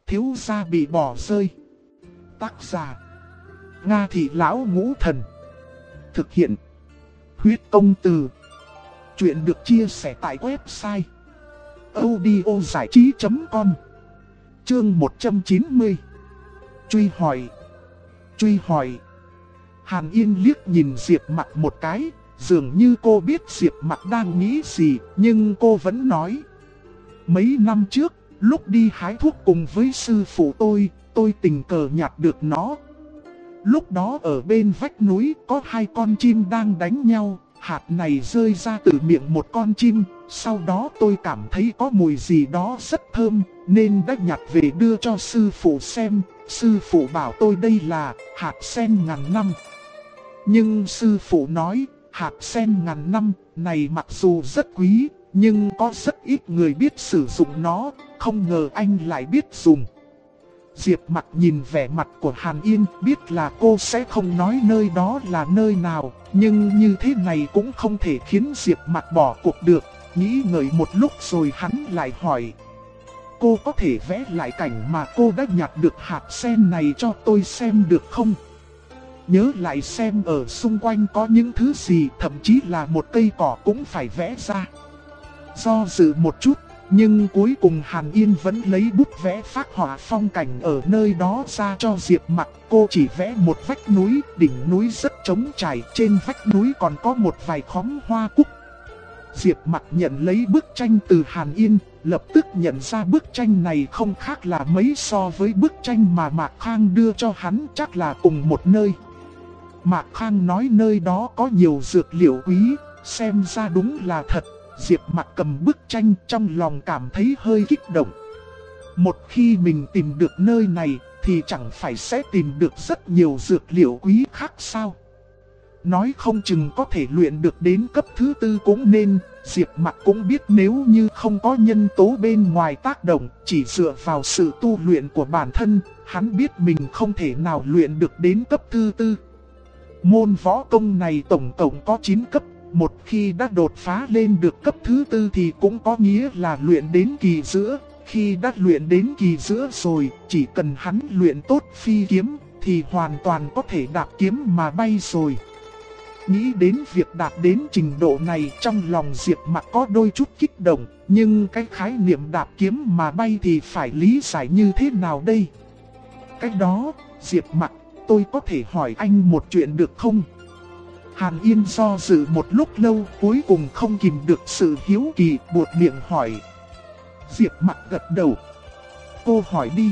thiếu gia bị bỏ rơi. Tác giả Nga Thị Lão Ngũ Thần. Thực hiện Huyết Công Từ. Chuyện được chia sẻ tại website audiozảichí.com. Chương 190. Truy hỏi. Hàn Yên liếc nhìn Diệp Mặc một cái, dường như cô biết Diệp Mặc đang nghĩ gì, nhưng cô vẫn nói. Mấy năm trước, lúc đi hái thuốc cùng với sư phụ tôi tình cờ nhặt được nó. Lúc đó ở bên vách núi có hai con chim đang đánh nhau, hạt này rơi ra từ miệng một con chim. Sau đó tôi cảm thấy có mùi gì đó rất thơm, nên đã nhặt về đưa cho sư phụ xem. Sư phụ bảo tôi đây là hạt sen ngàn năm. Nhưng sư phụ nói, hạt sen ngàn năm này mặc dù rất quý, nhưng có rất ít người biết sử dụng nó, không ngờ anh lại biết dùng. Diệp Mặc nhìn vẻ mặt của Hàn Yên, biết là cô sẽ không nói nơi đó là nơi nào, nhưng như thế này cũng không thể khiến Diệp Mặc bỏ cuộc được. Nghĩ ngợi một lúc rồi hắn lại hỏi. Cô có thể vẽ lại cảnh mà cô đã nhặt được hạt sen này cho tôi xem được không? Nhớ lại xem ở xung quanh có những thứ gì, thậm chí là một cây cỏ cũng phải vẽ ra. Do dự một chút, nhưng cuối cùng Hàn Yên vẫn lấy bút vẽ phác họa phong cảnh ở nơi đó ra cho Diệp Mặc. Cô chỉ vẽ một vách núi, đỉnh núi rất trống trải, trên vách núi còn có một vài khóm hoa cúc. Diệp Mặc nhận lấy bức tranh từ Hàn Yên, lập tức nhận ra bức tranh này không khác là mấy so với bức tranh mà Mạc Khang đưa cho hắn, chắc là cùng một nơi. Mạc Khang nói nơi đó có nhiều dược liệu quý, xem ra đúng là thật. Diệp Mặc cầm bức tranh trong lòng cảm thấy hơi kích động. Một khi mình tìm được nơi này thì chẳng phải sẽ tìm được rất nhiều dược liệu quý khác sao? Nói không chừng có thể luyện được đến cấp thứ tư cũng nên. Diệp Mặc cũng biết nếu như không có nhân tố bên ngoài tác động, chỉ dựa vào sự tu luyện của bản thân, hắn biết mình không thể nào luyện được đến cấp thứ tư. Môn võ công này tổng cộng có 9 cấp, một khi đã đột phá lên được cấp thứ tư thì cũng có nghĩa là luyện đến kỳ giữa. Khi đã luyện đến kỳ giữa rồi, chỉ cần hắn luyện tốt phi kiếm thì hoàn toàn có thể đạp kiếm mà bay rồi. Nghĩ đến việc đạt đến trình độ này, trong lòng Diệp Mặc có đôi chút kích động, nhưng cái khái niệm đạp kiếm mà bay thì phải lý giải như thế nào đây? Cái đó, Diệp Mặc, tôi có thể hỏi anh một chuyện được không? Hàn Yên do dự một lúc lâu, cuối cùng không kìm được sự hiếu kỳ, buột miệng hỏi. Diệp Mặc gật đầu. Cô hỏi đi.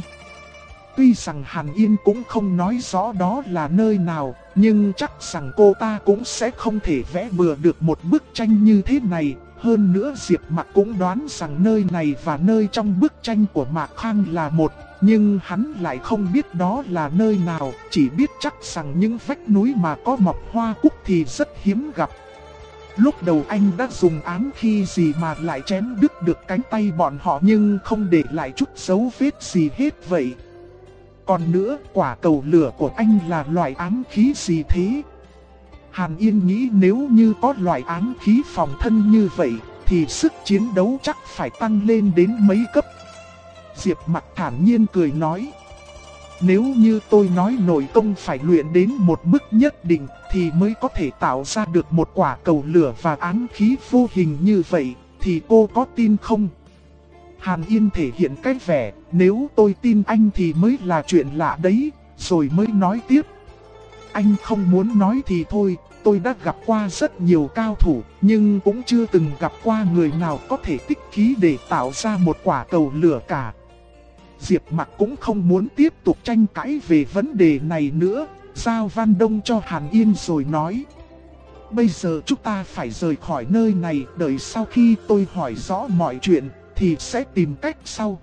Tuy rằng Hàn Yên cũng không nói rõ đó là nơi nào, nhưng chắc rằng cô ta cũng sẽ không thể vẽ bừa được một bức tranh như thế này. Hơn nữa Diệp Mặc cũng đoán rằng nơi này và nơi trong bức tranh của Mạc Khang là một, nhưng hắn lại không biết đó là nơi nào, chỉ biết chắc rằng những vách núi mà có mọc hoa cúc thì rất hiếm gặp. Lúc đầu anh đã dùng ám khí gì mà lại chém đứt được cánh tay bọn họ nhưng không để lại chút dấu vết gì hết vậy? Còn nữa, quả cầu lửa của anh là loại ám khí gì thế? Hàn Yên nghĩ nếu như có loại ám khí phòng thân như vậy, thì sức chiến đấu chắc phải tăng lên đến mấy cấp. Diệp Mặc thản nhiên cười nói. Nếu như tôi nói nội công phải luyện đến một mức nhất định, thì mới có thể tạo ra được một quả cầu lửa và ám khí vô hình như vậy, thì cô có tin không? Hàn Yên thể hiện cái vẻ, nếu tôi tin anh thì mới là chuyện lạ đấy, rồi mới nói tiếp. Anh không muốn nói thì thôi, tôi đã gặp qua rất nhiều cao thủ, nhưng cũng chưa từng gặp qua người nào có thể tích khí để tạo ra một quả cầu lửa cả. Diệp Mặc cũng không muốn tiếp tục tranh cãi về vấn đề này nữa, giao Văn Đông cho Hàn Yên rồi nói. Bây giờ chúng ta phải rời khỏi nơi này, đợi sau khi tôi hỏi rõ mọi chuyện thì sẽ tìm cách sau.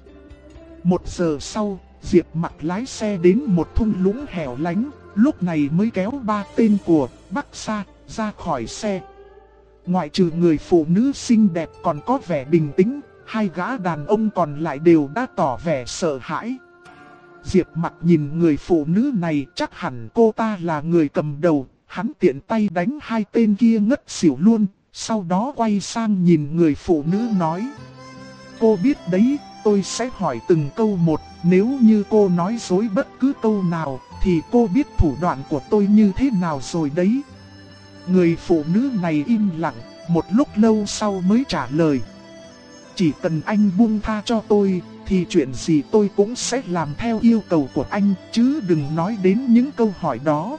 1 giờ sau, Diệp Mặc lái xe đến một thung lũng hẻo lánh, lúc này mới kéo 3 tên của Bắc Sa ra khỏi xe. Ngoại trừ người phụ nữ xinh đẹp còn có vẻ bình tĩnh, 2 gã đàn ông còn lại đều đã tỏ vẻ sợ hãi. Diệp Mặc nhìn người phụ nữ này, chắc hẳn cô ta là người cầm đầu, hắn tiện tay đánh 2 tên kia ngất xỉu luôn, sau đó quay sang nhìn người phụ nữ nói. Cô biết đấy, tôi sẽ hỏi từng câu một. Nếu như cô nói dối bất cứ câu nào, thì cô biết thủ đoạn của tôi như thế nào rồi đấy. Người phụ nữ này im lặng, một lúc lâu sau mới trả lời. Chỉ cần anh buông tha cho tôi, thì chuyện gì tôi cũng sẽ làm theo yêu cầu của anh, chứ đừng nói đến những câu hỏi đó.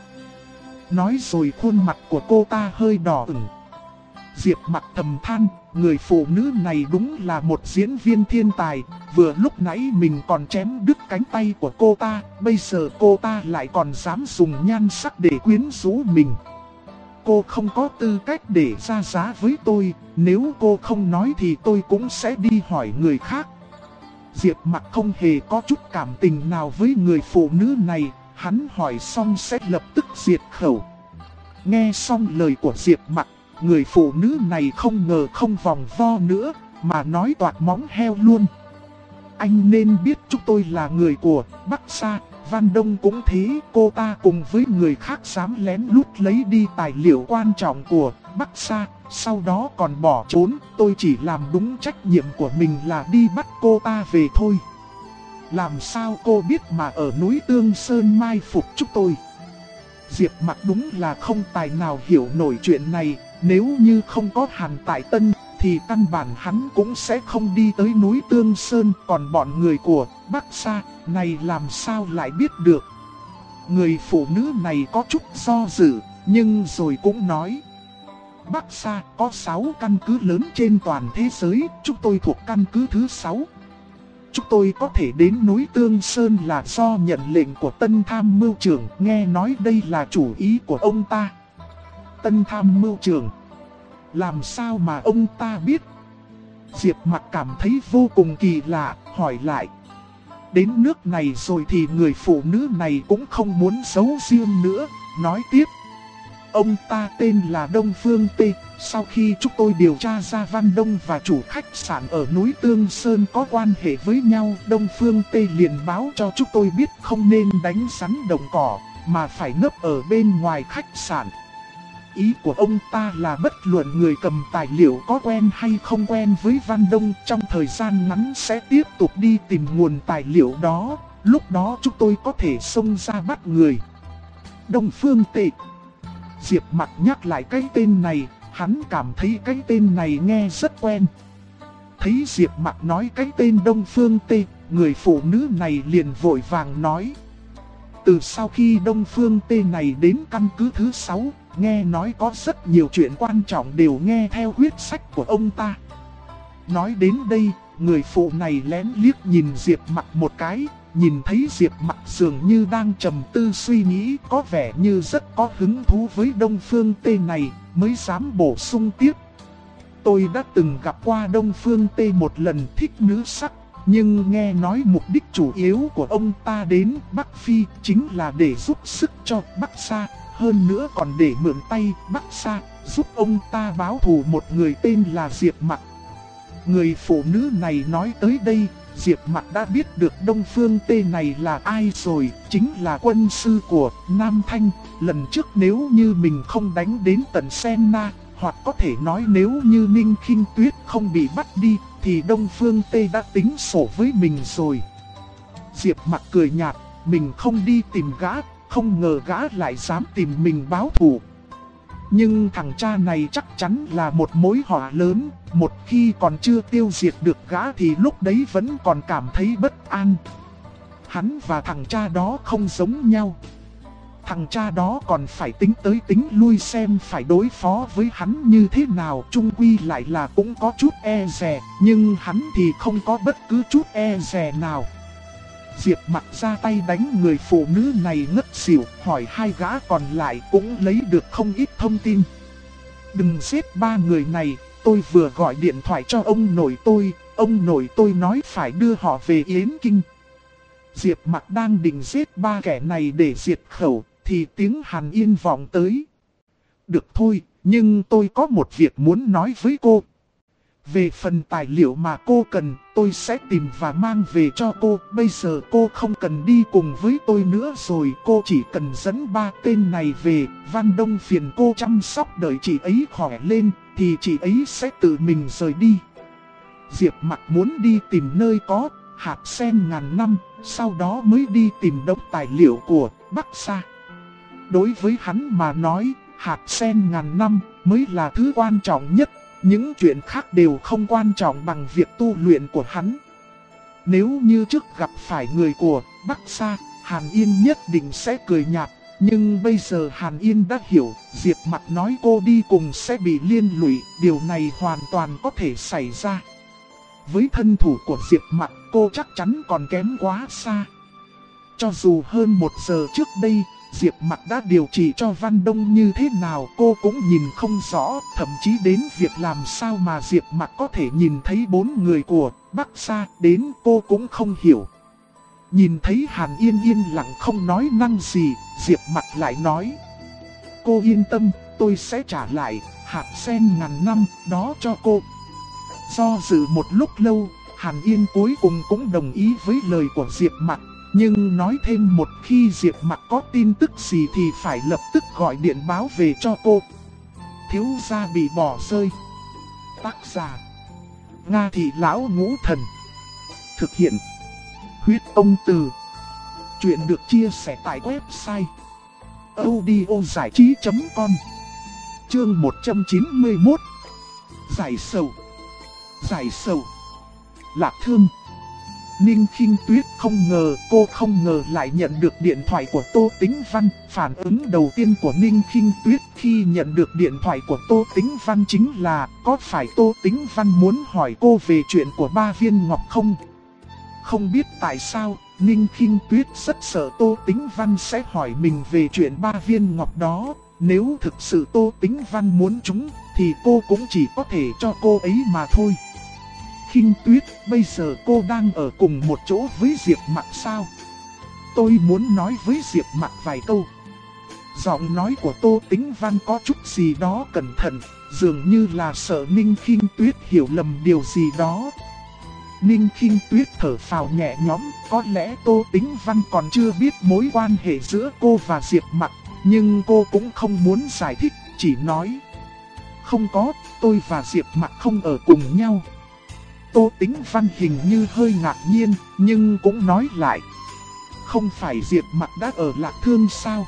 Nói rồi khuôn mặt của cô ta hơi đỏ ửng. Diệp Mặc thầm than, người phụ nữ này đúng là một diễn viên thiên tài. Vừa lúc nãy mình còn chém đứt cánh tay của cô ta, bây giờ cô ta lại còn dám dùng nhan sắc để quyến rũ mình. Cô không có tư cách để ra giá với tôi, nếu cô không nói thì tôi cũng sẽ đi hỏi người khác. Diệp Mặc không hề có chút cảm tình nào với người phụ nữ này, hắn hỏi xong sẽ lập tức diệt khẩu. Nghe xong lời của Diệp Mặc, người phụ nữ này không ngờ không vòng vo nữa, mà nói toạc móng heo luôn. Anh nên biết chúng tôi là người của Bắc Sa, Văn Đông cũng thế. Cô ta cùng với người khác dám lén lút lấy đi tài liệu quan trọng của Bắc Sa, sau đó còn bỏ trốn. Tôi chỉ làm đúng trách nhiệm của mình là đi bắt cô ta về thôi. Làm sao cô biết mà ở núi Tương Sơn mai phục chúng tôi? Diệp Mặc đúng là không tài nào hiểu nổi chuyện này. Nếu như không có Hàn Tại Tân thì căn bản hắn cũng sẽ không đi tới núi Tương Sơn. Còn bọn người của Bắc Sa này làm sao lại biết được? Người phụ nữ này có chút do dự, nhưng rồi cũng nói. Bắc Sa có 6 căn cứ lớn trên toàn thế giới, chúng tôi thuộc căn cứ thứ 6. Chúng tôi có thể đến núi Tương Sơn là do nhận lệnh của Tân Tham Mưu Trưởng, nghe nói đây là chủ ý của ông ta. Tân Tham Mưu Trưởng? Làm sao mà ông ta biết? Diệp Mặc cảm thấy vô cùng kỳ lạ, hỏi lại. Đến nước này rồi thì người phụ nữ này cũng không muốn giấu riêng nữa, nói tiếp. Ông ta tên là Đông Phương Tê. Sau khi chúng tôi điều tra ra Văn Đông và chủ khách sạn ở núi Tương Sơn có quan hệ với nhau, Đông Phương Tê liền báo cho chúng tôi biết không nên đánh rắn động cỏ, mà phải nấp ở bên ngoài khách sạn. Ý của ông ta là bất luận người cầm tài liệu có quen hay không quen với Văn Đông, trong thời gian ngắn sẽ tiếp tục đi tìm nguồn tài liệu đó. Lúc đó chúng tôi có thể xông ra bắt người. Đông Phương Tê. Diệp Mặc nhắc lại cái tên này, hắn cảm thấy cái tên này nghe rất quen. Thấy Diệp Mặc nói cái tên Đông Phương Tê, người phụ nữ này liền vội vàng nói. Từ sau khi Đông Phương Tê này đến căn cứ thứ 6, nghe nói có rất nhiều chuyện quan trọng đều nghe theo quyết sách của ông ta. Nói đến đây, người phụ này lén liếc nhìn Diệp Mặc một cái, nhìn thấy Diệp Mặc dường như đang trầm tư suy nghĩ, có vẻ như rất có hứng thú với Đông Phương Tê này, mới dám bổ sung tiếp. Tôi đã từng gặp qua Đông Phương Tê một lần, thích nữ sắc, nhưng nghe nói mục đích chủ yếu của ông ta đến Bắc Phi chính là để giúp sức cho Bắc Sa, hơn nữa còn để mượn tay Bắc Sa, giúp ông ta báo thù một người tên là Diệp Mặc. Người phụ nữ này nói tới đây, Diệp Mặc đã biết được Đông Phương Tê này là ai rồi, chính là quân sư của Nam Thanh. Lần trước nếu như mình không đánh đến tận Senna, hoặc có thể nói nếu như Ninh Khinh Tuyết không bị bắt đi, thì Đông Phương Tê đã tính sổ với mình rồi. Diệp Mặc cười nhạt, mình không đi tìm gã, không ngờ gã lại dám tìm mình báo thù. Nhưng thằng cha này chắc chắn là một mối họa lớn, một khi còn chưa tiêu diệt được gã thì lúc đấy vẫn còn cảm thấy bất an. Hắn và thằng cha đó không giống nhau. Thằng cha đó còn phải tính tới tính lui xem phải đối phó với hắn như thế nào, chung quy lại là cũng có chút e dè, nhưng hắn thì không có bất cứ chút e dè nào. Diệp Mặc ra tay đánh người phụ nữ này ngất xỉu, hỏi hai gã còn lại cũng lấy được không ít thông tin. Đừng giết ba người này, tôi vừa gọi điện thoại cho ông nội tôi nói phải đưa họ về Yến Kinh. Diệp Mặc đang định giết ba kẻ này để diệt khẩu, thì tiếng Hàn Yên vọng tới. Được thôi, nhưng tôi có một việc muốn nói với cô. Về phần tài liệu mà cô cần, tôi sẽ tìm và mang về cho cô. Bây giờ cô không cần đi cùng với tôi nữa rồi, cô chỉ cần dẫn ba tên này về. Văn Đông phiền cô chăm sóc đợi chị ấy khỏe lên, thì chị ấy sẽ tự mình rời đi. Diệp Mặc muốn đi tìm nơi có hạt sen ngàn năm, sau đó mới đi tìm đống tài liệu của Bắc Sa. Đối với hắn mà nói, hạt sen ngàn năm mới là thứ quan trọng nhất, những chuyện khác đều không quan trọng bằng việc tu luyện của hắn. Nếu như trước gặp phải người của Bắc Sa, Hàn Yên nhất định sẽ cười nhạt, nhưng bây giờ Hàn Yên đã hiểu, Diệp Mặc nói cô đi cùng sẽ bị liên lụy, điều này hoàn toàn có thể xảy ra. Với thân thủ của Diệp Mặc, cô chắc chắn còn kém quá xa. Cho dù hơn 1 giờ trước đây, Diệp Mặc đã điều trị cho Văn Đông như thế nào cô cũng nhìn không rõ, thậm chí đến việc làm sao mà Diệp Mặc có thể nhìn thấy 4 người của Bắc Sa đến cô cũng không hiểu. Nhìn thấy Hàn Yên yên lặng không nói năng gì, Diệp Mặc lại nói: cô yên tâm, tôi sẽ trả lại hạt sen ngàn năm đó cho cô. Do dự một lúc lâu, Hàn Yên cuối cùng cũng đồng ý với lời của Diệp Mặc. Nhưng nói thêm một khi Diệp Mặc có tin tức gì thì phải lập tức gọi điện báo về cho cô. Thiếu gia bị bỏ rơi. Tác giả: Nga Thị Lão Ngũ Thần. Thực hiện: Huyết Ông Từ. Chuyện được chia sẻ tại website audiozảichí.com. Chương 191. Giải sầu. Giải sầu. Lạc Thương. Ninh Khinh Tuyết không ngờ, cô không ngờ lại nhận được điện thoại của Tô Tĩnh Văn. Phản ứng đầu tiên của Ninh Khinh Tuyết khi nhận được điện thoại của Tô Tĩnh Văn chính là: có phải Tô Tĩnh Văn muốn hỏi cô về chuyện của 3 viên ngọc không? Không biết tại sao, Ninh Khinh Tuyết rất sợ Tô Tĩnh Văn sẽ hỏi mình về chuyện 3 viên ngọc đó. Nếu thực sự Tô Tĩnh Văn muốn chúng, thì cô cũng chỉ có thể cho cô ấy mà thôi. Khinh Tuyết, bây giờ cô đang ở cùng một chỗ với Diệp Mặc sao? Tôi muốn nói với Diệp Mặc vài câu. Giọng nói của Tô Tĩnh Văn có chút gì đó cẩn thận, dường như là sợ Ninh Khinh Tuyết hiểu lầm điều gì đó. Ninh Khinh Tuyết thở phào nhẹ nhõm, có lẽ Tô Tĩnh Văn còn chưa biết mối quan hệ giữa cô và Diệp Mặc, nhưng cô cũng không muốn giải thích, chỉ nói: không có, tôi và Diệp Mặc không ở cùng nhau. Tô Tĩnh Văn hình như hơi ngạc nhiên, nhưng cũng nói lại: không phải Diệp Mặc đã ở Lạc Thương sao?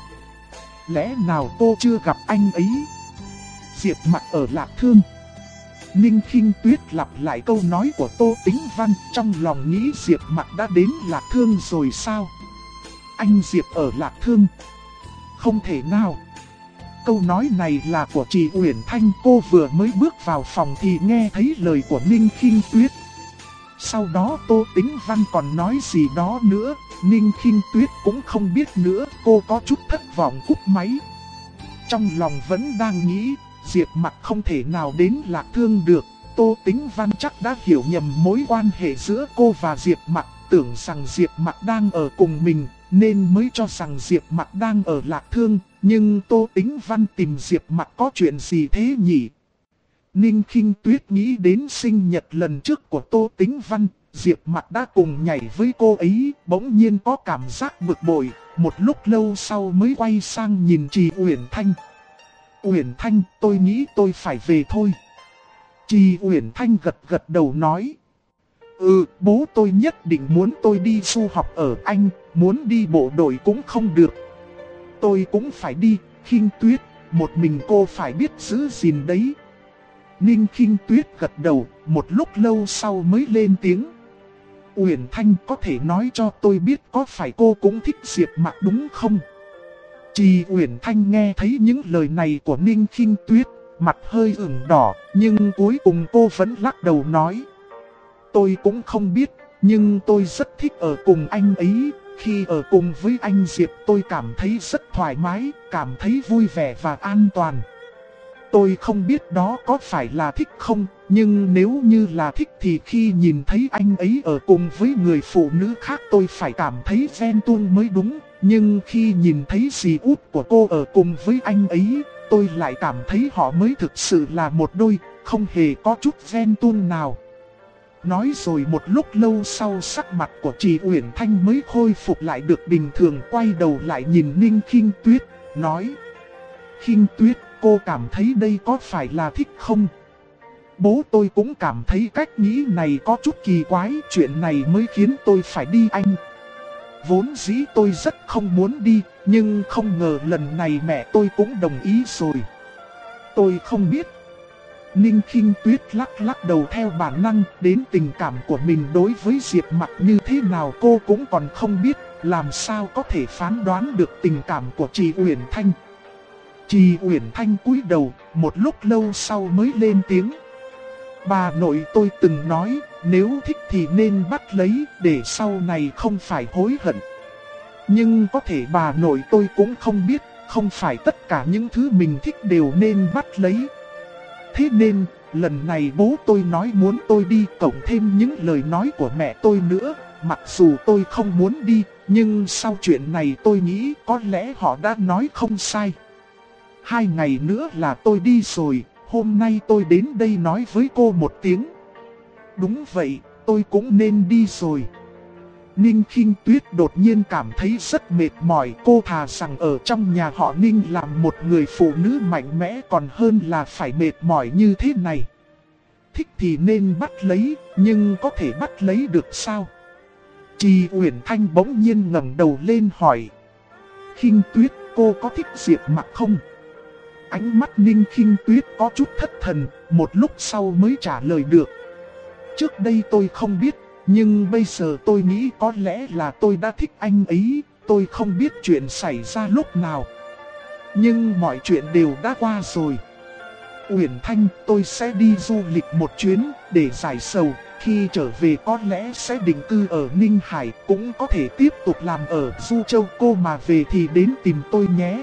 Lẽ nào cô chưa gặp anh ấy? Diệp Mặc ở Lạc Thương. Ninh Khinh Tuyết lặp lại câu nói của Tô Tĩnh Văn, trong lòng nghĩ Diệp Mặc đã đến Lạc Thương rồi sao? Anh Diệp ở Lạc Thương? Không thể nào. Câu nói này là của chị Uyển Thanh, cô vừa mới bước vào phòng thì nghe thấy lời của Ninh Khinh Tuyết. Sau đó Tô Tĩnh Văn còn nói gì đó nữa, Ninh Khinh Tuyết cũng không biết nữa, cô có chút thất vọng cúp máy. Trong lòng vẫn đang nghĩ, Diệp Mặc không thể nào đến Lạc Thương được, Tô Tĩnh Văn chắc đã hiểu nhầm mối quan hệ giữa cô và Diệp Mặc, tưởng rằng Diệp Mặc đang ở cùng mình, nên mới cho rằng Diệp Mặc đang ở Lạc Thương, nhưng Tô Tĩnh Văn tìm Diệp Mặc có chuyện gì thế nhỉ? Ninh Khinh Tuyết nghĩ đến sinh nhật lần trước của Tô Tĩnh Văn, Diệp Mặc đã cùng nhảy với cô ấy, bỗng nhiên có cảm giác bực bội, một lúc lâu sau mới quay sang nhìn chị Uyển Thanh. Uyển Thanh, tôi nghĩ tôi phải về thôi. Chị Uyển Thanh gật gật đầu nói: bố tôi nhất định muốn tôi đi du học ở Anh, muốn đi bộ đội cũng không được. Tôi cũng phải đi, Khinh Tuyết, một mình cô phải biết giữ gìn đấy. Ninh Khinh Tuyết gật đầu, một lúc lâu sau mới lên tiếng: Uyển Thanh, có thể nói cho tôi biết có phải cô cũng thích Diệp Mặc đúng không? Chị Uyển Thanh nghe thấy những lời này của Ninh Khinh Tuyết, mặt hơi ửng đỏ, nhưng cuối cùng cô vẫn lắc đầu nói: tôi cũng không biết, nhưng tôi rất thích ở cùng anh ấy. Khi ở cùng với anh Diệp tôi cảm thấy rất thoải mái, cảm thấy vui vẻ và an toàn. Tôi không biết đó có phải là thích không, nhưng nếu như là thích thì khi nhìn thấy anh ấy ở cùng với người phụ nữ khác tôi phải cảm thấy ghen tuông mới đúng. Nhưng khi nhìn thấy dì út của cô ở cùng với anh ấy, tôi lại cảm thấy họ mới thực sự là một đôi, không hề có chút ghen tuông nào. Nói rồi một lúc lâu sau sắc mặt của chị Uyển Thanh mới khôi phục lại được bình thường, quay đầu lại nhìn Ninh Khinh Tuyết, nói: Khinh Tuyết, cô cảm thấy đây có phải là thích không? Bố tôi cũng cảm thấy cách nghĩ này có chút kỳ quái, chuyện này mới khiến tôi phải đi anh. Vốn dĩ tôi rất không muốn đi, nhưng không ngờ lần này mẹ tôi cũng đồng ý rồi. Tôi không biết. Ninh Khinh Tuyết lắc đầu theo bản năng, đến tình cảm của mình đối với Diệp Mặc như thế nào cô cũng còn không biết, làm sao có thể phán đoán được tình cảm của Trì Uyển Thanh. Trì Uyển Thanh cúi đầu, một lúc lâu sau mới lên tiếng. Bà nội tôi từng nói, nếu thích thì nên bắt lấy, để sau này không phải hối hận. Nhưng có thể bà nội tôi cũng không biết, không phải tất cả những thứ mình thích đều nên bắt lấy. Thế nên, lần này bố tôi nói muốn tôi đi, cộng thêm những lời nói của mẹ tôi nữa. Mặc dù tôi không muốn đi, nhưng sau chuyện này tôi nghĩ có lẽ họ đã nói không sai. 2 ngày nữa là tôi đi rồi, hôm nay tôi đến đây nói với cô một tiếng. Đúng vậy, tôi cũng nên đi rồi. Ninh Khinh Tuyết đột nhiên cảm thấy rất mệt mỏi, cô thà rằng ở trong nhà họ Ninh làm một người phụ nữ mạnh mẽ còn hơn là phải mệt mỏi như thế này. Thích thì nên bắt lấy, nhưng có thể bắt lấy được sao? Trì Uyển Thanh bỗng nhiên ngẩng đầu lên hỏi. Khinh Tuyết, cô có thích Diệp Mặc không? Ánh mắt Ninh Khinh Tuyết có chút thất thần, một lúc sau mới trả lời được. Trước đây tôi không biết, nhưng bây giờ tôi nghĩ có lẽ là tôi đã thích anh ấy, tôi không biết chuyện xảy ra lúc nào. Nhưng mọi chuyện đều đã qua rồi. Uyển Thanh, tôi sẽ đi du lịch một chuyến để giải sầu, khi trở về có lẽ sẽ định cư ở Ninh Hải, cũng có thể tiếp tục làm ở Du Châu. Cô mà về thì đến tìm tôi nhé.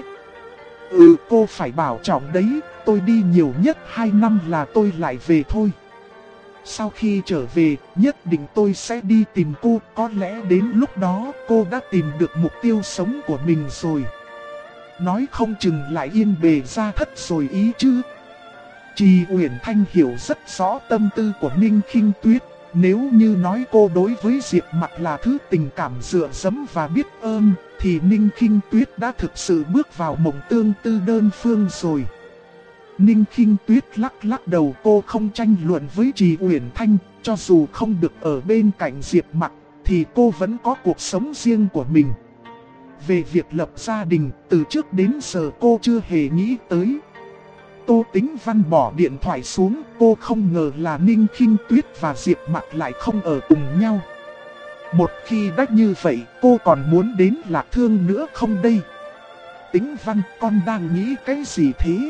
Cô phải bảo trọng đấy, tôi đi nhiều nhất 2 năm là tôi lại về thôi. Sau khi trở về, nhất định tôi sẽ đi tìm cô, có lẽ đến lúc đó cô đã tìm được mục tiêu sống của mình rồi. Nói không chừng lại yên bề gia thất rồi ý chứ. Trì Uyển Thanh hiểu rất rõ tâm tư của Ninh Khinh Tuyết. Nếu như nói cô đối với Diệp Mặc là thứ tình cảm dựa dẫm và biết ơn, thì Ninh Khinh Tuyết đã thực sự bước vào mộng tương tư đơn phương rồi. Ninh Khinh Tuyết lắc đầu, cô không tranh luận với Trì Uyển Thanh, cho dù không được ở bên cạnh Diệp Mặc, thì cô vẫn có cuộc sống riêng của mình. Về việc lập gia đình, từ trước đến giờ cô chưa hề nghĩ tới. Tô Tĩnh Văn bỏ điện thoại xuống, cô không ngờ là Ninh Khinh Tuyết và Diệp Mặc lại không ở cùng nhau. Một khi đã như vậy, cô còn muốn đến Lạc Thương nữa không đây? Tĩnh Văn, con đang nghĩ cái gì thế?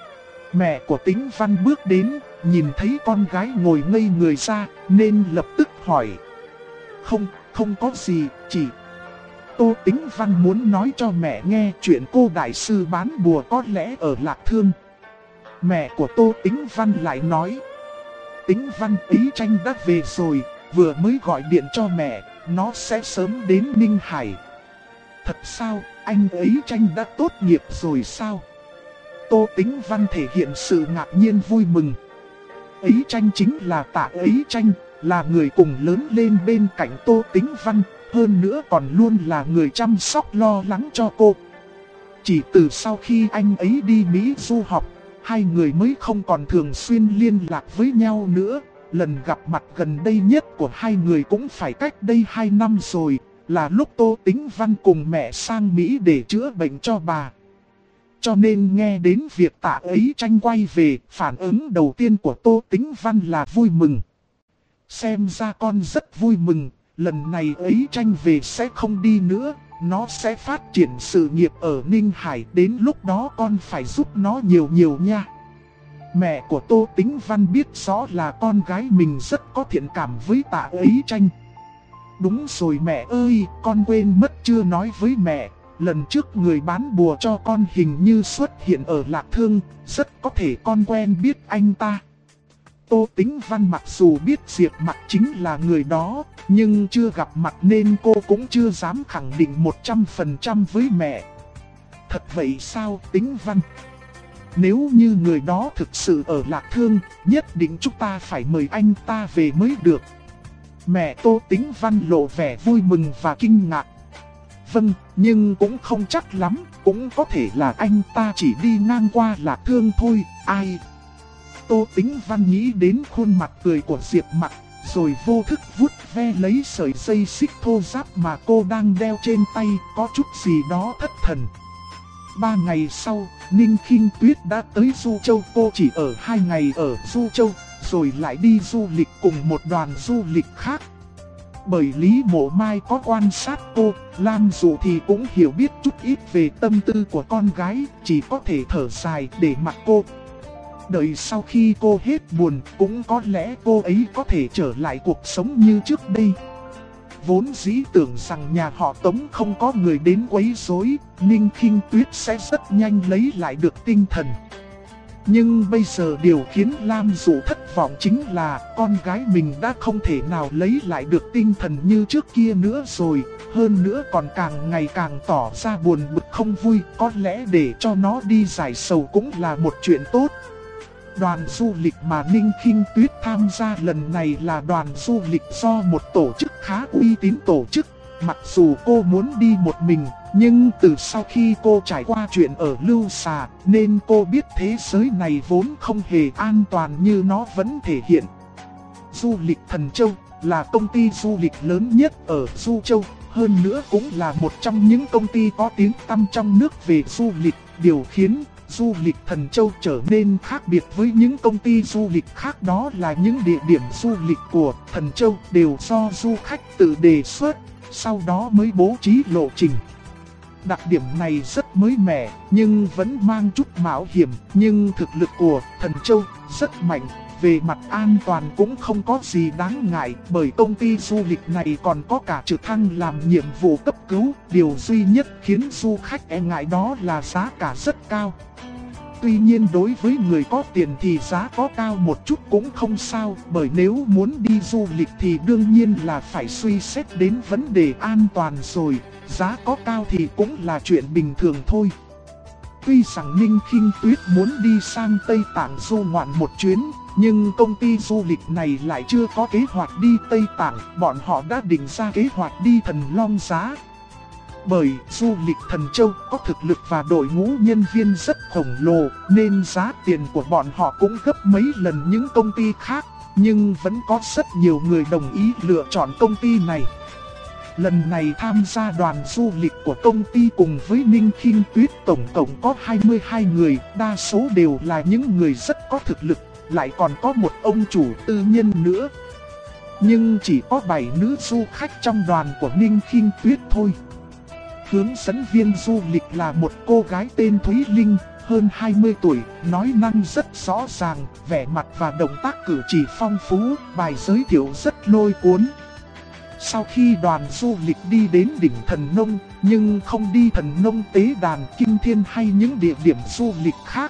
Mẹ của Tĩnh Văn bước đến, nhìn thấy con gái ngồi ngây người ra, nên lập tức hỏi. Không có gì, chỉ... Tô Tĩnh Văn muốn nói cho mẹ nghe chuyện cô đại sư bán bùa có lẽ ở Lạc Thương. Mẹ của Tô Tĩnh Văn lại nói. Tĩnh Văn, Ý Tranh đã về rồi, vừa mới gọi điện cho mẹ, nó sẽ sớm đến Ninh Hải. Thật sao, anh Ý Tranh đã tốt nghiệp rồi sao? Tô Tĩnh Văn thể hiện sự ngạc nhiên vui mừng. Ý Tranh chính là Tạ Ý Tranh, là người cùng lớn lên bên cạnh Tô Tĩnh Văn, hơn nữa còn luôn là người chăm sóc lo lắng cho cô. Chỉ từ sau khi anh ấy đi Mỹ du học, hai người mới không còn thường xuyên liên lạc với nhau nữa. Lần gặp mặt gần đây nhất của hai người cũng phải cách đây 2 năm rồi, là lúc Tô Tĩnh Văn cùng mẹ sang Mỹ để chữa bệnh cho bà. Cho nên nghe đến việc Tạ Ý Tranh quay về, phản ứng đầu tiên của Tô Tĩnh Văn là vui mừng. Xem ra con rất vui mừng, lần này Ý Tranh về sẽ không đi nữa, nó sẽ phát triển sự nghiệp ở Ninh Hải, đến lúc đó con phải giúp nó nhiều nha. Mẹ của Tô Tĩnh Văn biết rõ là con gái mình rất có thiện cảm với Tạ Ý Tranh. Đúng rồi mẹ ơi, con quên mất chưa nói với mẹ, lần trước người bán bùa cho con hình như xuất hiện ở Lạc Thương, rất có thể con quen biết anh ta. Tô Tĩnh Văn mặc dù biết Diệp Mặc chính là người đó, nhưng chưa gặp mặt nên cô cũng chưa dám khẳng định 100% với mẹ. Thật vậy sao Tĩnh Văn? Nếu như người đó thực sự ở Lạc Thương, nhất định chúng ta phải mời anh ta về mới được. Mẹ Tô Tĩnh Văn lộ vẻ vui mừng và kinh ngạc. Vâng, nhưng cũng không chắc lắm, cũng có thể là anh ta chỉ đi ngang qua Lạc Thương thôi, ai... Tô Tĩnh Văn nghĩ đến khuôn mặt cười của Diệp Mặc, rồi vô thức vuốt ve lấy sợi dây xích thô ráp mà cô đang đeo trên tay, có chút gì đó thất thần. 3 ngày sau, Ninh Khinh Tuyết đã tới Du Châu. Cô chỉ ở 2 ngày ở Du Châu, rồi lại đi du lịch cùng một đoàn du lịch khác. Bởi Lý Mộ Mai có quan sát cô, Lam Dụ thì cũng hiểu biết chút ít về tâm tư của con gái, chỉ có thể thở dài để mặc cô. Đợi sau khi cô hết buồn, cũng có lẽ cô ấy có thể trở lại cuộc sống như trước đây. Vốn dĩ tưởng rằng nhà họ Tống không có người đến quấy rối, Ninh Khinh Tuyết sẽ rất nhanh lấy lại được tinh thần. Nhưng bây giờ điều khiến Lam Dụ thất vọng chính là con gái mình đã không thể nào lấy lại được tinh thần như trước kia nữa rồi. Hơn nữa còn càng ngày càng tỏ ra buồn bực không vui, có lẽ để cho nó đi giải sầu cũng là một chuyện tốt. Đoàn du lịch mà Ninh Khinh Tuyết tham gia lần này là đoàn du lịch do một tổ chức khá uy tín tổ chức. Mặc dù cô muốn đi một mình, nhưng từ sau khi cô trải qua chuyện ở Lưu Xà, nên cô biết thế giới này vốn không hề an toàn như nó vẫn thể hiện. Du lịch Thần Châu là công ty du lịch lớn nhất ở Du Châu, hơn nữa cũng là một trong những công ty có tiếng tăm trong nước về du lịch. Điều khiến du lịch Thần Châu trở nên khác biệt với những công ty du lịch khác đó là những địa điểm du lịch của Thần Châu đều do du khách tự đề xuất, sau đó mới bố trí lộ trình. Đặc điểm này rất mới mẻ, nhưng vẫn mang chút mạo hiểm, nhưng thực lực của Thần Châu rất mạnh. Về mặt an toàn cũng không có gì đáng ngại, bởi công ty du lịch này còn có cả trực thăng làm nhiệm vụ cấp cứu. Điều duy nhất khiến du khách e ngại đó là giá cả rất cao. Tuy nhiên đối với người có tiền thì giá có cao một chút cũng không sao, bởi nếu muốn đi du lịch thì đương nhiên là phải suy xét đến vấn đề an toàn rồi, giá có cao thì cũng là chuyện bình thường thôi. Tuy rằng Ninh Khinh Tuyết muốn đi sang Tây Tạng du ngoạn một chuyến, nhưng công ty du lịch này lại chưa có kế hoạch đi Tây Tạng, bọn họ đã định ra kế hoạch đi Thần Long Giá. Bởi du lịch Thần Châu có thực lực và đội ngũ nhân viên rất khổng lồ, nên giá tiền của bọn họ cũng gấp mấy lần những công ty khác, nhưng vẫn có rất nhiều người đồng ý lựa chọn công ty này. Lần này tham gia đoàn du lịch của công ty cùng với Ninh Khinh Tuyết tổng cộng có 22 người, đa số đều là những người rất có thực lực, lại còn có một ông chủ tư nhân nữa. Nhưng chỉ có 7 nữ du khách trong đoàn của Ninh Khinh Tuyết thôi. Hướng dẫn viên du lịch là một cô gái tên Thúy Linh, hơn 20 tuổi, nói năng rất rõ ràng, vẻ mặt và động tác cử chỉ phong phú, bài giới thiệu rất lôi cuốn. Sau khi đoàn du lịch đi đến đỉnh Thần Nông, nhưng không đi Thần Nông Tế Đàn, Kinh Thiên hay những địa điểm du lịch khác,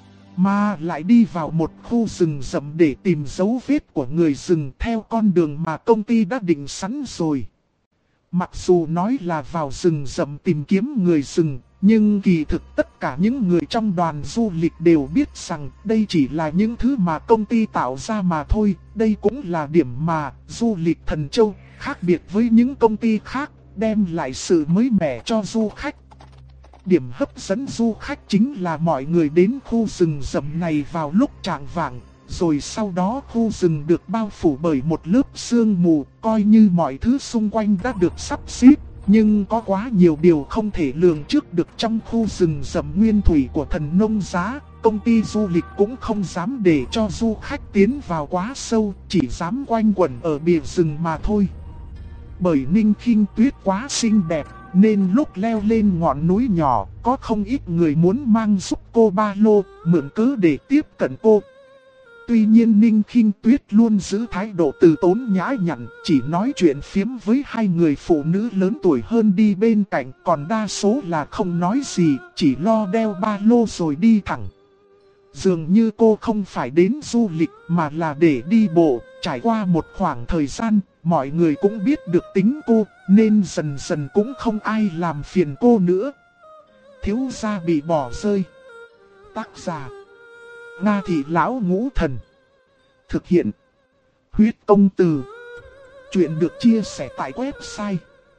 mà lại đi vào một khu rừng rậm để tìm dấu vết của người rừng theo con đường mà công ty đã định sẵn rồi. Mặc dù nói là vào rừng rậm tìm kiếm người rừng, nhưng kỳ thực tất cả những người trong đoàn du lịch đều biết rằng đây chỉ là những thứ mà công ty tạo ra mà thôi. Đây cũng là điểm mà du lịch Thần Châu khác biệt với những công ty khác, đem lại sự mới mẻ cho du khách. Điểm hấp dẫn du khách chính là mọi người đến khu rừng rậm này vào lúc chạng vạng, rồi sau đó khu rừng được bao phủ bởi một lớp sương mù, coi như mọi thứ xung quanh đã được sắp xếp. Nhưng có quá nhiều điều không thể lường trước được trong khu rừng rậm nguyên thủy của Thần Nông Giá. Công ty du lịch cũng không dám để cho du khách tiến vào quá sâu, chỉ dám quanh quẩn ở bìa rừng mà thôi. Bởi Ninh Khinh Tuyết quá xinh đẹp, nên lúc leo lên ngọn núi nhỏ, có không ít người muốn mang giúp cô ba lô, mượn cớ để tiếp cận cô. Tuy nhiên Ninh Khinh Tuyết luôn giữ thái độ từ tốn nhã nhặn, chỉ nói chuyện phiếm với hai người phụ nữ lớn tuổi hơn đi bên cạnh, còn đa số là không nói gì, chỉ lo đeo ba lô rồi đi thẳng. Dường như cô không phải đến du lịch mà là để đi bộ. Trải qua một khoảng thời gian, mọi người cũng biết được tính cô, nên dần dần cũng không ai làm phiền cô nữa. Thiếu gia bị bỏ rơi. Tác giả: Nga Thị Lão Ngũ Thần. Thực hiện: Huyết Công Từ. Chuyện được chia sẻ tại website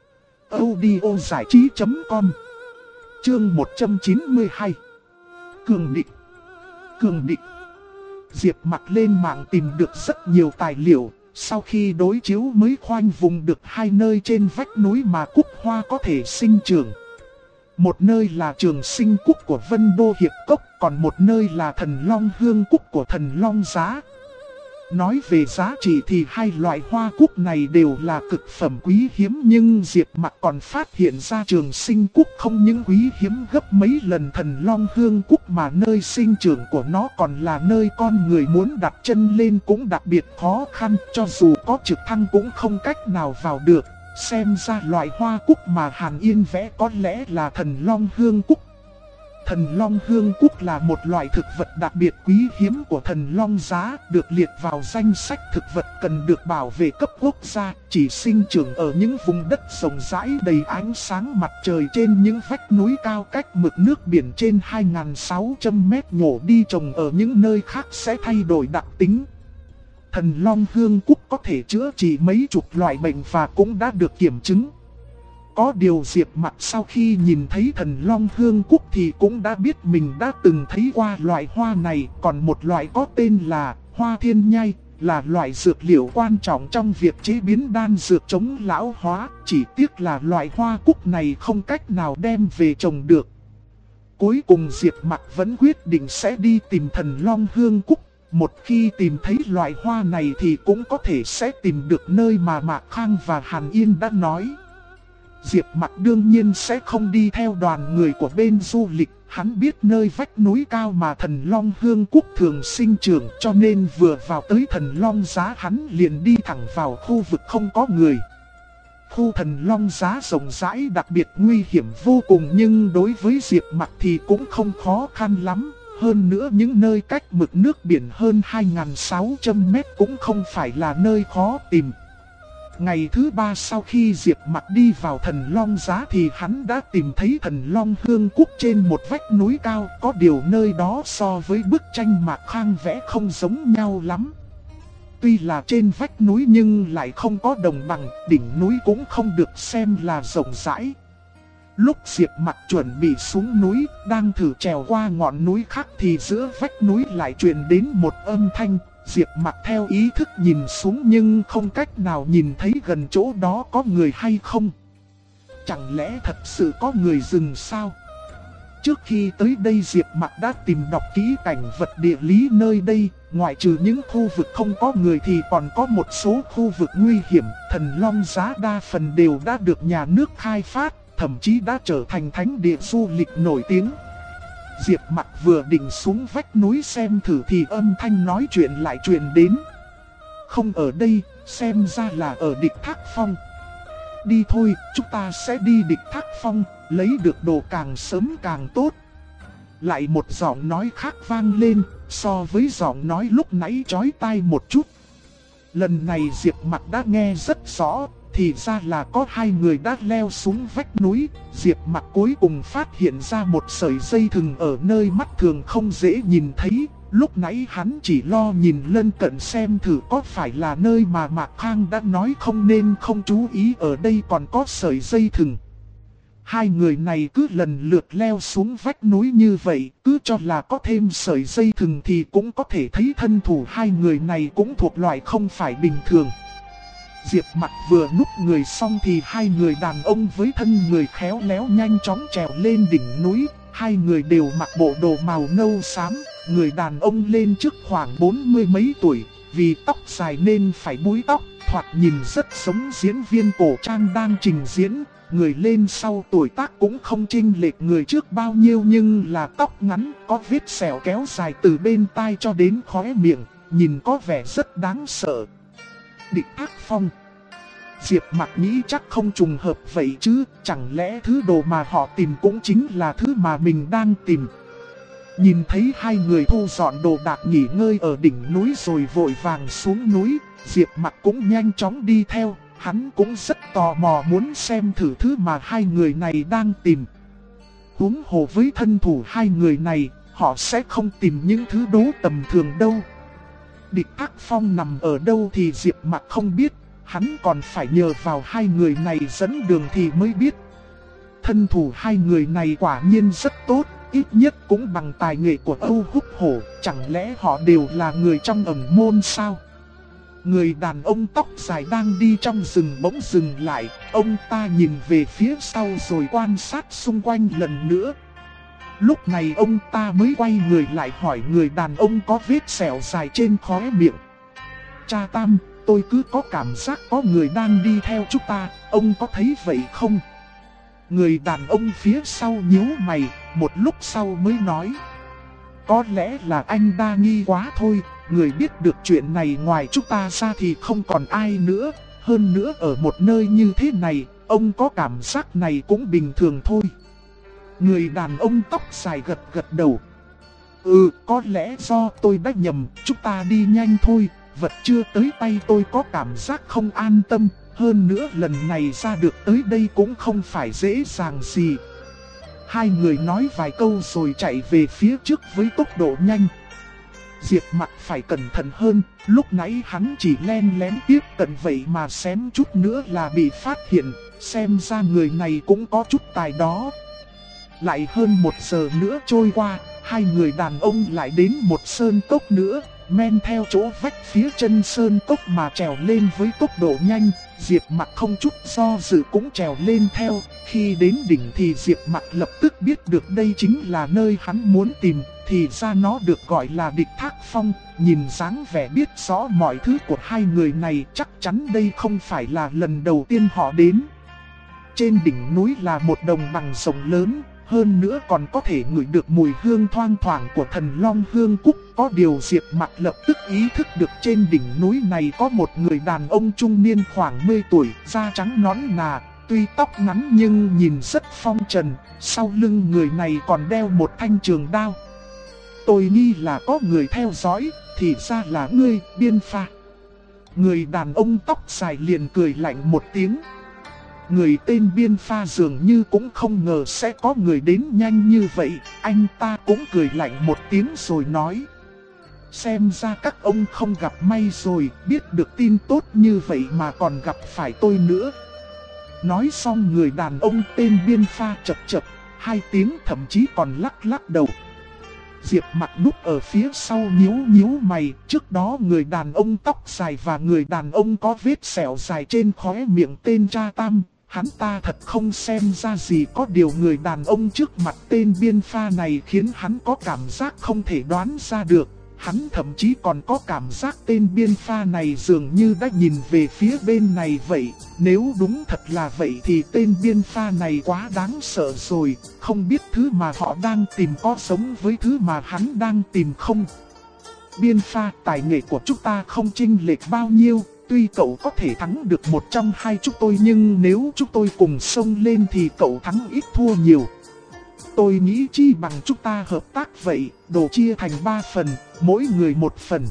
audiozảichí.com. Chương 192. Cường địch. Cường địch. Diệp Mặc lên mạng tìm được rất nhiều tài liệu, sau khi đối chiếu mới khoanh vùng được hai nơi trên vách núi mà cúc hoa có thể sinh trưởng. Một nơi là trường sinh cúc của Vân Đô Hiệp Cốc, còn một nơi là thần long hương cúc của thần long giá. Nói về giá trị thì hai loại hoa cúc này đều là cực phẩm quý hiếm, nhưng Diệp Mặc còn phát hiện ra trường sinh cúc không những quý hiếm gấp mấy lần thần long hương cúc mà nơi sinh trưởng của nó còn là nơi con người muốn đặt chân lên cũng đặc biệt khó khăn, cho dù có trực thăng cũng không cách nào vào được. Xem ra loại hoa cúc mà Hàn Yên vẽ có lẽ là thần long hương cúc. Thần long hương cúc là một loại thực vật đặc biệt quý hiếm của thần long giá, được liệt vào danh sách thực vật cần được bảo vệ cấp quốc gia, chỉ sinh trưởng ở những vùng đất rộng rãi đầy ánh sáng mặt trời trên những vách núi cao cách mực nước biển trên 2.600 mét, nhổ đi trồng ở những nơi khác sẽ thay đổi đặc tính. Thần long hương cúc có thể chữa trị mấy chục loại bệnh và cũng đã được kiểm chứng. Có điều Diệp Mặc sau khi nhìn thấy thần long hương cúc thì cũng đã biết mình đã từng thấy qua loại hoa này. Còn một loại có tên là hoa thiên nhai, là loại dược liệu quan trọng trong việc chế biến đan dược chống lão hóa. Chỉ tiếc là loại hoa cúc này không cách nào đem về trồng được. Cuối cùng Diệp Mặc vẫn quyết định sẽ đi tìm thần long hương cúc. Một khi tìm thấy loại hoa này thì cũng có thể sẽ tìm được nơi mà Mạc Khang và Hàn Yên đã nói. Diệp Mặc đương nhiên sẽ không đi theo đoàn người của bên du lịch, hắn biết nơi vách núi cao mà thần long hương cúc thường sinh trưởng, cho nên vừa vào tới thần long giá hắn liền đi thẳng vào khu vực không có người. Khu thần long giá rộng rãi đặc biệt nguy hiểm vô cùng, nhưng đối với Diệp Mặc thì cũng không khó khăn lắm. Hơn nữa những nơi cách mực nước biển hơn 2.600 mét cũng không phải là nơi khó tìm. Ngày thứ ba sau khi Diệp Mặc đi vào thần long giá thì hắn đã tìm thấy thần long hương cúc trên một vách núi cao. Có điều nơi đó so với bức tranh Mạc Khang vẽ không giống nhau lắm. Tuy là trên vách núi nhưng lại không có đồng bằng, đỉnh núi cũng không được xem là rộng rãi. Lúc Diệp Mặc chuẩn bị xuống núi, đang thử trèo qua ngọn núi khác thì giữa vách núi lại truyền đến một âm thanh. Diệp Mặc theo ý thức nhìn xuống nhưng không cách nào nhìn thấy gần chỗ đó có người hay không. Chẳng lẽ thật sự có người rừng sao? Trước khi tới đây Diệp Mặc đã tìm đọc kỹ cảnh vật địa lý nơi đây. Ngoại trừ những khu vực không có người thì còn có một số khu vực nguy hiểm. Thần long giá đa phần đều đã được nhà nước khai phát, thậm chí đã trở thành thánh địa du lịch nổi tiếng. Diệp Mặc vừa định xuống vách núi xem thử thì âm thanh nói chuyện lại truyền đến. Không ở đây, xem ra là ở Địch Thác Phong. Đi thôi, chúng ta sẽ đi Địch Thác Phong, lấy được đồ càng sớm càng tốt. Lại một giọng nói khác vang lên, so với giọng nói lúc nãy chói tai một chút. Lần này Diệp Mặc đã nghe rất rõ. Thì ra là có hai người đã leo xuống vách núi. Diệp Mặc cuối cùng phát hiện ra một sợi dây thừng ở nơi mắt thường không dễ nhìn thấy. Lúc nãy hắn chỉ lo nhìn lân cận xem thử có phải là nơi mà Mạc Khang đã nói không, nên không chú ý ở đây còn có sợi dây thừng. Hai người này cứ lần lượt leo xuống vách núi như vậy, cứ cho là có thêm sợi dây thừng thì cũng có thể thấy thân thủ hai người này cũng thuộc loại không phải bình thường. Diệp Mặc vừa núp người xong thì hai người đàn ông với thân người khéo léo nhanh chóng trèo lên đỉnh núi. Hai người đều mặc bộ đồ màu nâu xám, người đàn ông lên trước khoảng 40 mấy tuổi, vì tóc dài nên phải búi tóc, thoạt nhìn rất giống diễn viên cổ trang đang trình diễn. Người lên sau tuổi tác cũng không chênh lệch người trước bao nhiêu, nhưng là tóc ngắn, có vết sẹo kéo dài từ bên tai cho đến khóe miệng, nhìn có vẻ rất đáng sợ. Địch Thác Phong. Diệp Mặc nghĩ chắc không trùng hợp vậy chứ, chẳng lẽ thứ đồ mà họ tìm cũng chính là thứ mà mình đang tìm. Nhìn thấy hai người thu dọn đồ đạc nghỉ ngơi ở đỉnh núi rồi vội vàng xuống núi, Diệp Mặc cũng nhanh chóng đi theo, hắn cũng rất tò mò muốn xem thử thứ mà hai người này đang tìm. Huống hồ với thân thủ hai người này, họ sẽ không tìm những thứ đố tầm thường đâu. Địch Thác Phong nằm ở đâu thì Diệp Mặc không biết, hắn còn phải nhờ vào hai người này dẫn đường thì mới biết. Thân thủ hai người này quả nhiên rất tốt, ít nhất cũng bằng tài nghệ của Âu Húc Hổ, chẳng lẽ họ đều là người trong ẩn môn sao? Người đàn ông tóc dài đang đi trong rừng bỗng dừng lại, ông ta nhìn về phía sau rồi quan sát xung quanh lần nữa. Lúc này ông ta mới quay người lại hỏi người đàn ông có vết sẹo dài trên khóe miệng. Cha Tam, tôi cứ có cảm giác có người đang đi theo chúng ta, ông có thấy vậy không? Người đàn ông phía sau nhíu mày, một lúc sau mới nói. Có lẽ là anh đa nghi quá thôi, người biết được chuyện này ngoài chúng ta ra thì không còn ai nữa. Hơn nữa ở một nơi như thế này, ông có cảm giác này cũng bình thường thôi. Người đàn ông tóc dài gật gật đầu. Có lẽ do tôi đã nhầm, chúng ta đi nhanh thôi, vật chưa tới tay tôi có cảm giác không an tâm. Hơn nữa lần này ra được tới đây cũng không phải dễ dàng gì. Hai người nói vài câu rồi chạy về phía trước với tốc độ nhanh. Diệp Mặc phải cẩn thận hơn, lúc nãy hắn chỉ len lén tiếp cận vậy mà xém chút nữa là bị phát hiện, xem ra người này cũng có chút tài đó. Lại hơn 1 giờ nữa trôi qua, hai người đàn ông lại đến một sơn cốc nữa, men theo chỗ vách phía chân sơn cốc mà trèo lên với tốc độ nhanh. Diệp Mặc không chút do dự cũng trèo lên theo. Khi đến đỉnh thì Diệp Mặc lập tức biết được đây chính là nơi hắn muốn tìm. Thì ra nó được gọi là Địch Thác Phong. Nhìn dáng vẻ biết rõ mọi thứ của hai người này, chắc chắn đây không phải là lần đầu tiên họ đến. Trên đỉnh núi là một đồng bằng rộng lớn, hơn nữa còn có thể ngửi được mùi hương thoang thoảng của thần long hương cúc. Có điều Diệp Mặc lập tức ý thức được trên đỉnh núi này có một người đàn ông trung niên khoảng 10 tuổi, da trắng nõn nà, tuy tóc ngắn nhưng nhìn rất phong trần, sau lưng người này còn đeo một thanh trường đao. Tôi nghi là có người theo dõi, thì ra là ngươi, Biên Pha. Người đàn ông tóc dài liền cười lạnh một tiếng. Người tên Biên Pha dường như cũng không ngờ sẽ có người đến nhanh như vậy, anh ta cũng cười lạnh một tiếng rồi nói. Xem ra các ông không gặp may rồi, biết được tin tốt như vậy mà còn gặp phải tôi nữa. Nói xong người đàn ông tên Biên Pha chập chập, 2 tiếng thậm chí còn lắc lắc đầu. Diệp Mặc núp ở phía sau nhíu mày, trước đó người đàn ông tóc dài và người đàn ông có vết sẹo dài trên khóe miệng tên Cha Tam, hắn ta thật không xem ra gì, có điều người đàn ông trước mặt tên Biên Pha này khiến hắn có cảm giác không thể đoán ra được. Hắn thậm chí còn có cảm giác tên Biên Pha này dường như đã nhìn về phía bên này vậy. Nếu đúng thật là vậy thì tên Biên Pha này quá đáng sợ rồi. Không biết thứ mà họ đang tìm có giống với thứ mà hắn đang tìm không. Biên Pha, tài nghệ của chúng ta không chênh lệch bao nhiêu. Tuy cậu có thể thắng được một trong hai chúng tôi, nhưng nếu chúng tôi cùng xông lên thì cậu thắng ít thua nhiều. Tôi nghĩ chi bằng chúng ta hợp tác vậy, đồ chia thành 3 phần, mỗi người 1 phần.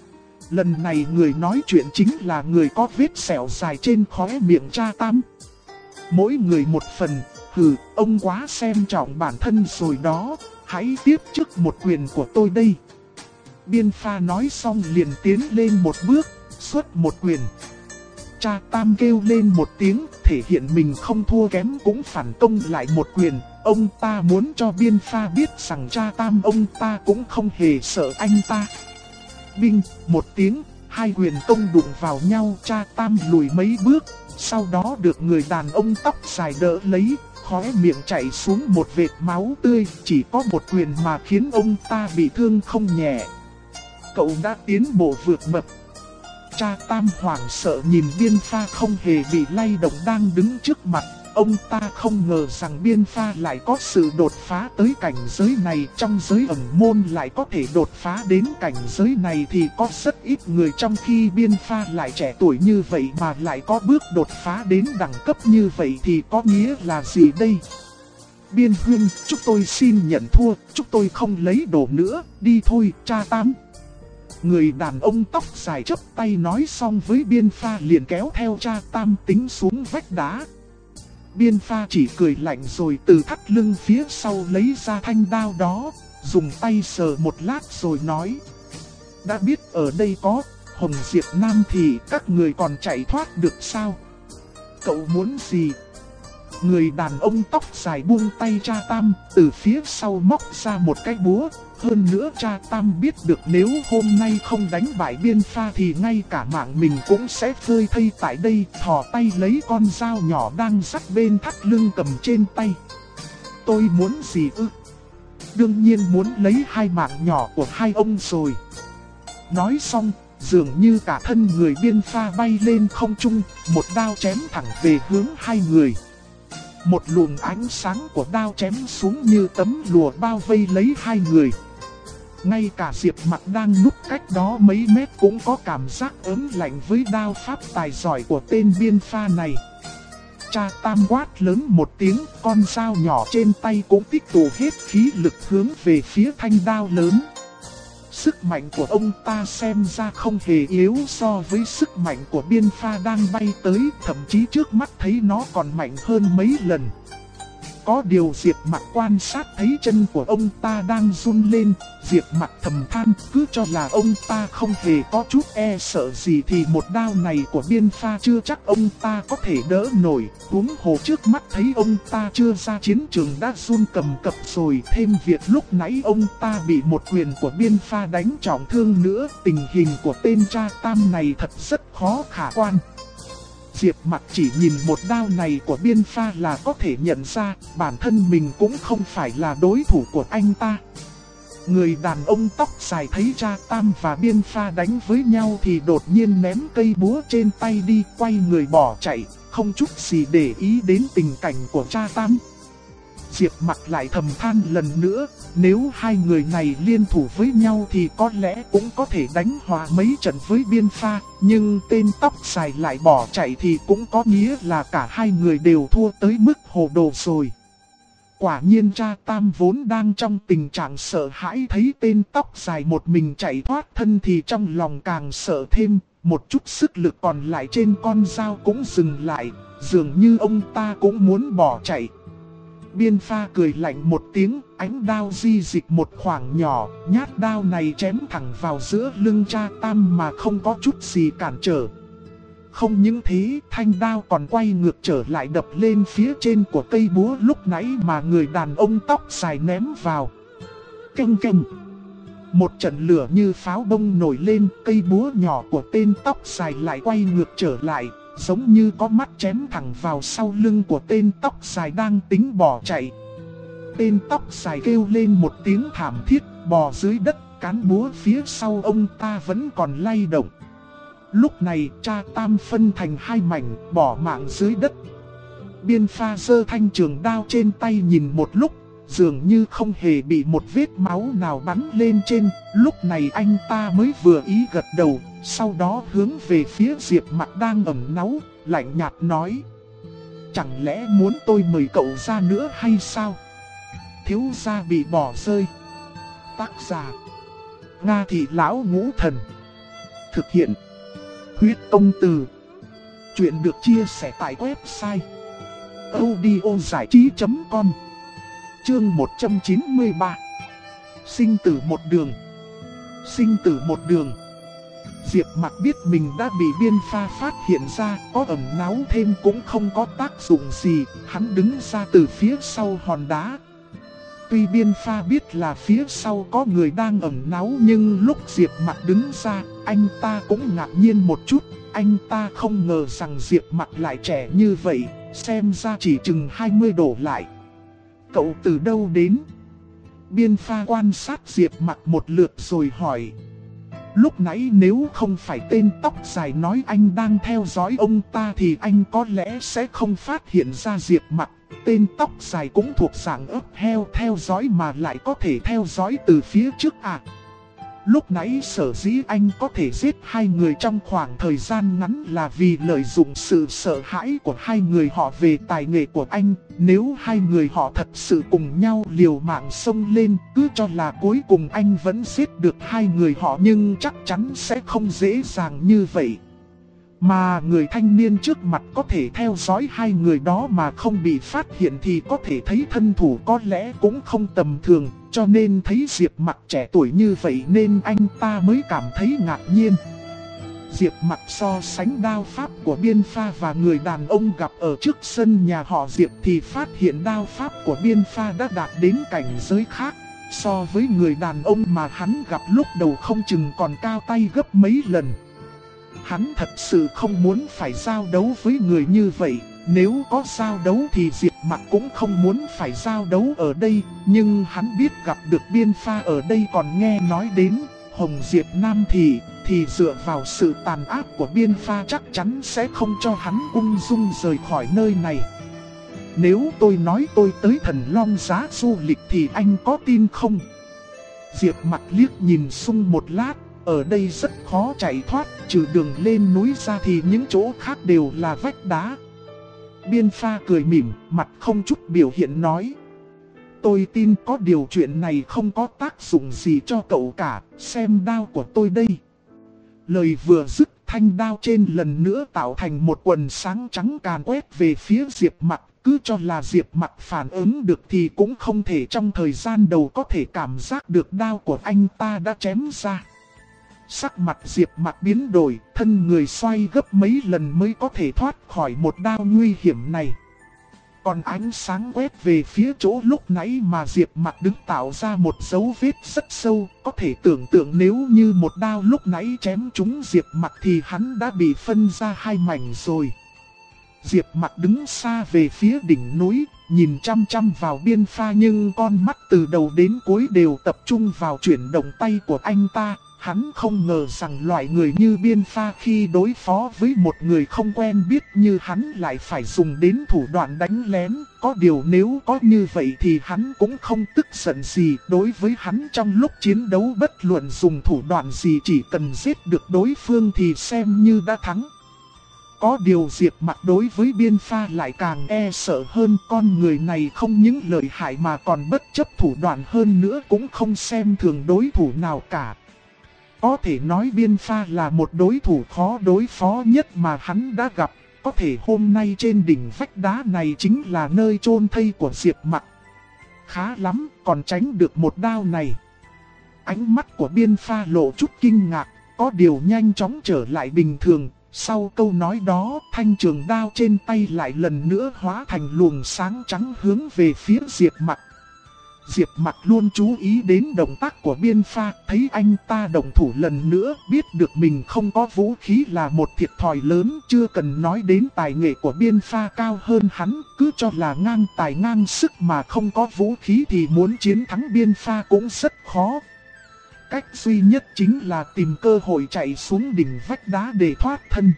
Lần này người nói chuyện chính là người có vết sẹo dài trên khóe miệng Cha Tam. Mỗi người 1 phần, ông quá xem trọng bản thân rồi đó, hãy tiếp trước một quyền của tôi đây. Biên Pha nói xong liền tiến lên một bước, xuất một quyền. Cha Tam kêu lên một tiếng, thể hiện mình không thua kém cũng phản công lại một quyền. Ông ta muốn cho Biên Pha biết rằng Cha Tam ông ta cũng không hề sợ anh ta. Binh, một tiếng, 2 quyền công đụng vào nhau, Cha Tam lùi mấy bước, sau đó được người đàn ông tóc dài đỡ lấy, khóe miệng chảy xuống một vệt máu tươi, chỉ có một quyền mà khiến ông ta bị thương không nhẹ. Cậu đã tiến bộ vượt bậc. Cha Tam hoảng sợ nhìn Biên Pha không hề bị lay động đang đứng trước mặt. Ông ta không ngờ rằng Biên Pha lại có sự đột phá tới cảnh giới này. Trong giới ẩn môn lại có thể đột phá đến cảnh giới này thì có rất ít người, trong khi Biên Pha lại trẻ tuổi như vậy mà lại có bước đột phá đến đẳng cấp như vậy thì có nghĩa là gì đây? Biên Huynh, chúng tôi xin nhận thua, chúng tôi không lấy đồ nữa, đi thôi, Cha Tam. Người đàn ông tóc dài chắp tay nói xong với Biên Pha liền kéo theo Cha Tam tính xuống vách đá. Biên Pha chỉ cười lạnh rồi từ thắt lưng phía sau lấy ra thanh đao đó, dùng tay sờ một lát rồi nói. Đã biết ở đây có Hồng Diệp Nam thì các người còn chạy thoát được sao? Cậu muốn gì? Người đàn ông tóc dài buông tay cha Tam, từ phía sau móc ra một cái búa. Hơn nữa cha Tam biết được nếu hôm nay không đánh bại Biên Pha thì ngay cả mạng mình cũng sẽ phơi thây tại đây. Thò tay lấy con dao nhỏ đang dắt bên thắt lưng cầm trên tay. Tôi muốn gì ư? Đương nhiên muốn lấy hai mạng nhỏ của hai ông rồi. Nói xong, dường như cả thân người Biên Pha bay lên không trung, một đao chém thẳng về hướng hai người. Một luồng ánh sáng của đao chém xuống như tấm lụa bao vây lấy hai người. Ngay cả Diệp Mặc đang núp cách đó mấy mét cũng có cảm giác ớn lạnh với đao pháp tài giỏi của tên Biên Pha này. Cha Tam quát lớn một tiếng, con dao nhỏ trên tay cũng tích tụ hết khí lực hướng về phía thanh đao lớn. Sức mạnh của ông ta xem ra không hề yếu so với sức mạnh của Biên Pha đang bay tới, thậm chí trước mắt thấy nó còn mạnh hơn mấy lần. Có điều Diệp Mặc quan sát thấy chân của ông ta đang run lên, Diệp Mặc thầm than, cứ cho là ông ta không hề có chút e sợ gì thì một đao này của Biên Pha chưa chắc ông ta có thể đỡ nổi. Huống hồ trước mắt thấy ông ta chưa ra chiến trường đã run cầm cập rồi, thêm việc lúc nãy ông ta bị một quyền của Biên Pha đánh trọng thương nữa, tình hình của tên cha Tam này thật rất khó khả quan. Diệp Mặc chỉ nhìn một đao này của Biên Pha là có thể nhận ra bản thân mình cũng không phải là đối thủ của anh ta. Người đàn ông tóc dài thấy cha Tam và Biên Pha đánh với nhau thì đột nhiên ném cây búa trên tay đi, quay người bỏ chạy, không chút gì để ý đến tình cảnh của cha Tam. Diệp Mặc lại thầm than lần nữa, nếu hai người này liên thủ với nhau thì có lẽ cũng có thể đánh hòa mấy trận với Biên Pha, nhưng tên tóc dài lại bỏ chạy thì cũng có nghĩa là cả hai người đều thua tới mức hồ đồ rồi. Quả nhiên cha Tam vốn đang trong tình trạng sợ hãi, thấy tên tóc dài một mình chạy thoát thân thì trong lòng càng sợ thêm, một chút sức lực còn lại trên con dao cũng dừng lại, dường như ông ta cũng muốn bỏ chạy. Biên Pha cười lạnh một tiếng, ánh đao di dịch một khoảng nhỏ, nhát đao này chém thẳng vào giữa lưng cha Tam mà không có chút gì cản trở. Không những thế, thanh đao còn quay ngược trở lại đập lên phía trên của cây búa lúc nãy mà người đàn ông tóc dài ném vào. Keng keng. Một trận lửa như pháo bông nổi lên, cây búa nhỏ của tên tóc dài lại quay ngược trở lại, giống như có mắt chém thẳng vào sau lưng của tên tóc dài đang tính bỏ chạy. Tên tóc dài kêu lên một tiếng thảm thiết, bò dưới đất, cán búa phía sau ông ta vẫn còn lay động. Lúc này cha Tam phân thành hai mảnh, bỏ mạng dưới đất. Biên Pha giơ thanh trường đao trên tay nhìn một lúc, dường như không hề bị một vết máu nào bắn lên trên. Lúc này anh ta mới vừa ý gật đầu, sau đó hướng về phía Diệp Mặc đang ẩm náu, lạnh nhạt nói: chẳng lẽ muốn tôi mời cậu ra nữa hay sao? Thiếu gia bị bỏ rơi. Tác giả: Nga Thị Lão Ngũ Thần. Thực hiện: Huyết Công Từ. Chuyện được chia sẻ tại website audiozảichí.com. Chương 193. Sinh tử một đường. Sinh tử một đường. Diệp Mặc biết mình đã bị Biên Pha phát hiện ra, có ẩn náu thêm cũng không có tác dụng gì, hắn đứng ra từ phía sau hòn đá. Tuy Biên Pha biết là phía sau có người đang ẩn náu, nhưng lúc Diệp Mặc đứng ra, anh ta cũng ngạc nhiên một chút. Anh ta không ngờ rằng Diệp Mặc lại trẻ như vậy, xem ra chỉ chừng 20 đổ lại. Cậu từ đâu đến? Biên Pha quan sát Diệp Mặc một lượt rồi hỏi. Lúc nãy nếu không phải tên tóc dài nói anh đang theo dõi ông ta thì anh có lẽ sẽ không phát hiện ra Diệp Mặc. Tên tóc dài cũng thuộc dạng ấp heo theo dõi mà lại có thể theo dõi từ phía trước à? Lúc nãy sở dĩ anh có thể giết hai người trong khoảng thời gian ngắn là vì lợi dụng sự sợ hãi của hai người họ về tài nghệ của anh. Nếu hai người họ thật sự cùng nhau liều mạng xông lên, cứ cho là cuối cùng anh vẫn giết được hai người họ, nhưng chắc chắn sẽ không dễ dàng như vậy. Mà người thanh niên trước mặt có thể theo dõi hai người đó mà không bị phát hiện thì có thể thấy thân thủ có lẽ cũng không tầm thường. Cho nên thấy Diệp Mặc trẻ tuổi như vậy nên anh ta mới cảm thấy ngạc nhiên. Diệp Mặc so sánh đao pháp của Biên Pha và người đàn ông gặp ở trước sân nhà họ Diệp thì phát hiện đao pháp của Biên Pha đã đạt đến cảnh giới khác. So với người đàn ông mà hắn gặp lúc đầu không chừng còn cao tay gấp mấy lần. Hắn thật sự không muốn phải giao đấu với người như vậy. Nếu có giao đấu thì Diệp Mặc cũng không muốn phải giao đấu ở đây. Nhưng hắn biết gặp được Biên Pha ở đây còn nghe nói đến Hồng Diệp Nam thì dựa vào sự tàn ác của Biên Pha chắc chắn sẽ không cho hắn ung dung rời khỏi nơi này. Nếu tôi nói tôi tới Thần Long Giá du lịch thì anh có tin không? Diệp Mặc liếc nhìn xung một lát, ở đây rất khó chạy thoát, trừ đường lên núi ra thì những chỗ khác đều là vách đá. Biên Pha cười mỉm, mặt không chút biểu hiện nói. Tôi tin có điều chuyện này không có tác dụng gì cho cậu cả, xem đao của tôi đây. Lời vừa dứt, thanh đao trên lần nữa tạo thành một quần sáng trắng càn quét về phía Diệp Mặc. Cứ cho là Diệp Mặc phản ứng được thì cũng không thể trong thời gian đầu có thể cảm giác được đao của anh ta đã chém ra. Sắc mặt Diệp Mặc biến đổi, thân người xoay gấp mấy lần mới có thể thoát khỏi một đao nguy hiểm này. Còn ánh sáng quét về phía chỗ lúc nãy mà Diệp Mặc đứng tạo ra một dấu vết rất sâu. Có thể tưởng tượng nếu như một đao lúc nãy chém trúng Diệp Mặc thì hắn đã bị phân ra hai mảnh rồi. Diệp Mặc đứng xa về phía đỉnh núi, nhìn chăm chăm vào Biên Pha nhưng con mắt từ đầu đến cuối đều tập trung vào chuyển động tay của anh ta. Hắn không ngờ rằng loại người như Biên Pha khi đối phó với một người không quen biết như hắn lại phải dùng đến thủ đoạn đánh lén. Có điều nếu có như vậy thì hắn cũng không tức giận gì. Đối với hắn trong lúc chiến đấu bất luận dùng thủ đoạn gì chỉ cần giết được đối phương thì xem như đã thắng. Có điều Diệp Mặc đối với Biên Pha lại càng e sợ hơn, con người này không những lợi hại mà còn bất chấp thủ đoạn hơn nữa cũng không xem thường đối thủ nào cả. Có thể nói Biên Pha là một đối thủ khó đối phó nhất mà hắn đã gặp, có thể hôm nay trên đỉnh vách đá này chính là nơi chôn thây của Diệp Mặc. Khá lắm, còn tránh được một đao này. Ánh mắt của Biên Pha lộ chút kinh ngạc, có điều nhanh chóng trở lại bình thường. Sau câu nói đó, thanh trường đao trên tay lại lần nữa hóa thành luồng sáng trắng hướng về phía Diệp Mặc. Diệp Mặc luôn chú ý đến động tác của Biên Pha, thấy anh ta động thủ lần nữa, biết được mình không có vũ khí là một thiệt thòi lớn, chưa cần nói đến tài nghệ của Biên Pha cao hơn hắn, cứ cho là ngang tài ngang sức mà không có vũ khí thì muốn chiến thắng Biên Pha cũng rất khó. Cách duy nhất chính là tìm cơ hội chạy xuống đỉnh vách đá để thoát thân.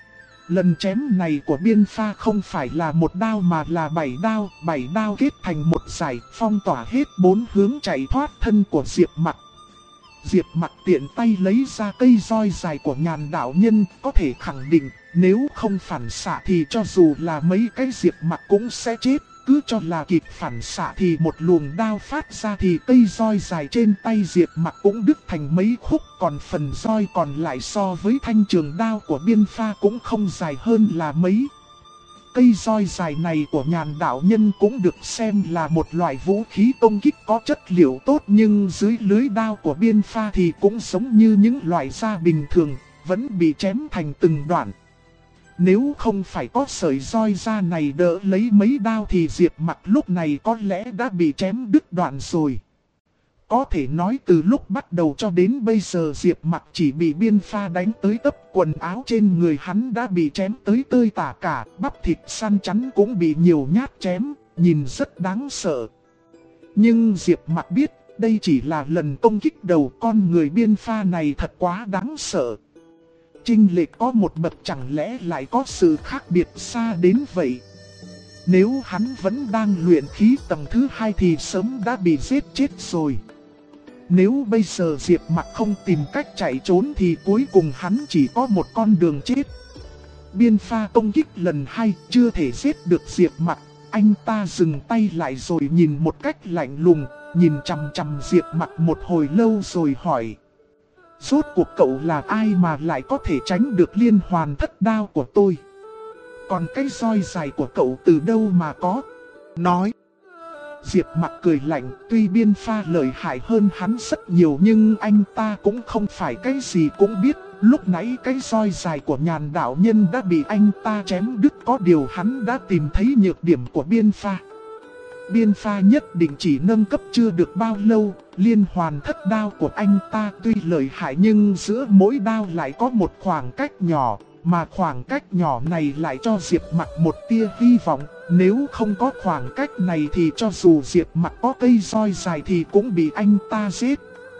Lần chém này của Biên Pha không phải là một đao mà là 7 đao kết thành một dải phong tỏa hết 4 hướng chạy thoát thân của Diệp Mặc. Diệp Mặc tiện tay lấy ra cây roi dài của Nhàn đạo nhân, có thể khẳng định nếu không phản xạ thì cho dù là mấy cái Diệp Mặc cũng sẽ chết. Cứ cho là kịp phản xạ thì một luồng đao phát ra thì cây roi dài trên tay Diệp Mặc cũng đứt thành mấy khúc. Còn phần roi còn lại so với thanh trường đao của Biên Pha cũng không dài hơn là mấy. Cây roi dài này của Nhàn đạo nhân cũng được xem là một loại vũ khí công kích có chất liệu tốt. Nhưng dưới lưới đao của Biên Pha thì cũng giống như những loại da bình thường, vẫn bị chém thành từng đoạn. Nếu không phải có sợi roi da này đỡ lấy mấy đao thì Diệp Mặc lúc này có lẽ đã bị chém đứt đoạn rồi. Có thể nói từ lúc bắt đầu cho đến bây giờ Diệp Mặc chỉ bị Biên Pha đánh tới tấp, quần áo trên người hắn đã bị chém tới tơi tả cả, bắp thịt săn chắn cũng bị nhiều nhát chém, nhìn rất đáng sợ. Nhưng Diệp Mặc biết đây chỉ là lần công kích đầu, con người Biên Pha này thật quá đáng sợ. Chênh lệch có một bậc chẳng lẽ lại có sự khác biệt xa đến vậy. Nếu hắn vẫn đang luyện khí tầng thứ 2 thì sớm đã bị giết chết rồi. Nếu bây giờ Diệp Mặc không tìm cách chạy trốn thì cuối cùng hắn chỉ có một con đường chết. Biên Pha công kích lần 2 chưa thể giết được Diệp Mặc. Anh ta dừng tay lại rồi nhìn một cách lạnh lùng, nhìn chằm chằm Diệp Mặc một hồi lâu rồi hỏi. Rốt cuộc cậu là ai mà lại có thể tránh được liên hoàn thất đao của tôi? Còn cái roi dài của cậu từ đâu mà có? Nói. Diệp Mặc cười lạnh, tuy Biên Pha lợi hại hơn hắn rất nhiều nhưng anh ta cũng không phải cái gì cũng biết. Lúc nãy cái roi dài của Nhàn đạo nhân đã bị anh ta chém đứt, có điều hắn đã tìm thấy nhược điểm của Biên Pha. Biên Pha nhất định chỉ nâng cấp chưa được bao lâu, liên hoàn thất đao của anh ta tuy lợi hại nhưng giữa mỗi đao lại có một khoảng cách nhỏ, mà khoảng cách nhỏ này lại cho Diệp Mặc một tia hy vọng. Nếu không có khoảng cách này thì cho dù Diệp Mặc có cây roi dài thì cũng bị anh ta giết.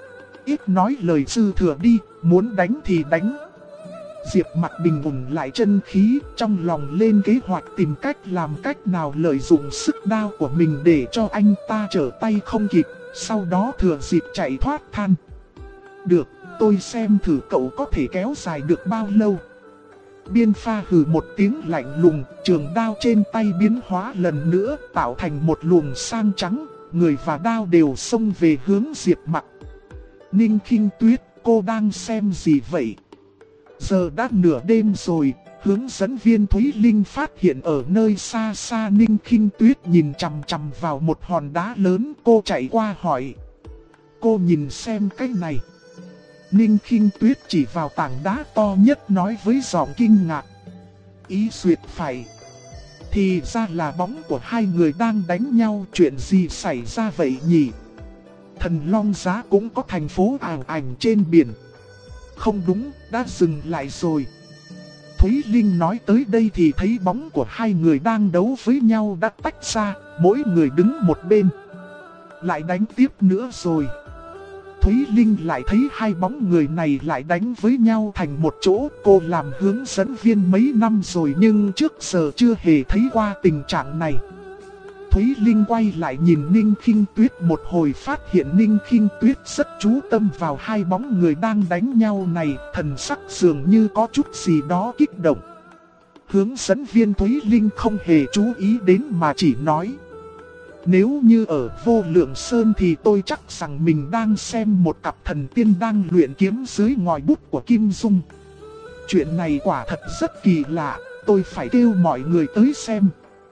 Ít nói lời sư thừa đi, muốn đánh thì đánh. Diệp Mặc bình ổn lại chân khí, trong lòng lên kế hoạch tìm cách làm cách nào lợi dụng sức đao của mình để cho anh ta trở tay không kịp, sau đó thừa dịp chạy thoát than. Được, tôi xem thử cậu có thể kéo dài được bao lâu. Biên Pha hừ một tiếng lạnh lùng, trường đao trên tay biến hóa lần nữa, tạo thành một luồng sang trắng, người và đao đều xông về hướng Diệp Mặc. Ninh Khinh Tuyết, cô đang xem gì vậy? Giờ đã nửa đêm rồi, hướng dẫn viên Thúy Linh phát hiện ở nơi xa xa. Ninh Khinh Tuyết nhìn chằm chằm vào một hòn đá lớn, cô chạy qua hỏi. Cô nhìn xem cái này. Ninh Khinh Tuyết chỉ vào tảng đá to nhất nói với giọng kinh ngạc. Ý duyệt phải. Thì ra là bóng của hai người đang đánh nhau, chuyện gì xảy ra vậy nhỉ? Thần Long Giá cũng có thành phố ảo ảnh trên biển. Không đúng, đã dừng lại rồi. Thúy Linh nói tới đây thì thấy bóng của hai người đang đấu với nhau đã tách ra, mỗi người đứng một bên. Lại đánh tiếp nữa rồi. Thúy Linh lại thấy hai bóng người này lại đánh với nhau thành một chỗ. Cô làm hướng dẫn viên mấy năm rồi nhưng trước giờ chưa hề thấy qua tình trạng này. Thúy Linh quay lại nhìn Ninh Khinh Tuyết một hồi, phát hiện Ninh Khinh Tuyết rất chú tâm vào hai bóng người đang đánh nhau này, thần sắc dường như có chút gì đó kích động. Hướng dẫn viên Thúy Linh không hề chú ý đến mà chỉ nói. Nếu như ở Vô Lượng Sơn thì tôi chắc rằng mình đang xem một cặp thần tiên đang luyện kiếm dưới ngòi bút của Kim Dung. Chuyện này quả thật rất kỳ lạ, tôi phải kêu mọi người tới xem.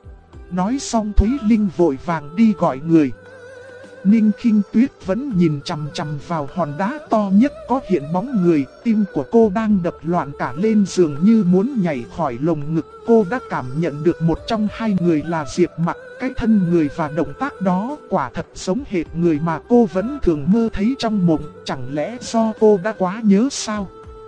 Nói xong Thúy Linh vội vàng đi gọi người. Ninh Khinh Tuyết vẫn nhìn chằm chằm vào hòn đá to nhất có hiện bóng người. Tim của cô đang đập loạn cả lên, dường như muốn nhảy khỏi lồng ngực. Cô đã cảm nhận được một trong hai người là Diệp Mặc. Cái thân người và động tác đó quả thật giống hệt người mà cô vẫn thường mơ thấy trong mộng. Chẳng lẽ do cô đã quá nhớ sao?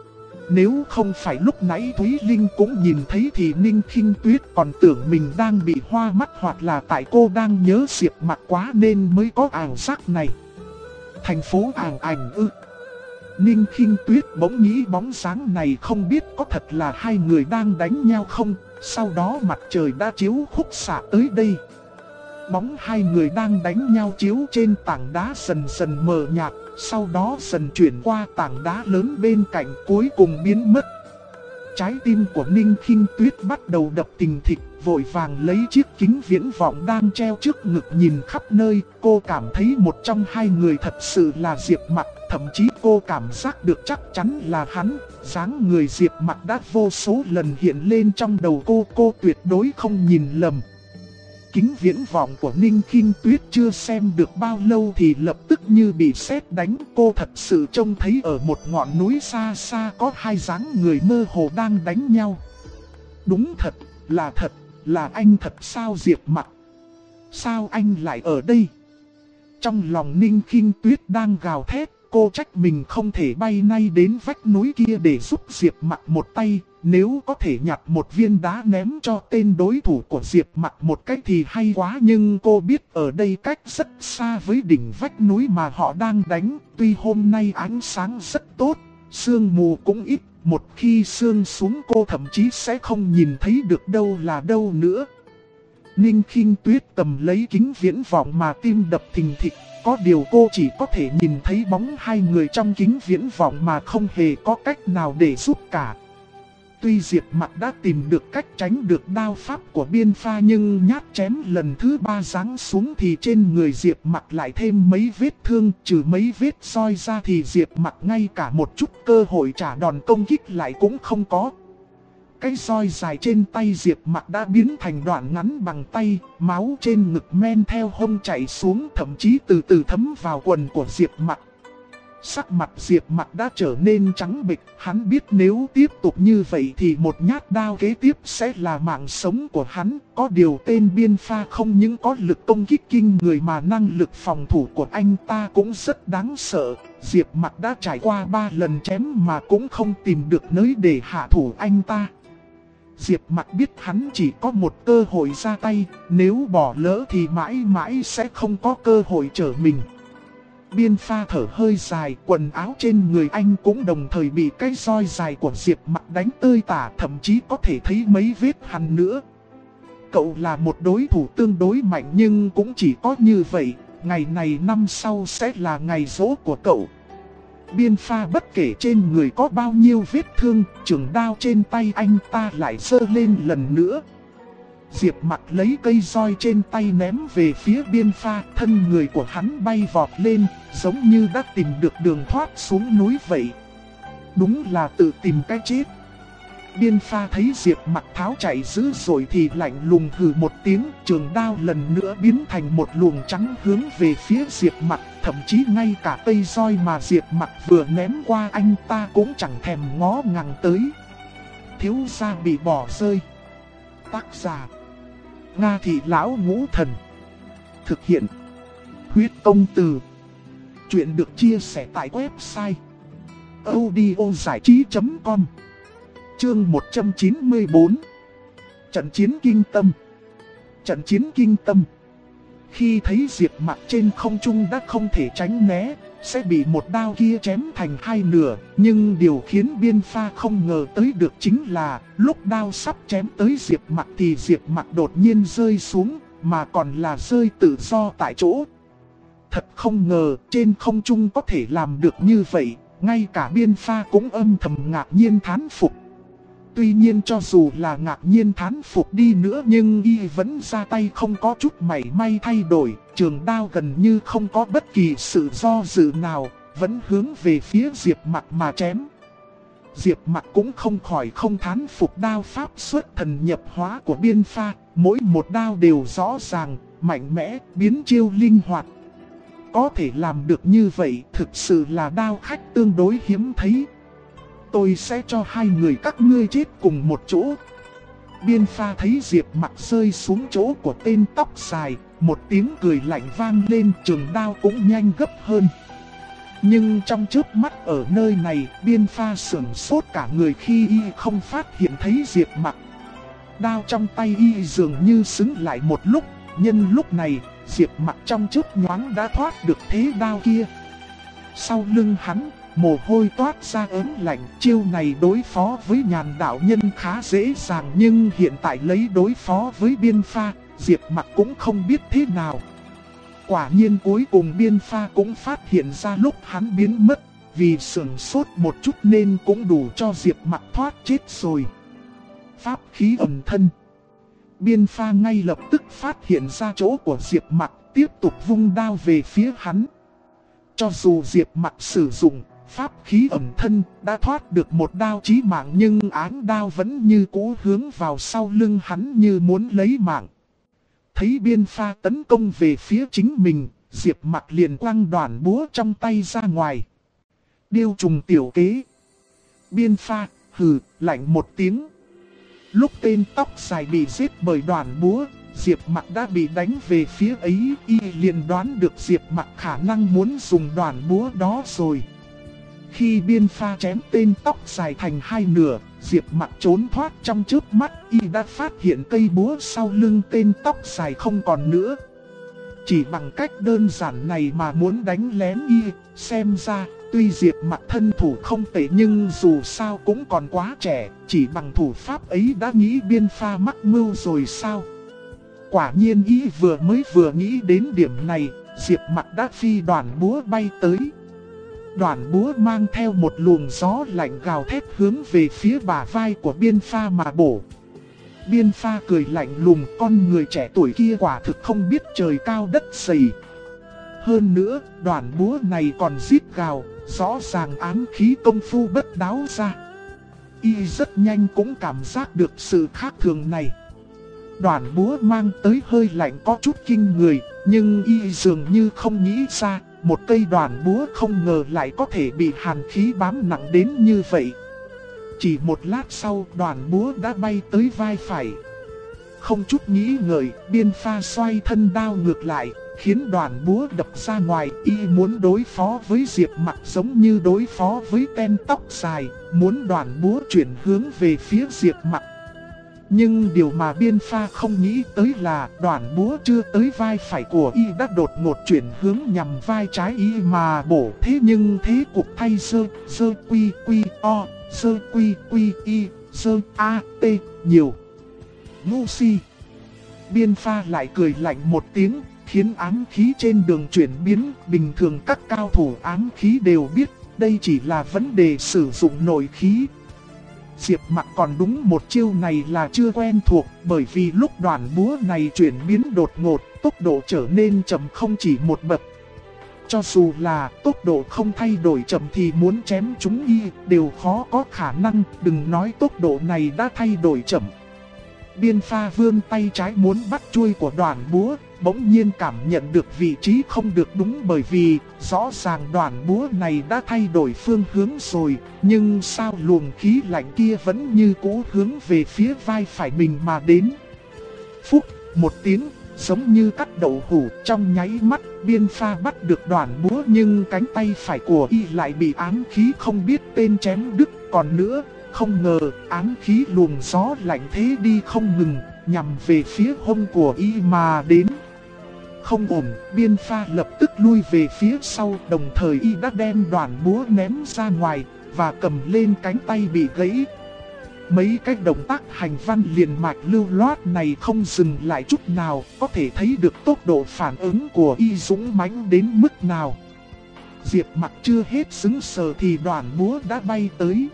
Nếu không phải lúc nãy Thúy Linh cũng nhìn thấy thì Ninh Khinh Tuyết còn tưởng mình đang bị hoa mắt, hoặc là tại cô đang nhớ Diệp Mặc quá nên mới có ảo giác này. Thành phố ảo ảnh ư? Ninh Khinh Tuyết bỗng nghĩ bóng dáng này không biết có thật là hai người đang đánh nhau không. Sau đó mặt trời đã chiếu khúc xạ tới đây. Bóng hai người đang đánh nhau chiếu trên tảng đá dần dần mờ nhạt, sau đó dần chuyển qua tảng đá lớn bên cạnh, cuối cùng biến mất. Trái tim của Ninh Khinh Tuyết bắt đầu đập thình thịch, vội vàng lấy chiếc kính viễn vọng đang treo trước ngực nhìn khắp nơi. Cô cảm thấy một trong hai người thật sự là Diệp Mặc, thậm chí cô cảm giác được chắc chắn là hắn. Dáng người Diệp Mặc đã vô số lần hiện lên trong đầu cô tuyệt đối không nhìn lầm. Kính viễn vọng của Ninh Khinh Tuyết chưa xem được bao lâu thì lập tức như bị sét đánh. Cô thật sự trông thấy ở một ngọn núi xa xa có hai dáng người mơ hồ đang đánh nhau. Đúng thật, là anh thật sao Diệp Mặc? Sao anh lại ở đây? Trong lòng Ninh Khinh Tuyết đang gào thét, cô trách mình không thể bay ngay đến vách núi kia để giúp Diệp Mặc một tay. Nếu có thể nhặt một viên đá ném cho tên đối thủ của Diệp Mặc một cách thì hay quá, nhưng cô biết ở đây cách rất xa với đỉnh vách núi mà họ đang đánh. Tuy hôm nay ánh sáng rất tốt, sương mù cũng ít, một khi sương xuống cô thậm chí sẽ không nhìn thấy được đâu là đâu nữa. Ninh Khinh Tuyết cầm lấy kính viễn vọng mà tim đập thình thịch. Có điều cô chỉ có thể nhìn thấy bóng hai người trong kính viễn vọng mà không hề có cách nào để giúp cả. Tuy Diệp Mặc đã tìm được cách tránh được đao pháp của Biên Pha, nhưng nhát chém lần thứ ba giáng xuống thì trên người Diệp Mặc lại thêm mấy vết thương. Trừ mấy vết roi ra thì Diệp Mặc ngay cả một chút cơ hội trả đòn công kích lại cũng không có. Cái roi dài trên tay Diệp Mặc đã biến thành đoạn ngắn bằng tay, máu trên ngực men theo hông chảy xuống, thậm chí từ từ thấm vào quần của Diệp Mặc. Sắc mặt Diệp Mặc đã trở nên trắng bệch, hắn biết nếu tiếp tục như vậy thì một nhát đao kế tiếp sẽ là mạng sống của hắn. Có điều tên Biên Pha không những có lực công kích kinh người mà năng lực phòng thủ của anh ta cũng rất đáng sợ. Diệp Mặc đã trải qua 3 lần chém mà cũng không tìm được nơi để hạ thủ anh ta. Diệp Mặc biết hắn chỉ có một cơ hội ra tay, nếu bỏ lỡ thì mãi mãi sẽ không có cơ hội trở mình. Biên Pha thở hơi dài, quần áo trên người anh cũng đồng thời bị cái roi dài của Diệp Mặc đánh tơi tả, thậm chí có thể thấy mấy vết hằn nữa. Cậu là một đối thủ tương đối mạnh nhưng cũng chỉ có như vậy, ngày này năm sau sẽ là ngày giỗ của cậu. Biên Pha bất kể trên người có bao nhiêu vết thương, trường đao trên tay anh ta lại giơ lên lần nữa. Diệp Mặc lấy cây roi trên tay ném về phía Biên Pha, thân người của hắn bay vọt lên, giống như đã tìm được đường thoát xuống núi vậy. Đúng là tự tìm cái chết. Biên Pha thấy Diệp Mặc tháo chạy dữ rồi thì lạnh lùng hừ một tiếng, trường đao lần nữa biến thành một luồng trắng hướng về phía Diệp Mặc, thậm chí ngay cả cây roi mà Diệp Mặc vừa ném qua anh ta cũng chẳng thèm ngó ngàng tới. Thiếu gia bị bỏ rơi. Tác giả: Nga Thị Lão Ngũ Thần. Thực hiện: Huyết Công Từ. Chuyện được chia sẻ tại website audiozảichí.com. Chương 194. Trận chiến kinh tâm. Trận chiến kinh tâm. Khi thấy Diệp Mặc trên không trung đã không thể tránh né, sẽ bị một đao kia chém thành hai nửa, nhưng điều khiến Biên Pha không ngờ tới được chính là lúc đao sắp chém tới Diệp Mặc thì Diệp Mặc đột nhiên rơi xuống, mà còn là rơi tự do tại chỗ. Thật không ngờ trên không trung có thể làm được như vậy, ngay cả Biên Pha cũng âm thầm ngạc nhiên thán phục. Tuy nhiên cho dù là ngạc nhiên thán phục đi nữa nhưng y vẫn ra tay không có chút mảy may thay đổi, trường đao gần như không có bất kỳ sự do dự nào, vẫn hướng về phía Diệp Mặc mà chém. Diệp Mặc cũng không khỏi không thán phục đao pháp xuất thần nhập hóa của Biên Pha, mỗi một đao đều rõ ràng, mạnh mẽ, biến chiêu linh hoạt. Có thể làm được như vậy thực sự là đao khách tương đối hiếm thấy. Tôi sẽ cho hai người các ngươi chết cùng một chỗ. Biên Pha thấy Diệp Mặc rơi xuống chỗ của tên tóc dài, một tiếng cười lạnh vang lên, trường đao cũng nhanh gấp hơn. Nhưng trong chớp mắt ở nơi này, Biên Pha sửng sốt cả người khi y không phát hiện thấy Diệp Mặc. Đao trong tay y dường như sững lại một lúc, nhân lúc này, Diệp Mặc trong chớp nhoáng đã thoát được thế đao kia. Sau lưng hắn, mồ hôi toát ra ớn lạnh, chiêu này đối phó với Nhàn đạo nhân khá dễ dàng nhưng hiện tại lấy đối phó với Biên Pha, Diệp Mặc cũng không biết thế nào. Quả nhiên cuối cùng Biên Pha cũng phát hiện ra lúc hắn biến mất, vì sửng sốt một chút nên cũng đủ cho Diệp Mặc thoát chết rồi. Pháp khí ẩn thân. Biên Pha ngay lập tức phát hiện ra chỗ của Diệp Mặc, tiếp tục vung đao về phía hắn. Cho dù Diệp Mặc sử dụng pháp khí ẩn thân đã thoát được một đao chí mạng nhưng áng đao vẫn như cũ hướng vào sau lưng hắn như muốn lấy mạng. Thấy Biên Pha tấn công về phía chính mình, Diệp Mặc liền quăng đoạn búa trong tay ra ngoài. Điêu trùng tiểu kế. Biên Pha hừ lạnh một tiếng. Lúc tên tóc dài bị giết bởi đoạn búa, Diệp Mặc đã bị đánh về phía ấy, y liền đoán được Diệp Mặc khả năng muốn dùng đoạn búa đó rồi. Khi Biên Pha chém tên tóc dài thành hai nửa, Diệp Mặc trốn thoát trong chớp mắt, y đã phát hiện cây búa sau lưng tên tóc dài không còn nữa. Chỉ bằng cách đơn giản này mà muốn đánh lén y, xem ra tuy Diệp Mặc thân thủ không tệ nhưng dù sao cũng còn quá trẻ, chỉ bằng thủ pháp ấy đã nghĩ Biên Pha mắc mưu rồi sao? Quả nhiên y vừa nghĩ đến điểm này, Diệp Mặc đã phi đoạn búa bay tới. Đoạn búa mang theo một luồng gió lạnh gào thét hướng về phía bả vai của Biên Pha mà bổ. Biên Pha cười lạnh lùng, con người trẻ tuổi kia quả thực không biết trời cao đất dày. Hơn nữa, đoạn búa này còn rít gào, rõ ràng ám khí công phu bất đáo ra. Y rất nhanh cũng cảm giác được sự khác thường này. Đoạn búa mang tới hơi lạnh có chút kinh người, nhưng y dường như không nghĩ ra, một cây đoàn búa không ngờ lại có thể bị hàn khí bám nặng đến như vậy. Chỉ một lát sau đoàn búa đã bay tới vai phải. Không chút nghĩ ngợi, Biên Pha xoay thân đao ngược lại, khiến đoàn búa đập ra ngoài. Y muốn đối phó với Diệp Mặc giống như đối phó với tên tóc dài, muốn đoàn búa chuyển hướng về phía Diệp Mặc. Nhưng điều mà Biên Pha không nghĩ tới là đoàn búa chưa tới vai phải của Y đã đột ngột chuyển hướng nhằm vai trái Y mà bổ. Thế nhưng thế cục thay sơ quy quy o, sơ quy quy y, sơ a t nhiều. Ngu si. Biên Pha lại cười lạnh một tiếng, khiến ám khí trên đường chuyển biến. Bình thường các cao thủ ám khí đều biết, đây chỉ là vấn đề sử dụng nội khí. Diệp Mặc còn đúng một chiêu này là chưa quen thuộc, bởi vì lúc đoàn búa này chuyển biến đột ngột, tốc độ trở nên chậm không chỉ một bậc. Cho dù là tốc độ không thay đổi chậm thì muốn chém chúng Y đều khó có khả năng, đừng nói tốc độ này đã thay đổi chậm. Biên Pha vươn tay trái muốn bắt chuôi của đoàn búa, bỗng nhiên cảm nhận được vị trí không được đúng, bởi vì rõ ràng đoàn búa này đã thay đổi phương hướng rồi, nhưng sao luồng khí lạnh kia vẫn như cũ hướng về phía vai phải mình mà đến. Phúc, một tiếng, giống như cắt đậu hũ, trong nháy mắt Biên Pha bắt được đoàn búa, nhưng cánh tay phải của Y lại bị ám khí không biết tên chém đứt. Còn nữa, không ngờ ám khí luồng gió lạnh thế đi không ngừng, nhằm về phía hông của Y mà đến. Không ổn, Biên Pha lập tức lui về phía sau, đồng thời Y đã đem đoàn búa ném ra ngoài và cầm lên cánh tay bị gãy. Mấy cái động tác hành văn liền mạch lưu loát này không dừng lại chút nào, có thể thấy được tốc độ phản ứng của Y dũng mãnh đến mức nào. Diệp Mặc chưa hết sững sờ thì đoàn búa đã bay tới.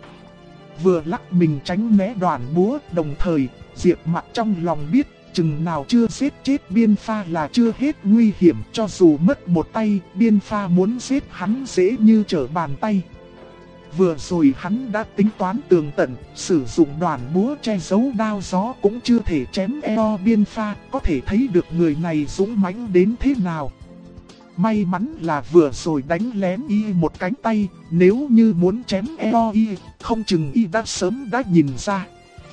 Vừa lắc mình tránh né đoàn búa, đồng thời Diệp Mặc trong lòng biết chừng nào chưa giết chết Biên Pha là chưa hết nguy hiểm. Cho dù mất một tay, Biên Pha muốn giết hắn dễ như trở bàn tay. Vừa rồi hắn đã tính toán tường tận, sử dụng đoàn búa che giấu đao gió cũng chưa thể chém eo Biên Pha, có thể thấy được người này dũng mãnh đến thế nào. May mắn là vừa rồi đánh lén Y một cánh tay, nếu như muốn chém eo Y, không chừng Y đã sớm đã nhìn ra.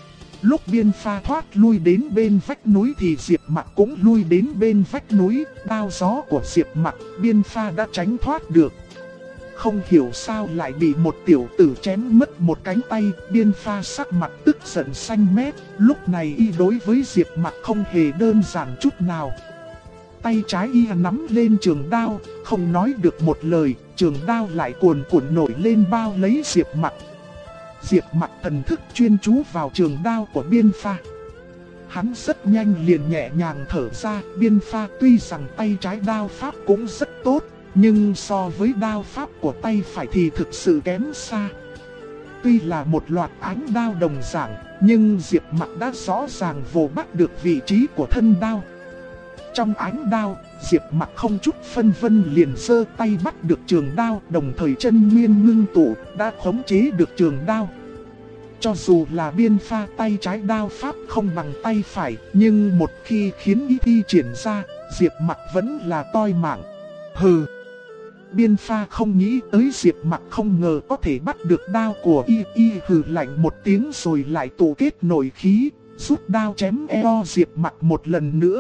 Lúc Biên Pha thoát lui đến bên vách núi thì Diệp Mặc cũng lui đến bên vách núi, đao gió của Diệp Mặc, Biên Pha đã tránh thoát được. Không hiểu sao lại bị một tiểu tử chém mất một cánh tay, Biên Pha sắc mặt tức giận xanh mét. Lúc này Y đối với Diệp Mặc không hề đơn giản chút nào. Tay trái Y nắm lên trường đao, không nói được một lời, trường đao lại cuồn cuộn nổi lên bao lấy Diệp Mặc. Diệp Mặc thần thức chuyên chú vào trường đao của Biên Pha. Hắn rất nhanh liền nhẹ nhàng thở ra. Biên Pha tuy rằng tay trái đao pháp cũng rất tốt, nhưng so với đao pháp của tay phải thì thực sự kém xa. Tuy là một loạt ánh đao đồng dạng, nhưng Diệp Mặc đã rõ ràng vồ bắt được vị trí của thân đao. Trong ánh đao, Diệp Mặc không chút phân vân liền giơ tay bắt được trường đao, đồng thời chân nguyên ngưng tụ đã khống chế được trường đao. Cho dù là Biên Pha tay trái đao pháp không bằng tay phải, nhưng một khi khiến Y thi triển ra, Diệp Mặc vẫn là toi mạng. Hừ. Biên Pha không nghĩ tới Diệp Mặc không ngờ có thể bắt được đao của Y hừ lạnh một tiếng rồi lại tụ kết nội khí, rút đao chém eo Diệp Mặc một lần nữa.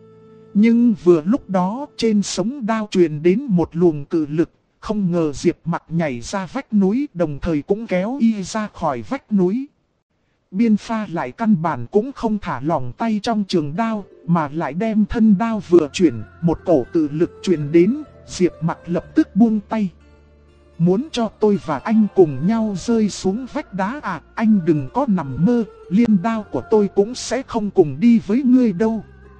Nhưng vừa lúc đó trên sống đao truyền đến một luồng cự lực, không ngờ Diệp Mặc nhảy ra vách núi, đồng thời cũng kéo Y ra khỏi vách núi. Biên Pha lại căn bản cũng không thả lỏng tay trong trường đao, mà lại đem thân đao vừa chuyển, một cổ cự lực truyền đến, Diệp Mặc lập tức buông tay. Muốn cho tôi và anh cùng nhau rơi xuống vách đá à? Anh đừng có nằm mơ, liên đao của tôi cũng sẽ không cùng đi với ngươi đâu.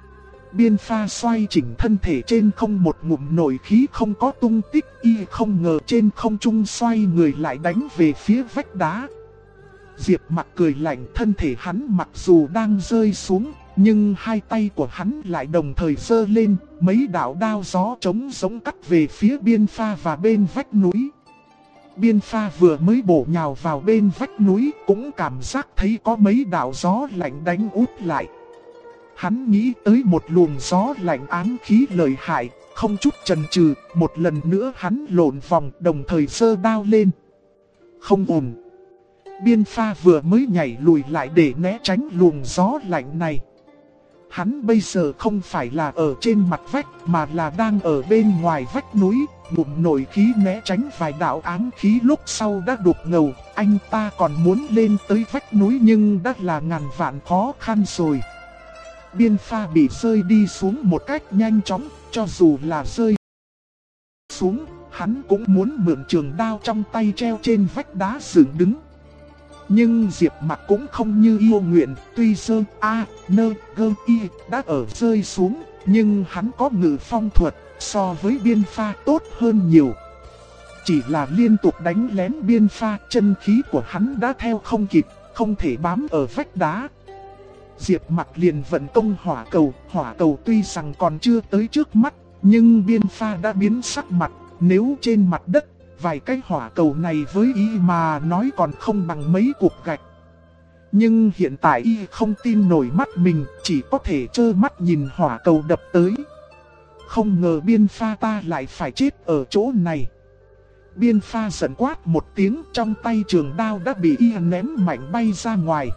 Biên Pha xoay chỉnh thân thể trên không, một ngụm nổi khí không có tung tích. Y không ngờ trên không trung xoay người lại đánh về phía vách đá. Diệp Mặc cười lạnh, thân thể hắn mặc dù đang rơi xuống, nhưng hai tay của hắn lại đồng thời giơ lên, mấy đạo đao gió trống giống cắt về phía Biên Pha và bên vách núi. Biên Pha vừa mới bổ nhào vào bên vách núi, cũng cảm giác thấy có mấy đạo gió lạnh đánh út lại. Hắn nghĩ tới một luồng gió lạnh ám khí lợi hại, không chút chần chừ, một lần nữa hắn lộn vòng đồng thời giơ đao lên. Không ổn. Biên Pha vừa mới nhảy lùi lại để né tránh luồng gió lạnh này. Hắn bây giờ không phải là ở trên mặt vách mà là đang ở bên ngoài vách núi, ngụm nổi khí né tránh vài đạo ám khí lúc sau đã đục ngầu. Anh ta còn muốn lên tới vách núi nhưng đã là ngàn vạn khó khăn rồi. Biên Pha bị rơi đi xuống một cách nhanh chóng, cho dù là rơi xuống, hắn cũng muốn mượn trường đao trong tay treo trên vách đá dựng đứng. Nhưng Diệp Mặc cũng không như yêu nguyện, tuy sơ a nơ gơ y đã ở rơi xuống, nhưng hắn có ngự phong thuật, so với Biên Pha tốt hơn nhiều. Chỉ là liên tục đánh lén Biên Pha, chân khí của hắn đã theo không kịp, không thể bám ở vách đá. Diệp Mặc liền vận công hỏa cầu tuy rằng còn chưa tới trước mắt, nhưng Biên Pha đã biến sắc mặt, nếu trên mặt đất, vài cái hỏa cầu này với y mà nói còn không bằng mấy cục gạch. Nhưng hiện tại y không tin nổi mắt mình, chỉ có thể trơ mắt nhìn hỏa cầu đập tới. Không ngờ Biên Pha ta lại phải chết ở chỗ này. Biên Pha giận quát một tiếng, trong tay trường đao đã bị y ném mạnh bay ra ngoài.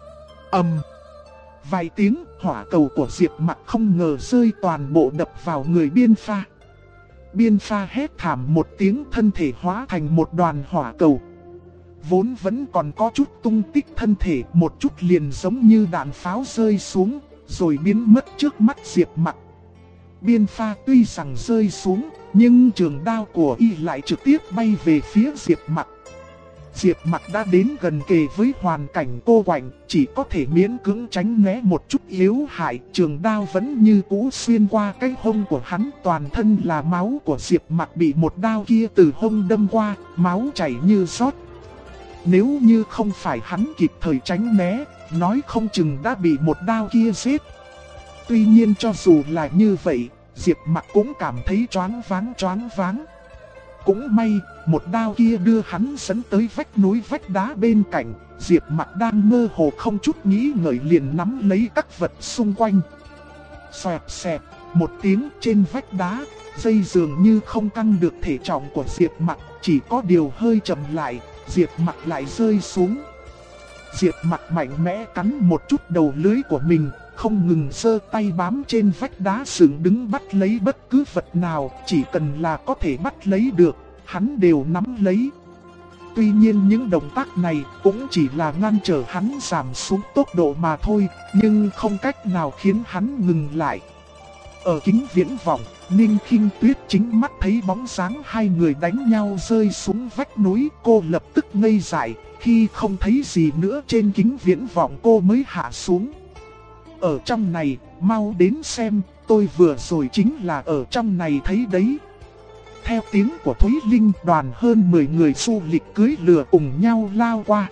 Vài tiếng, hỏa cầu của Diệp Mặc không ngờ rơi toàn bộ đập vào người Biên Pha. Biên Pha hét thảm một tiếng, thân thể hóa thành một đoàn hỏa cầu. Vốn vẫn còn có chút tung tích thân thể, một chút liền giống như đạn pháo rơi xuống, rồi biến mất trước mắt Diệp Mặc. Biên Pha tuy rằng rơi xuống, nhưng trường đao của y lại trực tiếp bay về phía Diệp Mặc. Diệp Mặc đã đến gần kề với hoàn cảnh cô quạnh, chỉ có thể miễn cưỡng tránh né một chút yếu hại. Trường đao vẫn như cũ xuyên qua cái hông của hắn, toàn thân là máu của Diệp Mặc bị một đao kia từ hông đâm qua, máu chảy như rót. Nếu như không phải hắn kịp thời tránh né, nói không chừng đã bị một đao kia giết. Tuy nhiên cho dù là như vậy, Diệp Mặc cũng cảm thấy choáng váng. Cũng may, một đao kia đưa hắn dẫn tới vách núi vách đá bên cạnh. Diệp Mặc đang mơ hồ không chút nghĩ ngợi liền nắm lấy các vật xung quanh. Xoẹt xẹt, một tiếng trên vách đá, dây dường như không căng được thể trọng của Diệp Mặc, chỉ có điều hơi chậm lại, Diệp Mặc lại rơi xuống. Diệp Mặc mạnh mẽ cắn một chút đầu lưới của mình, không ngừng giơ tay bám trên vách đá dựng đứng bắt lấy bất cứ vật nào, chỉ cần là có thể bắt lấy được, hắn đều nắm lấy. Tuy nhiên những động tác này cũng chỉ là ngăn trở hắn giảm xuống tốc độ mà thôi, nhưng không cách nào khiến hắn ngừng lại. Ở kính viễn vọng, Ninh Khinh Tuyết chính mắt thấy bóng dáng hai người đánh nhau rơi xuống vách núi, cô lập tức ngây dại, khi không thấy gì nữa trên kính viễn vọng cô mới hạ xuống. Ở trong này, mau đến xem, tôi vừa rồi chính là ở trong này thấy đấy. Theo tiếng của Thúy Linh, đoàn hơn 10 người du lịch cưỡi lừa cùng nhau lao qua.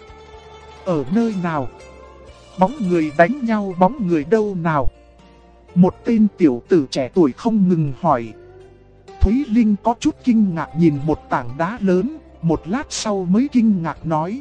Ở nơi nào? Bóng người đánh nhau, bóng người đâu nào? Một tên tiểu tử trẻ tuổi không ngừng hỏi. Thúy Linh có chút kinh ngạc nhìn một tảng đá lớn, một lát sau mới kinh ngạc nói.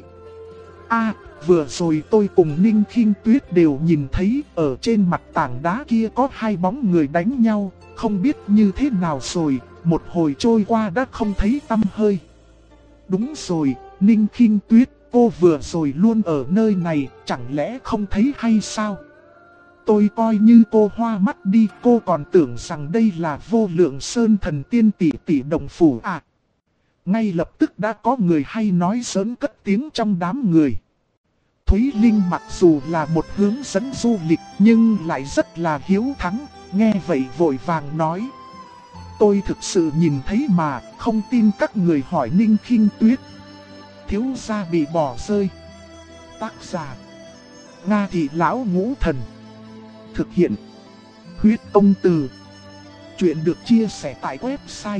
Vừa rồi tôi cùng Ninh Khinh Tuyết đều nhìn thấy ở trên mặt tảng đá kia có hai bóng người đánh nhau, không biết như thế nào rồi, một hồi trôi qua đã không thấy tăm hơi. Đúng rồi, Ninh Khinh Tuyết, cô vừa rồi luôn ở nơi này, chẳng lẽ không thấy hay sao? Tôi coi như cô hoa mắt đi, cô còn tưởng rằng đây là Vô Lượng Sơn Thần Tiên tỷ tỷ đồng phủ à? Ngay lập tức đã có người hay nói giỡn cất tiếng trong đám người. Thúy Linh mặc dù là một hướng dẫn du lịch nhưng lại rất là hiếu thắng, nghe vậy vội vàng nói. Tôi thực sự nhìn thấy mà, không tin các người hỏi Ninh Khinh Tuyết. Thiếu gia bị bỏ rơi. Tác giả: Nga Thị Lão Ngũ Thần. Thực hiện: Huyết Công Từ. Chuyện được chia sẻ tại website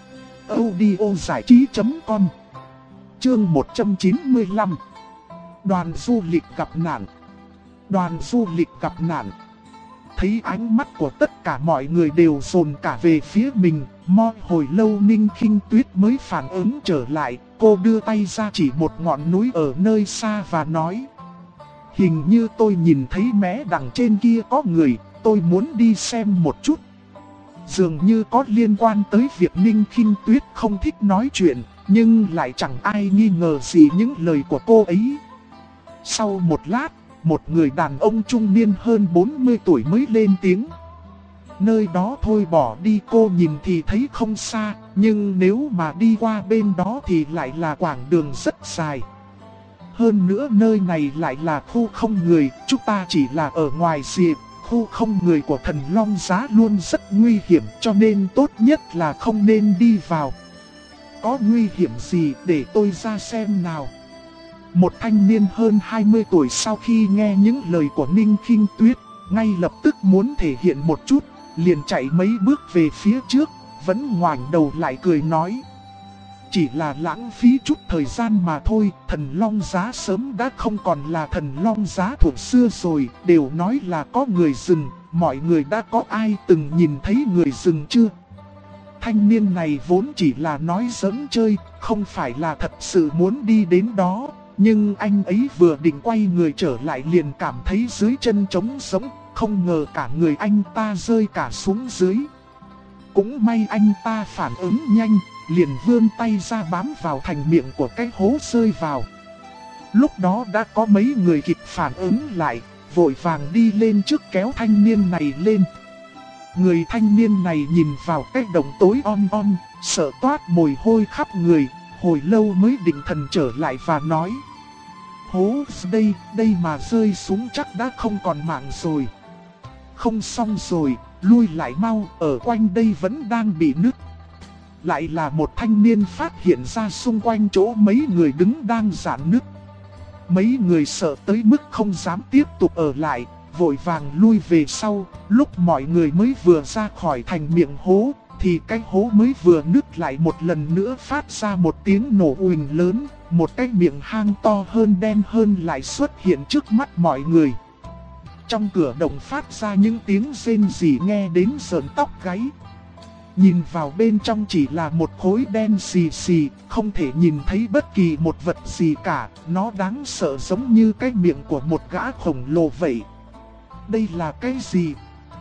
audiozảichí.com. Chương 195. Đoàn du lịch gặp nạn. Đoàn du lịch gặp nạn. Thấy ánh mắt của tất cả mọi người đều dồn cả về phía mình, một hồi lâu Ninh Khinh Tuyết mới phản ứng trở lại. Cô đưa tay ra chỉ một ngọn núi ở nơi xa và nói. Hình như tôi nhìn thấy mé đằng trên kia có người, tôi muốn đi xem một chút. dường như có liên quan tới việc Ninh Khinh Tuyết không thích nói chuyện, nhưng lại chẳng ai nghi ngờ gì những lời của cô ấy. Sau một lát, một người đàn ông trung niên hơn 40 tuổi mới lên tiếng. Nơi đó thôi bỏ đi, cô nhìn thì thấy không xa, nhưng nếu mà đi qua bên đó thì lại là quãng đường rất dài. Hơn nữa nơi này lại là khu không người, chúng ta chỉ là ở ngoài rìa. Khu không người của Thần Long Giá luôn rất nguy hiểm, cho nên tốt nhất là không nên đi vào. Có nguy hiểm gì để tôi ra xem nào? Một thanh niên hơn 20 tuổi sau khi nghe những lời của Ninh Khinh Tuyết, ngay lập tức muốn thể hiện một chút, liền chạy mấy bước về phía trước, vẫn ngoảnh đầu lại cười nói. Chỉ là lãng phí chút thời gian mà thôi, Thần Long Giá sớm đã không còn là Thần Long Giá thuở xưa rồi, đều nói là có người rừng, mọi người đã có ai từng nhìn thấy người rừng chưa? Thanh niên này vốn chỉ là nói giỡn chơi, không phải là thật sự muốn đi đến đó, nhưng anh ấy vừa định quay người trở lại liền cảm thấy dưới chân trống sống, không ngờ cả người anh ta rơi cả xuống dưới. Cũng may anh ta phản ứng nhanh, liền vươn tay ra bám vào thành miệng của cái hố rơi vào. Lúc đó đã có mấy người kịp phản ứng lại, vội vàng đi lên trước kéo thanh niên này lên. Người thanh niên này nhìn vào cái đồng tối om, sợ toát mồ hôi khắp người, hồi lâu mới định thần trở lại và nói. Hố đây mà rơi xuống chắc đã không còn mạng rồi. Không xong rồi, lui lại mau, ở quanh đây vẫn đang bị nứt. Lại là một thanh niên phát hiện ra xung quanh chỗ mấy người đứng đang rạn nứt. Mấy người sợ tới mức không dám tiếp tục ở lại, vội vàng lui về sau. Lúc mọi người mới vừa ra khỏi thành miệng hố, thì cái hố mới vừa nứt lại một lần nữa phát ra một tiếng nổ uỳnh lớn. Một cái miệng hang to hơn đen hơn lại xuất hiện trước mắt mọi người. Trong cửa động phát ra những tiếng rên rỉ nghe đến sởn tóc gáy. Nhìn vào bên trong chỉ là một khối đen xì xì, không thể nhìn thấy bất kỳ một vật gì cả. Nó đáng sợ giống như cái miệng của một gã khổng lồ vậy. Đây là cái gì?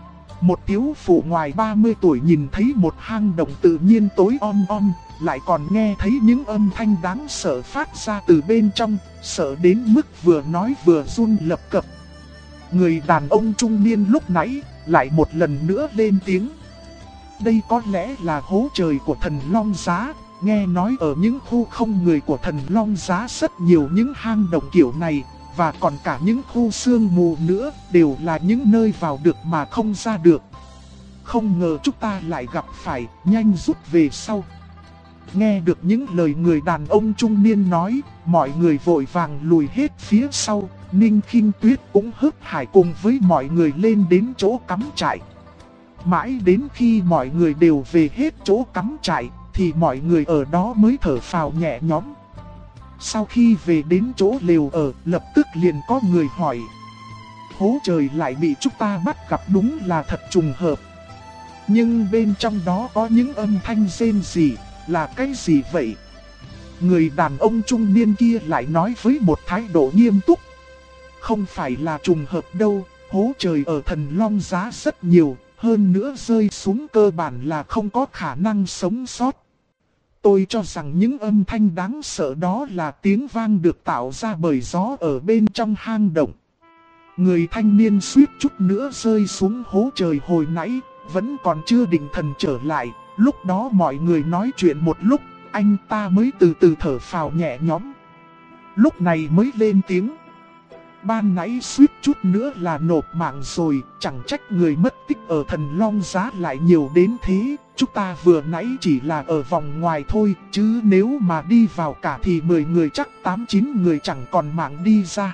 Một thiếu phụ ngoài 30 tuổi nhìn thấy một hang động tự nhiên tối om, lại còn nghe thấy những âm thanh đáng sợ phát ra từ bên trong, sợ đến mức vừa nói vừa run lập cập. Người đàn ông trung niên lúc nãy lại một lần nữa lên tiếng. Đây có lẽ là hố trời của Thần Long Giá, nghe nói ở những khu không người của Thần Long Giá rất nhiều những hang động kiểu này, và còn cả những khu sương mù nữa, đều là những nơi vào được mà không ra được. Không ngờ chúng ta lại gặp phải, nhanh rút về sau. Nghe được những lời người đàn ông trung niên nói, mọi người vội vàng lùi hết phía sau. Ninh Khinh Tuyết cũng hớt hải cùng với mọi người lên đến chỗ cắm trại. Mãi đến khi mọi người đều về hết chỗ cắm trại, thì mọi người ở đó mới thở phào nhẹ nhõm. Sau khi về đến chỗ lều ở, lập tức liền có người hỏi. Hố trời lại bị chúng ta bắt gặp, đúng là thật trùng hợp. Nhưng bên trong đó có những âm thanh rên rỉ, là cái gì vậy? Người đàn ông trung niên kia lại nói với một thái độ nghiêm túc. Không phải là trùng hợp đâu, hố trời ở Thần Long Giá rất nhiều, hơn nữa rơi xuống cơ bản là không có khả năng sống sót. Tôi cho rằng những âm thanh đáng sợ đó là tiếng vang được tạo ra bởi gió ở bên trong hang động. Người thanh niên suýt chút nữa rơi xuống hố trời hồi nãy, vẫn còn chưa định thần trở lại. Lúc đó mọi người nói chuyện một lúc, anh ta mới từ từ thở phào nhẹ nhõm. Lúc này mới lên tiếng. Ban nãy suýt chút nữa là nộp mạng rồi, chẳng trách người mất tích ở Thần Long Giá lại nhiều đến thế. Chúng ta vừa nãy chỉ là ở vòng ngoài thôi, chứ nếu mà đi vào cả thì 10 người chắc 8-9 người chẳng còn mạng đi ra.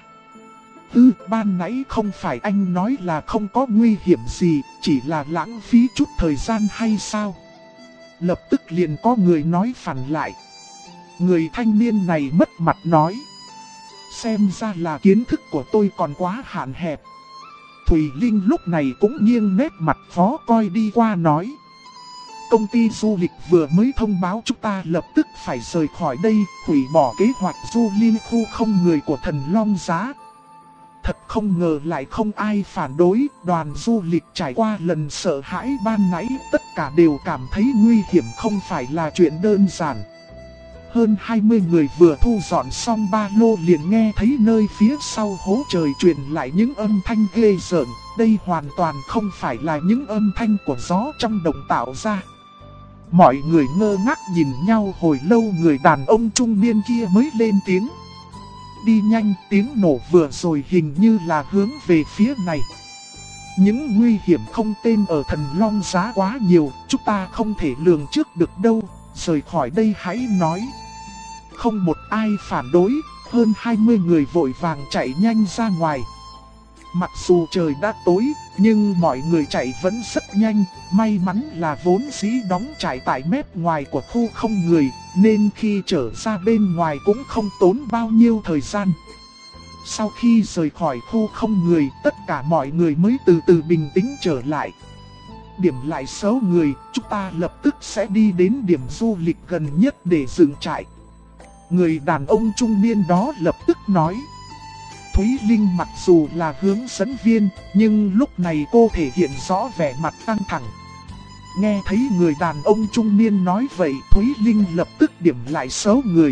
Ban nãy không phải anh nói là không có nguy hiểm gì, chỉ là lãng phí chút thời gian hay sao? Lập tức liền có người nói phản lại. Người thanh niên này mất mặt nói. Xem ra là kiến thức của tôi còn quá hạn hẹp. Thùy Linh lúc này cũng nghiêng nét mặt phó coi đi qua nói. Công ty du lịch vừa mới thông báo chúng ta lập tức phải rời khỏi đây, hủy bỏ kế hoạch du lịch khu không người của Thần Long Giá. thật không ngờ lại không ai phản đối. Đoàn du lịch trải qua lần sợ hãi ban nãy, tất cả đều cảm thấy nguy hiểm không phải là chuyện đơn giản. Hơn 20 người vừa thu dọn xong ba lô liền nghe thấy nơi phía sau hố trời truyền lại những âm thanh ghê rợn. Đây hoàn toàn không phải là những âm thanh của gió trong động tạo ra. Mọi người ngơ ngác nhìn nhau hồi lâu, người đàn ông trung niên kia mới lên tiếng. Đi nhanh, tiếng nổ vừa rồi hình như là hướng về phía này. Những nguy hiểm không tên ở Thần Long Giá quá nhiều, chúng ta không thể lường trước được đâu, rời khỏi đây hãy nói. Không một ai phản đối, hơn 20 người vội vàng chạy nhanh ra ngoài. Mặc dù trời đã tối, nhưng mọi người chạy vẫn rất nhanh. May mắn là vốn dĩ đóng trại tại mép ngoài của khu không người, nên khi trở ra bên ngoài cũng không tốn bao nhiêu thời gian. Sau khi rời khỏi khu không người, tất cả mọi người mới từ từ bình tĩnh trở lại. Điểm lại số người, chúng ta lập tức sẽ đi đến điểm du lịch gần nhất để dựng trại. Người đàn ông trung niên đó lập tức nói. Thúy Linh mặc dù là hướng dẫn viên, nhưng lúc này cô thể hiện rõ vẻ mặt căng thẳng. Nghe thấy người đàn ông trung niên nói vậy, Thúy Linh lập tức điểm lại số người.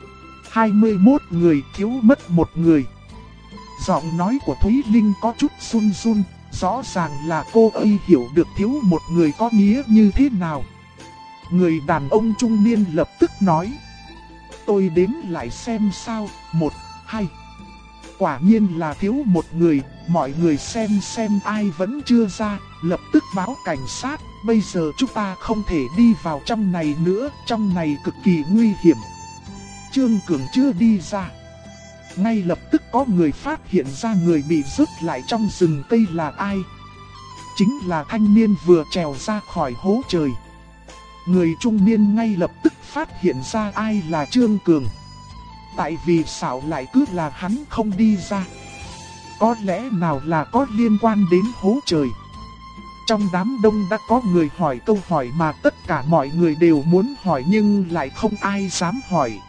21 người, thiếu mất một người. Giọng nói của Thúy Linh có chút run run, rõ ràng là cô ấy hiểu được thiếu một người có nghĩa như thế nào. Người đàn ông trung niên lập tức nói. Tôi đếm lại xem sao, 1, 2. Quả nhiên là thiếu một người, mọi người xem ai vẫn chưa ra, lập tức báo cảnh sát. Bây giờ chúng ta không thể đi vào trong này nữa, trong này cực kỳ nguy hiểm. Trương Cường chưa đi ra, ngay lập tức có người phát hiện ra người bị rớt lại trong rừng cây là ai. Chính là thanh niên vừa trèo ra khỏi hố trời. Người trung niên ngay lập tức phát hiện ra ai là Trương Cường. Tại vì sao lại cứ là hắn không đi ra? Có lẽ nào là có liên quan đến hố trời? Trong đám đông đã có người hỏi câu hỏi mà tất cả mọi người đều muốn hỏi nhưng lại không ai dám hỏi.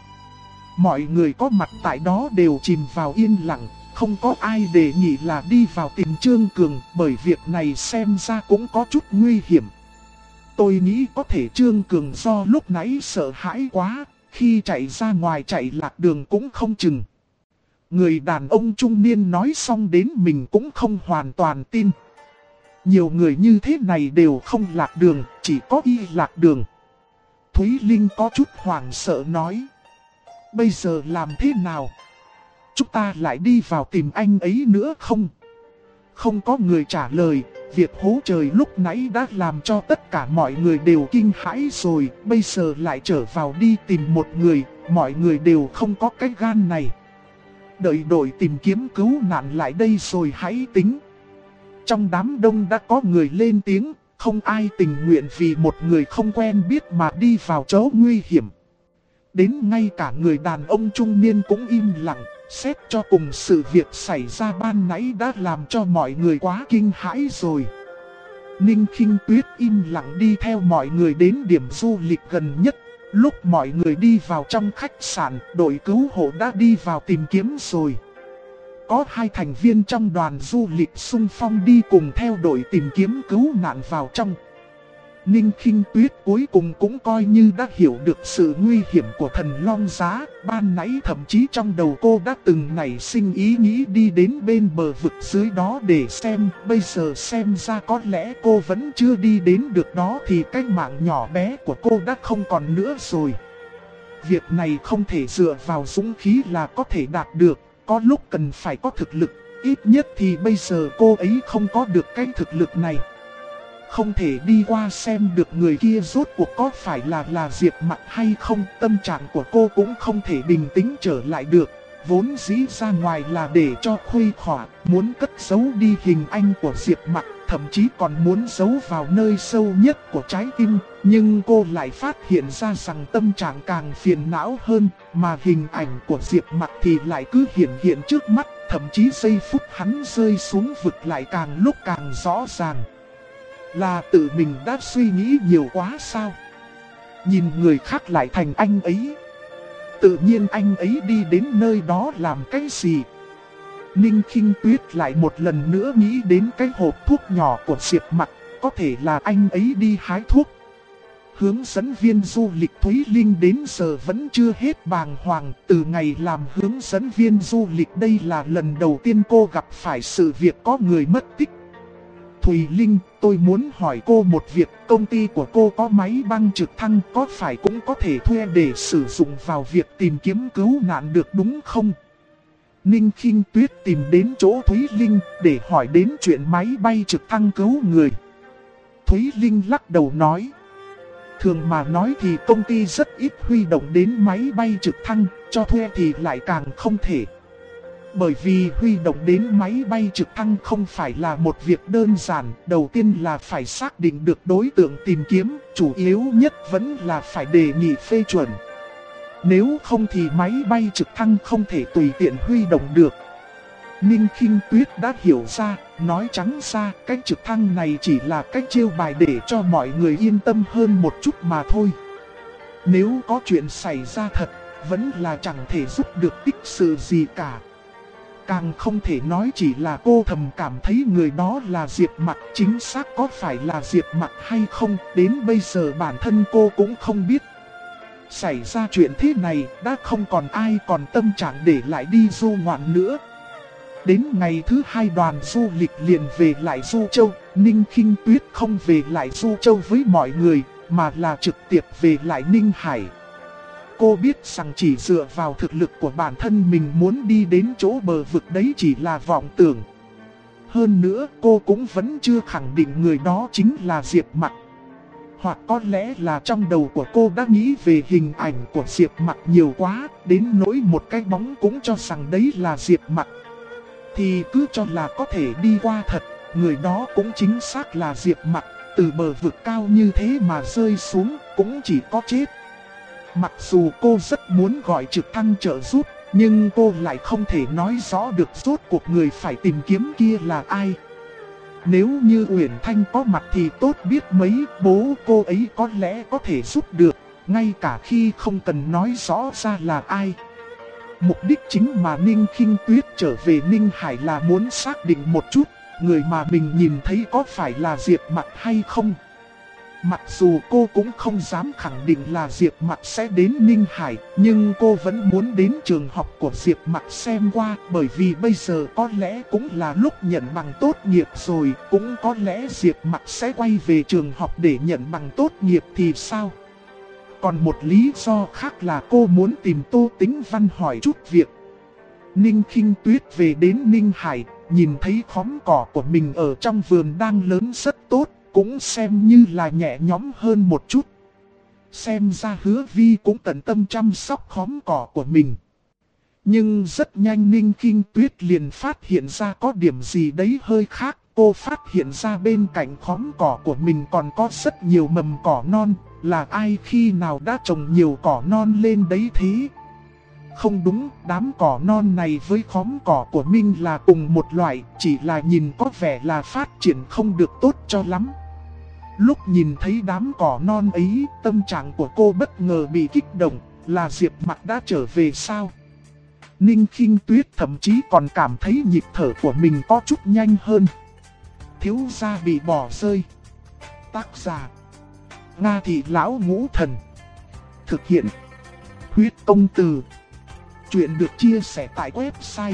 Mọi người có mặt tại đó đều chìm vào yên lặng, không có ai đề nghị là đi vào tìm Trương Cường, bởi việc này xem ra cũng có chút nguy hiểm. Tôi nghĩ có thể Trương Cường do lúc nãy sợ hãi quá, khi chạy ra ngoài chạy lạc đường cũng không chừng. Người đàn ông trung niên nói xong đến mình cũng không hoàn toàn tin. Nhiều người như thế này đều không lạc đường, chỉ có y lạc đường. Thúy Linh có chút hoảng sợ nói. Bây giờ làm thế nào? Chúng ta lại đi vào tìm anh ấy nữa không? Không có người trả lời. Việc hố trời lúc nãy đã làm cho tất cả mọi người đều kinh hãi rồi. Bây giờ lại trở vào đi tìm một người. Mọi người đều không có cái gan này. Đợi đội tìm kiếm cứu nạn lại đây rồi hãy tính. Trong đám đông đã có người lên tiếng. Không ai tình nguyện vì một người không quen biết mà đi vào chỗ nguy hiểm. Đến ngay cả người đàn ông trung niên cũng im lặng. Xét cho cùng sự việc xảy ra ban nãy đã làm cho mọi người quá kinh hãi rồi. Ninh Khinh Tuyết im lặng đi theo mọi người đến điểm du lịch gần nhất. Lúc mọi người đi vào trong khách sạn, đội cứu hộ đã đi vào tìm kiếm rồi. Có 2 thành viên trong đoàn du lịch xung phong đi cùng theo đội tìm kiếm cứu nạn vào trong. Ninh Khinh Tuyết cuối cùng cũng coi như đã hiểu được sự nguy hiểm của Thần Long Giá. Ban nãy thậm chí trong đầu cô đã từng nảy sinh ý nghĩ đi đến bên bờ vực dưới đó để xem. Bây giờ xem ra có lẽ cô vẫn chưa đi đến được đó thì cái mạng nhỏ bé của cô đã không còn nữa rồi. Việc này không thể dựa vào dũng khí là có thể đạt được. Có lúc cần phải có thực lực. Ít nhất thì bây giờ cô ấy không có được cái thực lực này. Không thể đi qua xem được người kia rốt cuộc có phải là Diệp Mặc hay không. Tâm trạng của cô cũng không thể bình tĩnh trở lại được. Vốn dĩ ra ngoài là để cho khuây khỏa, muốn cất giấu đi hình ảnh của Diệp Mặc, thậm chí còn muốn giấu vào nơi sâu nhất của trái tim. Nhưng cô lại phát hiện ra rằng tâm trạng càng phiền não hơn, mà hình ảnh của Diệp Mặc thì lại cứ hiện trước mắt. Thậm chí giây phút hắn rơi xuống vực lại càng lúc càng rõ ràng. Là tự mình đã suy nghĩ nhiều quá sao? Nhìn người khác lại thành anh ấy. Tự nhiên anh ấy đi đến nơi đó làm cái gì? Ninh Khinh Tuyết lại một lần nữa nghĩ đến cái hộp thuốc nhỏ của Diệp Mặc, có thể là anh ấy đi hái thuốc. Hướng dẫn viên du lịch Thúy Linh đến giờ vẫn chưa hết bàng hoàng. Từ ngày làm hướng dẫn viên du lịch đây là lần đầu tiên cô gặp phải sự việc có người mất tích. Thùy Linh, tôi muốn hỏi cô một việc, công ty của cô có máy băng trực thăng có phải cũng có thể thuê để sử dụng vào việc tìm kiếm cứu nạn được đúng không? Ninh Khinh Tuyết tìm đến chỗ Thúy Linh để hỏi đến chuyện máy bay trực thăng cứu người. Thúy Linh lắc đầu nói. Thường mà nói thì công ty rất ít huy động đến máy bay trực thăng, cho thuê thì lại càng không thể. Bởi vì huy động đến máy bay trực thăng không phải là một việc đơn giản, đầu tiên là phải xác định được đối tượng tìm kiếm, chủ yếu nhất vẫn là phải đề nghị phê chuẩn. Nếu không thì máy bay trực thăng không thể tùy tiện huy động được. Ninh Khinh Tuyết đã hiểu ra, nói trắng ra, cái trực thăng này chỉ là cách chiêu bài để cho mọi người yên tâm hơn một chút mà thôi. Nếu có chuyện xảy ra thật, vẫn là chẳng thể giúp được tích sự gì cả. Càng không thể nói chỉ là cô thầm cảm thấy người đó là Diệp Mặc, chính xác có phải là Diệp Mặc hay không, đến bây giờ bản thân cô cũng không biết. Xảy ra chuyện thế này, đã không còn ai còn tâm trạng để lại đi du ngoạn nữa. Đến ngày thứ 2 đoàn du lịch liền về lại Du Châu, Ninh Khinh Tuyết không về lại Du Châu với mọi người, mà là trực tiếp về lại Ninh Hải. Cô biết rằng chỉ dựa vào thực lực của bản thân mình muốn đi đến chỗ bờ vực đấy chỉ là vọng tưởng. Hơn nữa cô cũng vẫn chưa khẳng định người đó chính là Diệp Mặc. Hoặc có lẽ là trong đầu của cô đã nghĩ về hình ảnh của Diệp Mặc nhiều quá, đến nỗi một cái bóng cũng cho rằng đấy là Diệp Mặc. Thì cứ cho là có thể đi qua thật, người đó cũng chính xác là Diệp Mặc, từ bờ vực cao như thế mà rơi xuống cũng chỉ có chết. Mặc dù cô rất muốn gọi trực thăng trợ giúp, nhưng cô lại không thể nói rõ được rốt cuộc người phải tìm kiếm kia là ai. Nếu như Uyển Thanh có mặt thì tốt biết mấy, bố cô ấy có lẽ có thể giúp được, ngay cả khi không cần nói rõ ra là ai. Mục đích chính mà Ninh Khinh Tuyết trở về Ninh Hải là muốn xác định một chút, người mà mình nhìn thấy có phải là Diệp Mặc hay không. Mặc dù cô cũng không dám khẳng định là Diệp Mặc sẽ đến Ninh Hải, nhưng cô vẫn muốn đến trường học của Diệp Mặc xem qua, bởi vì bây giờ có lẽ cũng là lúc nhận bằng tốt nghiệp rồi, cũng có lẽ Diệp Mặc sẽ quay về trường học để nhận bằng tốt nghiệp thì sao. Còn một lý do khác là cô muốn tìm Tô Tĩnh Văn hỏi chút việc. Ninh Khinh Tuyết về đến Ninh Hải, nhìn thấy khóm cỏ của mình ở trong vườn đang lớn rất tốt, cũng xem như là nhẹ nhõm hơn một chút. Xem ra Hứa Vi cũng tận tâm chăm sóc khóm cỏ của mình. Nhưng rất nhanh Ninh Khinh Tuyết liền phát hiện ra có điểm gì đấy hơi khác. Cô phát hiện ra bên cạnh khóm cỏ của mình còn có rất nhiều mầm cỏ non. Là ai khi nào đã trồng nhiều cỏ non lên đấy thế? Không đúng, đám cỏ non này với khóm cỏ của Minh là cùng một loại, chỉ là nhìn có vẻ là phát triển không được tốt cho lắm. Lúc nhìn thấy đám cỏ non ấy, tâm trạng của cô bất ngờ bị kích động, là Diệp Mặc đã trở về sao? Ninh Khinh Tuyết thậm chí còn cảm thấy nhịp thở của mình có chút nhanh hơn. Thiếu gia bị bỏ rơi. Tác giả Nga Thị Lão Ngũ Thần. Thực hiện Huyết Công Từ. Chuyện được chia sẻ tại website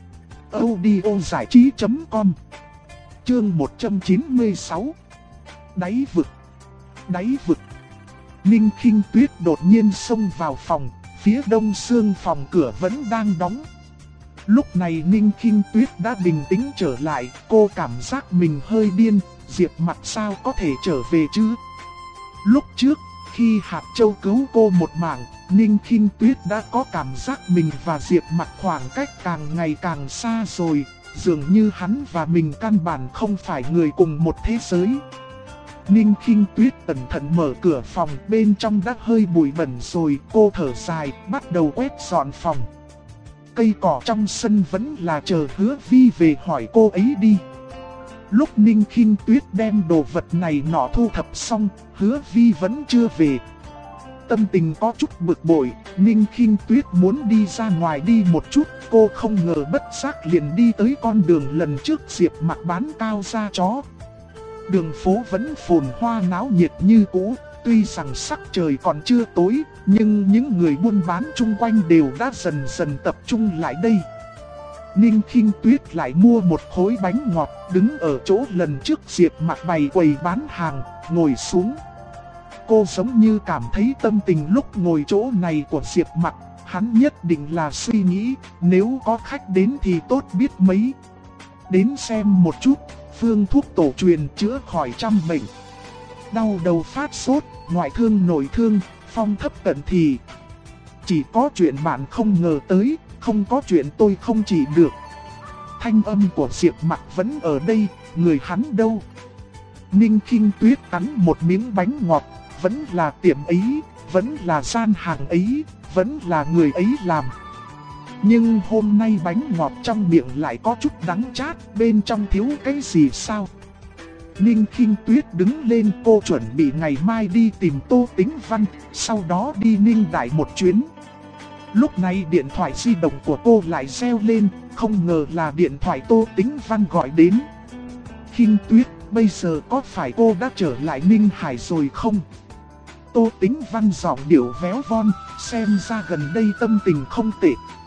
audiozảichí.com. Chương 196. Đáy vực. Đáy vực. Ninh Khinh Tuyết đột nhiên xông vào phòng, phía đông xương phòng cửa vẫn đang đóng. Lúc này Ninh Khinh Tuyết đã bình tĩnh trở lại, cô cảm giác mình hơi điên, Diệp Mặc sao có thể trở về chứ? Lúc trước, khi Hạt Châu cứu cô một mạng, Ninh Khinh Tuyết đã có cảm giác mình và Diệp Mặc khoảng cách càng ngày càng xa rồi, dường như hắn và mình căn bản không phải người cùng một thế giới. Ninh Khinh Tuyết cẩn thận mở cửa phòng, bên trong đã hơi bụi bẩn rồi, cô thở dài, bắt đầu quét dọn phòng. Cây cỏ trong sân vẫn là chờ Hứa Vi về hỏi cô ấy đi. Lúc Ninh Khinh Tuyết đem đồ vật này nọ thu thập xong, Hứa Vi vẫn chưa về. tâm tình có chút bực bội, Ninh Khinh Tuyết muốn đi ra ngoài đi một chút, cô không ngờ bất giác liền đi tới con đường lần trước Diệp Mặc bán cao da chó. Đường phố vẫn phồn hoa náo nhiệt như cũ, tuy rằng sắc trời còn chưa tối, nhưng những người buôn bán chung quanh đều đã dần dần tập trung lại đây. Ninh Khinh Tuyết lại mua một khối bánh ngọt, đứng ở chỗ lần trước Diệp Mặc bày quầy bán hàng, ngồi xuống. Cô giống như cảm thấy tâm tình lúc ngồi chỗ này của Diệp Mặc, hắn nhất định là suy nghĩ, nếu có khách đến thì tốt biết mấy. Đến xem một chút, phương thuốc tổ truyền chữa khỏi trăm bệnh. Đau đầu phát sốt, ngoại thương nội thương, phong thấp cận thì. Chỉ có chuyện bạn không ngờ tới, không có chuyện tôi không trị được. Thanh âm của Diệp Mặc vẫn ở đây, người hắn đâu? Ninh Khinh Tuyết cắn một miếng bánh ngọt, vẫn là tiệm ấy, vẫn là gian hàng ấy, vẫn là người ấy làm. Nhưng hôm nay bánh ngọt trong miệng lại có chút đắng chát, bên trong thiếu cái gì sao? Ninh Khinh Tuyết đứng lên, cô chuẩn bị ngày mai đi tìm Tô Tĩnh Văn, sau đó đi Ninh Đại một chuyến. Lúc này điện thoại di động của cô lại reo lên, không ngờ là điện thoại Tô Tĩnh Văn gọi đến. Khinh Tuyết, bây giờ có phải cô đã trở lại Ninh Hải rồi không? Tô Tĩnh Văn giọng điệu véo von, xem ra gần đây tâm tình không tệ.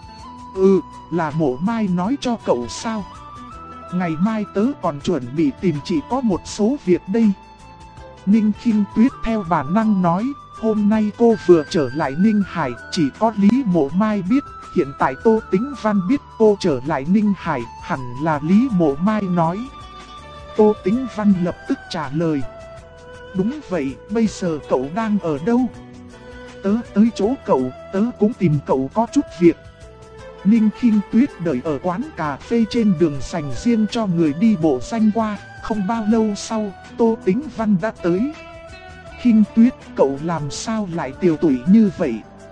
Ừ, là Mộ Mai nói cho cậu sao? Ngày mai tớ còn chuẩn bị tìm chị có một số việc đây. Ninh Khinh Tuyết theo bản năng nói, hôm nay cô vừa trở lại Ninh Hải, chỉ có Lý Mộ Mai biết. Hiện tại Tô Tĩnh Văn biết cô trở lại Ninh Hải, hẳn là Lý Mộ Mai nói. Tô Tĩnh Văn lập tức trả lời. Đúng vậy, bây giờ cậu đang ở đâu? Tớ tới chỗ cậu, tớ cũng tìm cậu có chút việc. Ninh Khinh Tuyết đợi ở quán cà phê trên đường dành riêng cho người đi bộ xanh qua, không bao lâu sau, Tô Tĩnh Văn đã tới. Khinh Tuyết, cậu làm sao lại tiều tụy như vậy?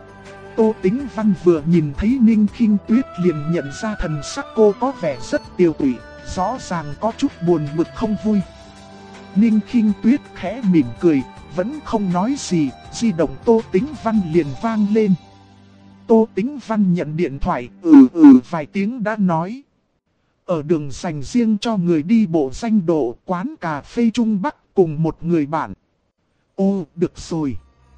Tô Tĩnh Văn vừa nhìn thấy Ninh Khinh Tuyết liền nhận ra thần sắc cô có vẻ rất tiều tụy, rõ ràng có chút buồn bực không vui. Ninh Khinh Tuyết khẽ mỉm cười, vẫn không nói gì, di động Tô Tĩnh Văn liền vang lên. Tô Tĩnh Văn nhận điện thoại, vài tiếng đã nói. Ở đường dành riêng cho người đi bộ danh độ, quán cà phê Trung Bắc cùng một người bạn. Ô, được rồi.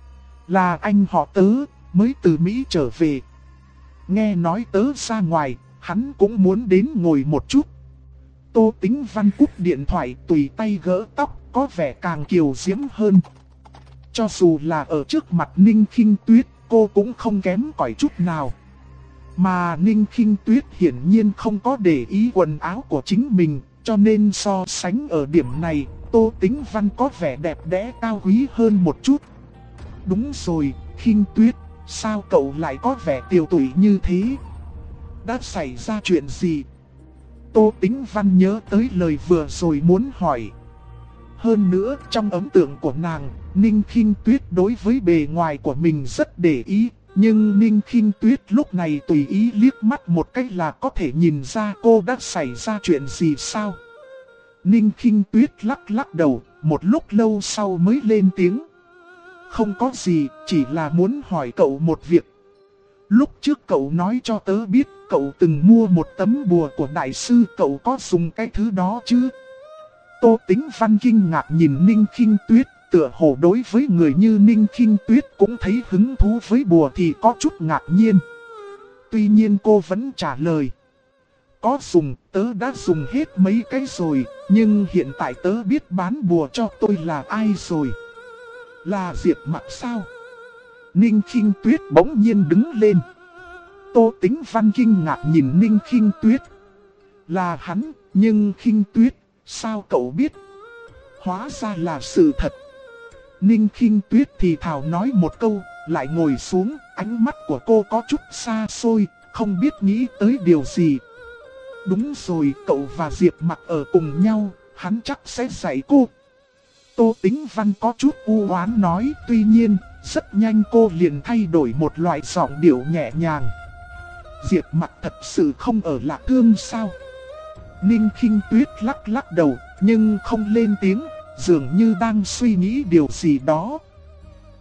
Là anh họ Tớ, mới từ Mỹ trở về. Nghe nói Tớ ra ngoài, hắn cũng muốn đến ngồi một chút. Tô Tĩnh Văn cúp điện thoại, tùy tay gỡ tóc, có vẻ càng kiều diễm hơn. Cho dù là ở trước mặt Ninh Khinh Tuyết, cô cũng không kém cỏi chút nào. Mà Ninh Khinh Tuyết hiển nhiên không có để ý quần áo của chính mình, cho nên so sánh ở điểm này, Tô Tĩnh Văn có vẻ đẹp đẽ cao quý hơn một chút. Đúng rồi, Khinh Tuyết, sao cậu lại có vẻ tiều tụy như thế? Đã xảy ra chuyện gì? Tô Tĩnh Văn nhớ tới lời vừa rồi muốn hỏi. Hơn nữa, trong ấn tượng của nàng, Ninh Khinh Tuyết đối với bề ngoài của mình rất để ý. Nhưng Ninh Khinh Tuyết lúc này tùy ý liếc mắt một cách là có thể nhìn ra cô đã xảy ra chuyện gì sao? Ninh Khinh Tuyết lắc lắc đầu, một lúc lâu sau mới lên tiếng. Không có gì, chỉ là muốn hỏi cậu một việc. Lúc trước cậu nói cho tớ biết cậu từng mua một tấm bùa của đại sư, cậu có dùng cái thứ đó chứ? Tô Tĩnh Văn kinh ngạc nhìn Ninh Khinh Tuyết, tựa hồ đối với người như Ninh Khinh Tuyết cũng thấy hứng thú với bùa thì có chút ngạc nhiên. Tuy nhiên cô vẫn trả lời. Có dùng, tớ đã dùng hết mấy cái rồi, nhưng hiện tại tớ biết bán bùa cho tôi là ai rồi. Là Diệp Mặc sao? Ninh Khinh Tuyết bỗng nhiên đứng lên. Tô Tĩnh Văn kinh ngạc nhìn Ninh Khinh Tuyết. Là hắn, nhưng Khinh Tuyết, sao cậu biết? Hóa ra là sự thật. Ninh Khinh Tuyết thì thào nói một câu, lại ngồi xuống, ánh mắt của cô có chút xa xôi, không biết nghĩ tới điều gì. Đúng rồi, cậu và Diệp Mặc ở cùng nhau, hắn chắc sẽ dạy cô. Tô Tĩnh Văn có chút u oán nói, tuy nhiên, rất nhanh cô liền thay đổi một loại giọng điệu nhẹ nhàng. Diệp Mặc thật sự không ở Lạc Thương sao? Ninh Khinh Tuyết lắc lắc đầu, nhưng không lên tiếng, dường như đang suy nghĩ điều gì đó.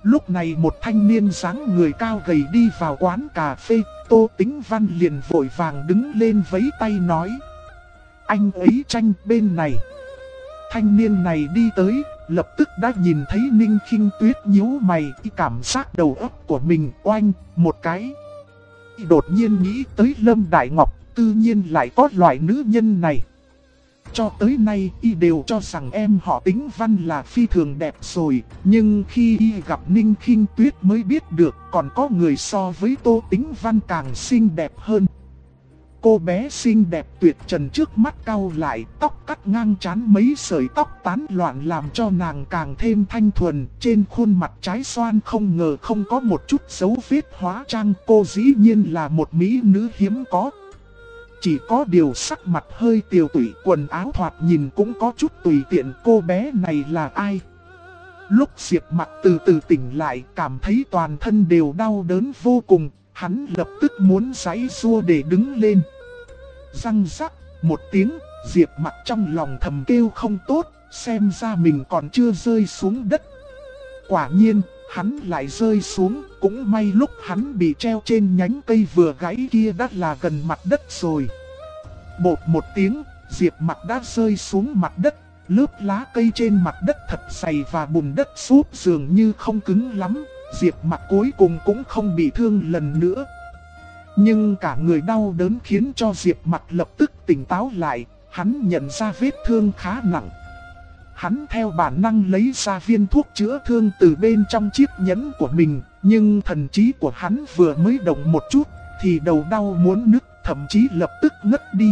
Lúc này một thanh niên dáng người cao gầy đi vào quán cà phê, Tô Tĩnh Văn liền vội vàng đứng lên vẫy tay nói: anh ấy tranh bên này. Thanh niên này đi tới, lập tức đã nhìn thấy Ninh Khinh Tuyết nhíu mày, cảm giác đầu óc của mình oanh một cái. Đột nhiên nghĩ tới Lâm Đại Ngọc, tự nhiên lại có loại nữ nhân này. Cho tới nay y đều cho rằng em họ Tĩnh Văn là phi thường đẹp rồi, nhưng khi y gặp Ninh Khinh Tuyết mới biết được còn có người so với Tô Tĩnh Văn càng xinh đẹp hơn. Cô bé xinh đẹp tuyệt trần trước mắt cau lại, tóc cắt ngang trán mấy sợi tóc tán loạn làm cho nàng càng thêm thanh thuần. Trên khuôn mặt trái xoan không ngờ không có một chút dấu vết hóa trang, cô dĩ nhiên là một mỹ nữ hiếm có. Chỉ có điều sắc mặt hơi tiều tụy, quần áo thoạt nhìn cũng có chút tùy tiện. Cô bé này là ai? Lúc Diệp Mặc từ từ tỉnh lại, cảm thấy toàn thân đều đau đớn vô cùng. Hắn lập tức muốn giãy giụa để đứng lên. Răng rắc một tiếng, Diệp Mặc trong lòng thầm kêu không tốt, xem ra mình còn chưa rơi xuống đất. Quả nhiên, hắn lại rơi xuống, cũng may lúc hắn bị treo trên nhánh cây vừa gãy kia đã là gần mặt đất rồi. Bột một tiếng, Diệp Mặc đã rơi xuống mặt đất, lớp lá cây trên mặt đất thật dày và bùn đất xốp dường như không cứng lắm. Diệp Mặc cuối cùng cũng không bị thương lần nữa. Nhưng cả người đau đớn khiến cho Diệp Mặc lập tức tỉnh táo lại, hắn nhận ra vết thương khá nặng. Hắn theo bản năng lấy ra viên thuốc chữa thương từ bên trong chiếc nhẫn của mình, nhưng thần trí của hắn vừa mới động một chút thì đầu đau muốn nứt, thậm chí lập tức ngất đi.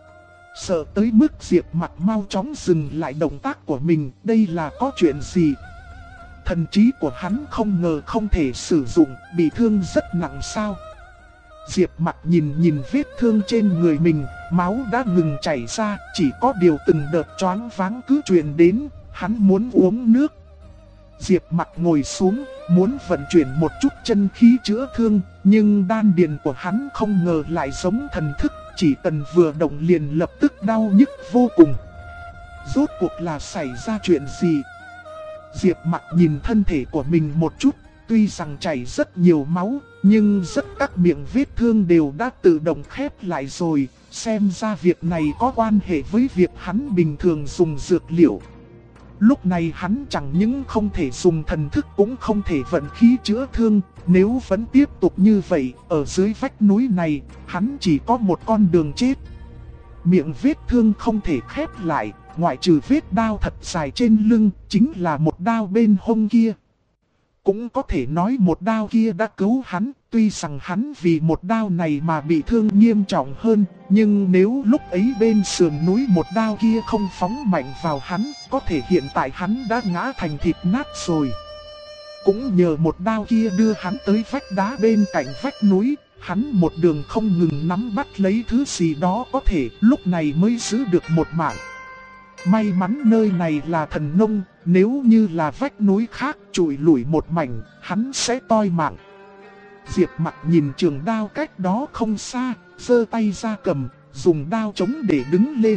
Sợ tới mức Diệp Mặc mau chóng dừng lại động tác của mình, đây là có chuyện gì? Thần trí của hắn không ngờ không thể sử dụng, bị thương rất nặng sao? Diệp Mặc nhìn vết thương trên người mình, máu đã ngừng chảy ra, chỉ có điều từng đợt choáng váng cứ truyền đến, hắn muốn uống nước. Diệp Mặc ngồi xuống, muốn vận chuyển một chút chân khí chữa thương, nhưng đan điền của hắn không ngờ lại giống thần thức, chỉ cần vừa động liền lập tức đau nhức vô cùng. Rốt cuộc là xảy ra chuyện gì? Diệp Mặc nhìn thân thể của mình một chút, tuy rằng chảy rất nhiều máu, nhưng rất các miệng vết thương đều đã tự động khép lại rồi, xem ra việc này có quan hệ với việc hắn bình thường dùng dược liệu. Lúc này hắn chẳng những không thể dùng thần thức cũng không thể vận khí chữa thương, nếu vẫn tiếp tục như vậy, ở dưới vách núi này, hắn chỉ có một con đường chết. Miệng vết thương không thể khép lại, ngoại trừ vết đao thật dài trên lưng, chính là một đao bên hông kia. Cũng có thể nói một đao kia đã cứu hắn, tuy rằng hắn vì một đao này mà bị thương nghiêm trọng hơn, nhưng nếu lúc ấy bên sườn núi một đao kia không phóng mạnh vào hắn, có thể hiện tại hắn đã ngã thành thịt nát rồi. Cũng nhờ một đao kia đưa hắn tới vách đá bên cạnh vách núi, hắn một đường không ngừng nắm bắt lấy thứ gì đó có thể, lúc này mới giữ được một mạng. May mắn nơi này là thần nông, nếu như là vách núi khác trụi lủi một mảnh, hắn sẽ toi mạng. Diệp Mặc nhìn trường đao cách đó không xa, giơ tay ra cầm, dùng đao chống để đứng lên.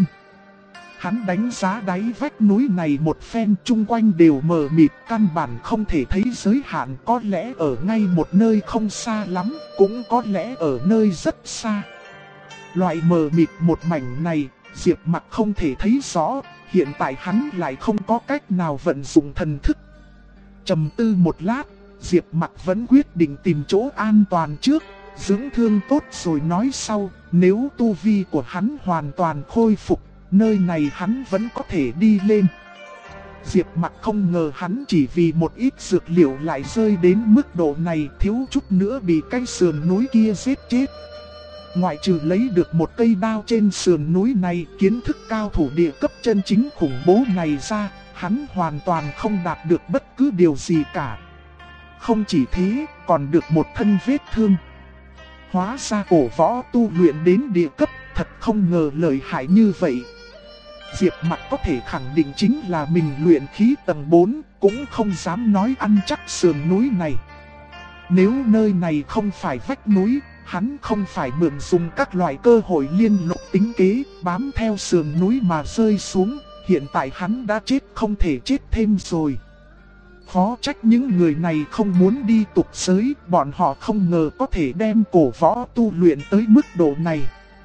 Hắn đánh giá đáy vách núi này một phen, chung quanh đều mờ mịt, căn bản không thể thấy giới hạn, có lẽ ở ngay một nơi không xa lắm, cũng có lẽ ở nơi rất xa. Loại mờ mịt một mảnh này, Diệp Mặc không thể thấy rõ, hiện tại hắn lại không có cách nào vận dụng thần thức. Trầm tư một lát, Diệp Mặc vẫn quyết định tìm chỗ an toàn trước, dưỡng thương tốt rồi nói sau, nếu tu vi của hắn hoàn toàn khôi phục, nơi này hắn vẫn có thể đi lên. Diệp Mặc không ngờ hắn chỉ vì một ít dược liệu lại rơi đến mức độ này, thiếu chút nữa bị cái sườn núi kia giết chết. Ngoại trừ lấy được một cây đao trên sườn núi này, kiến thức cao thủ địa cấp chân chính khủng bố này ra, hắn hoàn toàn không đạt được bất cứ điều gì cả. Không chỉ thế, còn được một thân vết thương. Hóa ra cổ võ tu luyện đến địa cấp, thật không ngờ lợi hại như vậy. Diệp Mặc có thể khẳng định chính là mình luyện khí tầng 4, cũng không dám nói ăn chắc sườn núi này. Nếu nơi này không phải vách núi, hắn không phải mượn dùng các loại cơ hội liên lục tính kế, bám theo sườn núi mà rơi xuống, hiện tại hắn đã chết không thể chết thêm rồi. Khó trách những người này không muốn đi tục giới, bọn họ không ngờ có thể đem cổ võ tu luyện tới mức độ này.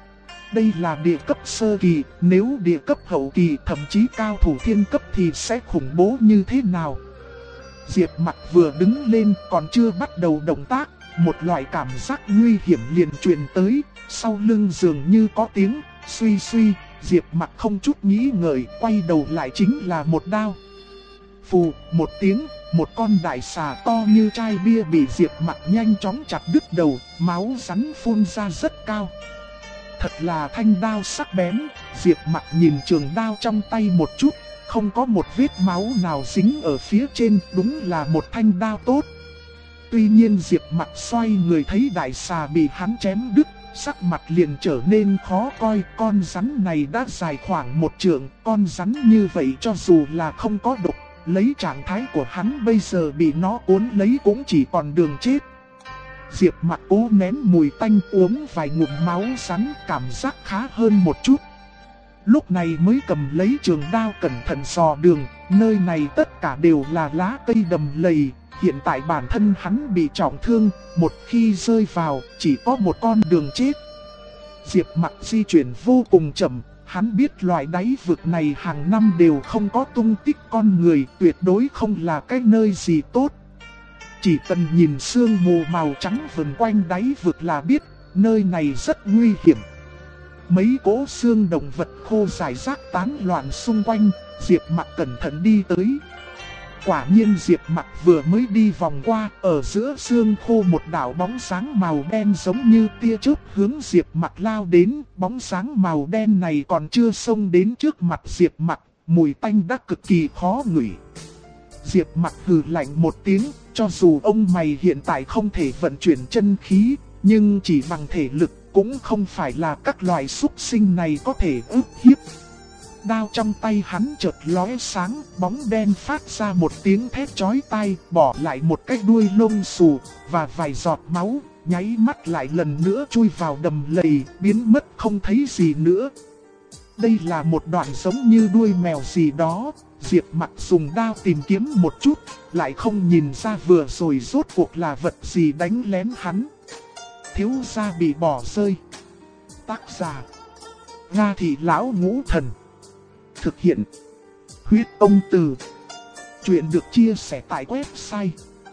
Đây là địa cấp sơ kỳ, nếu địa cấp hậu kỳ thậm chí cao thủ thiên cấp thì sẽ khủng bố như thế nào? Diệp Mặc vừa đứng lên còn chưa bắt đầu động tác, một loại cảm giác nguy hiểm liền truyền tới, sau lưng dường như có tiếng suy suy, Diệp Mặc không chút nghĩ ngợi, quay đầu lại chính là một đao. Phù, một tiếng, một con đại xà to như chai bia bị Diệp Mặc nhanh chóng chặt đứt đầu, máu rắn phun ra rất cao. Thật là thanh đao sắc bén, Diệp Mặc nhìn trường đao trong tay một chút, không có một vết máu nào dính ở phía trên, đúng là một thanh đao tốt. Tuy nhiên Diệp Mặc xoay người thấy đại xà bị hắn chém đứt, sắc mặt liền trở nên khó coi. Con rắn này đã dài khoảng 1 trượng, con rắn như vậy cho dù là không có độc, lấy trạng thái của hắn bây giờ bị nó cuốn lấy cũng chỉ còn đường chết. Diệp Mặc cố nén mùi tanh, uống vài ngụm máu rắn, cảm giác khá hơn một chút. Lúc này mới cầm lấy trường đao cẩn thận dò đường, nơi này tất cả đều là lá cây đầm lầy. Hiện tại bản thân hắn bị trọng thương, một khi rơi vào chỉ có một con đường chết. Diệp Mặc di chuyển vô cùng chậm, hắn biết loại đáy vực này hàng năm đều không có tung tích con người, tuyệt đối không là cái nơi gì tốt. Chỉ cần nhìn sương mù màu trắng vần quanh đáy vực là biết, nơi này rất nguy hiểm. Mấy cỗ xương động vật khô rải rác tán loạn xung quanh, Diệp Mặc cẩn thận đi tới. Quả nhiên Diệp Mặc vừa mới đi vòng qua, ở giữa xương khô một đạo bóng sáng màu đen giống như tia chớp hướng Diệp Mặc lao đến. Bóng sáng màu đen này còn chưa xông đến trước mặt Diệp Mặc, mùi tanh đã cực kỳ khó ngửi. Diệp Mặc hừ lạnh một tiếng, cho dù ông mày hiện tại không thể vận chuyển chân khí, nhưng chỉ bằng thể lực cũng không phải là các loài súc sinh này có thể ức hiếp. Đao trong tay hắn chợt lóe sáng, bóng đen phát ra một tiếng thét chói tai, bỏ lại một cái đuôi lông xù và vài giọt máu, nháy mắt lại lần nữa chui vào đầm lầy, biến mất không thấy gì nữa. Đây là một đoạn giống như đuôi mèo gì đó. Diệp Mặc dùng đao tìm kiếm một chút, lại không nhìn ra vừa rồi rốt cuộc là vật gì đánh lén hắn. Thiếu gia bị bỏ rơi. Tác giả: Nga Thị Lão Ngũ Thần. Thực hiện: Huyết Ông Từ. Chuyện được chia sẻ tại website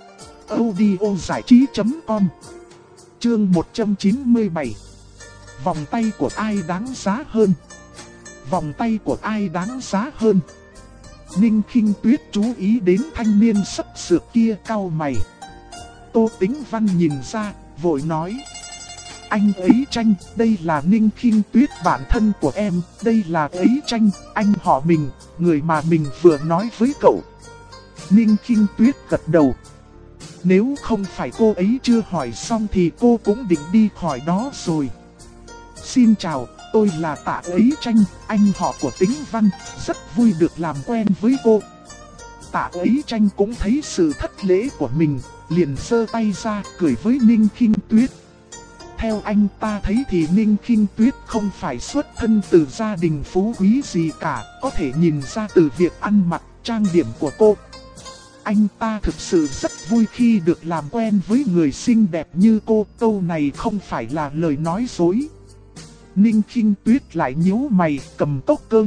audiozảichí.com. Chương 197. Vòng tay của ai đáng giá hơn? Vòng tay của ai đáng giá hơn? Ninh Khinh Tuyết chú ý đến thanh niên sấp sược kia, cau mày. Tô Tĩnh Văn nhìn ra, vội nói: Anh ấy Tranh, đây là Ninh Khinh Tuyết bạn thân của em, đây là ấy Tranh, anh họ mình, người mà mình vừa nói với cậu. Ninh Khinh Tuyết gật đầu. Nếu không phải cô ấy chưa hỏi xong thì cô cũng định đi khỏi đó rồi. Xin chào, tôi là Tạ Ấy Tranh, anh họ của Tĩnh Văn, rất vui được làm quen với cô. Tạ Ấy Tranh cũng thấy sự thất lễ của mình, liền giơ tay ra cười với Ninh Khinh Tuyết. Theo anh ta thấy thì Ninh Khinh Tuyết không phải xuất thân từ gia đình phú quý gì cả, có thể nhìn ra từ việc ăn mặc, trang điểm của cô. Anh ta thực sự rất vui khi được làm quen với người xinh đẹp như cô, câu này không phải là lời nói dối. Ninh Khinh Tuyết lại nhíu mày, cầm cốc cơ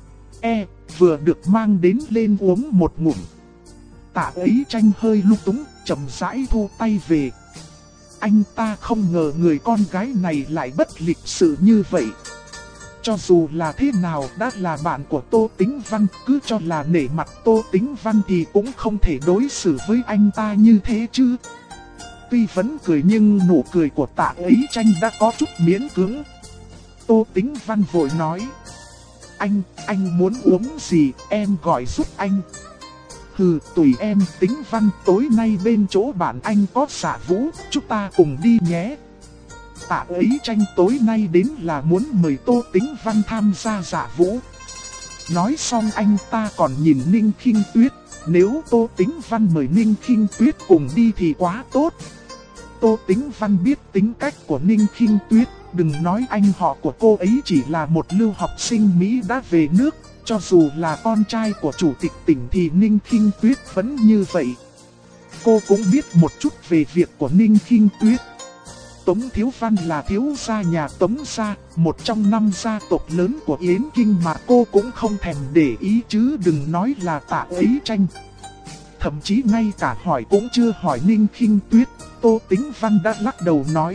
vừa được mang đến lên uống một ngụm. Tạ Ấy Tranh hơi lung túng, chậm rãi thu tay về. Anh ta không ngờ người con gái này lại bất lịch sự như vậy. Cho dù là thế nào đã là bạn của Tô Tĩnh Văn, cứ cho là nể mặt Tô Tĩnh Văn thì cũng không thể đối xử với anh ta như thế chứ. Tuy vẫn cười nhưng nụ cười của Tạ Ấy Tranh đã có chút miễn cưỡng. Tô Tĩnh Văn vội nói: Anh muốn uống gì, em gọi giúp anh. Hừ, tùy em. Tĩnh Văn, tối nay bên chỗ bạn anh có xạ vũ, chúng ta cùng đi nhé. Tạ Ấy Tranh tối nay đến là muốn mời Tô Tĩnh Văn tham gia xạ vũ. Nói xong anh ta còn nhìn Ninh Khinh Tuyết, nếu Tô Tĩnh Văn mời Ninh Khinh Tuyết cùng đi thì quá tốt. Tô Tĩnh Văn biết tính cách của Ninh Khinh Tuyết, đừng nói anh họ của cô ấy chỉ là một lưu học sinh Mỹ đã về nước, Cho dù là con trai của chủ tịch tỉnh thì Ninh Khinh Tuyết vẫn như vậy. Cô cũng biết một chút về việc của Ninh Khinh Tuyết. Tống Thiếu Văn là thiếu gia nhà Tống gia, một trong 5 gia tộc lớn của Yến Kinh mà cô cũng không thèm để ý chứ đừng nói là Tạ Ấy Tranh. Thậm chí ngay cả hỏi cũng chưa hỏi Ninh Khinh Tuyết, Tô Tĩnh Văn đã lắc đầu nói: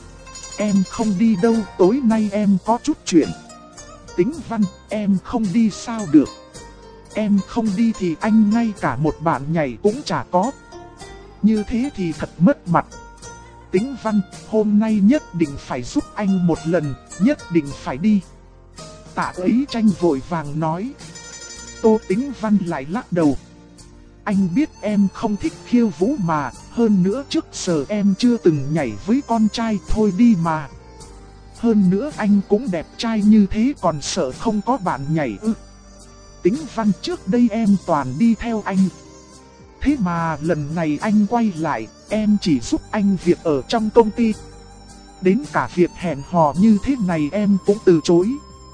em không đi đâu, tối nay em có chút chuyện. Tĩnh Văn, em không đi sao được? Em không đi thì anh ngay cả một bạn nhảy cũng chả có. Như thế thì thật mất mặt. Tĩnh Văn, hôm nay nhất định phải giúp anh một lần, nhất định phải đi. Tạ Ấy Tranh vội vàng nói. Tô Tĩnh Văn lại lắc đầu. Anh biết em không thích khiêu vũ mà, hơn nữa trước giờ em chưa từng nhảy với con trai, thôi đi mà. Hơn nữa anh cũng đẹp trai như thế còn sợ không có bạn nhảy ư? Tĩnh Văn, trước đây em toàn đi theo anh. Thế mà lần này anh quay lại, em chỉ giúp anh việc ở trong công ty. Đến cả việc hẹn hò như thế này em cũng từ chối.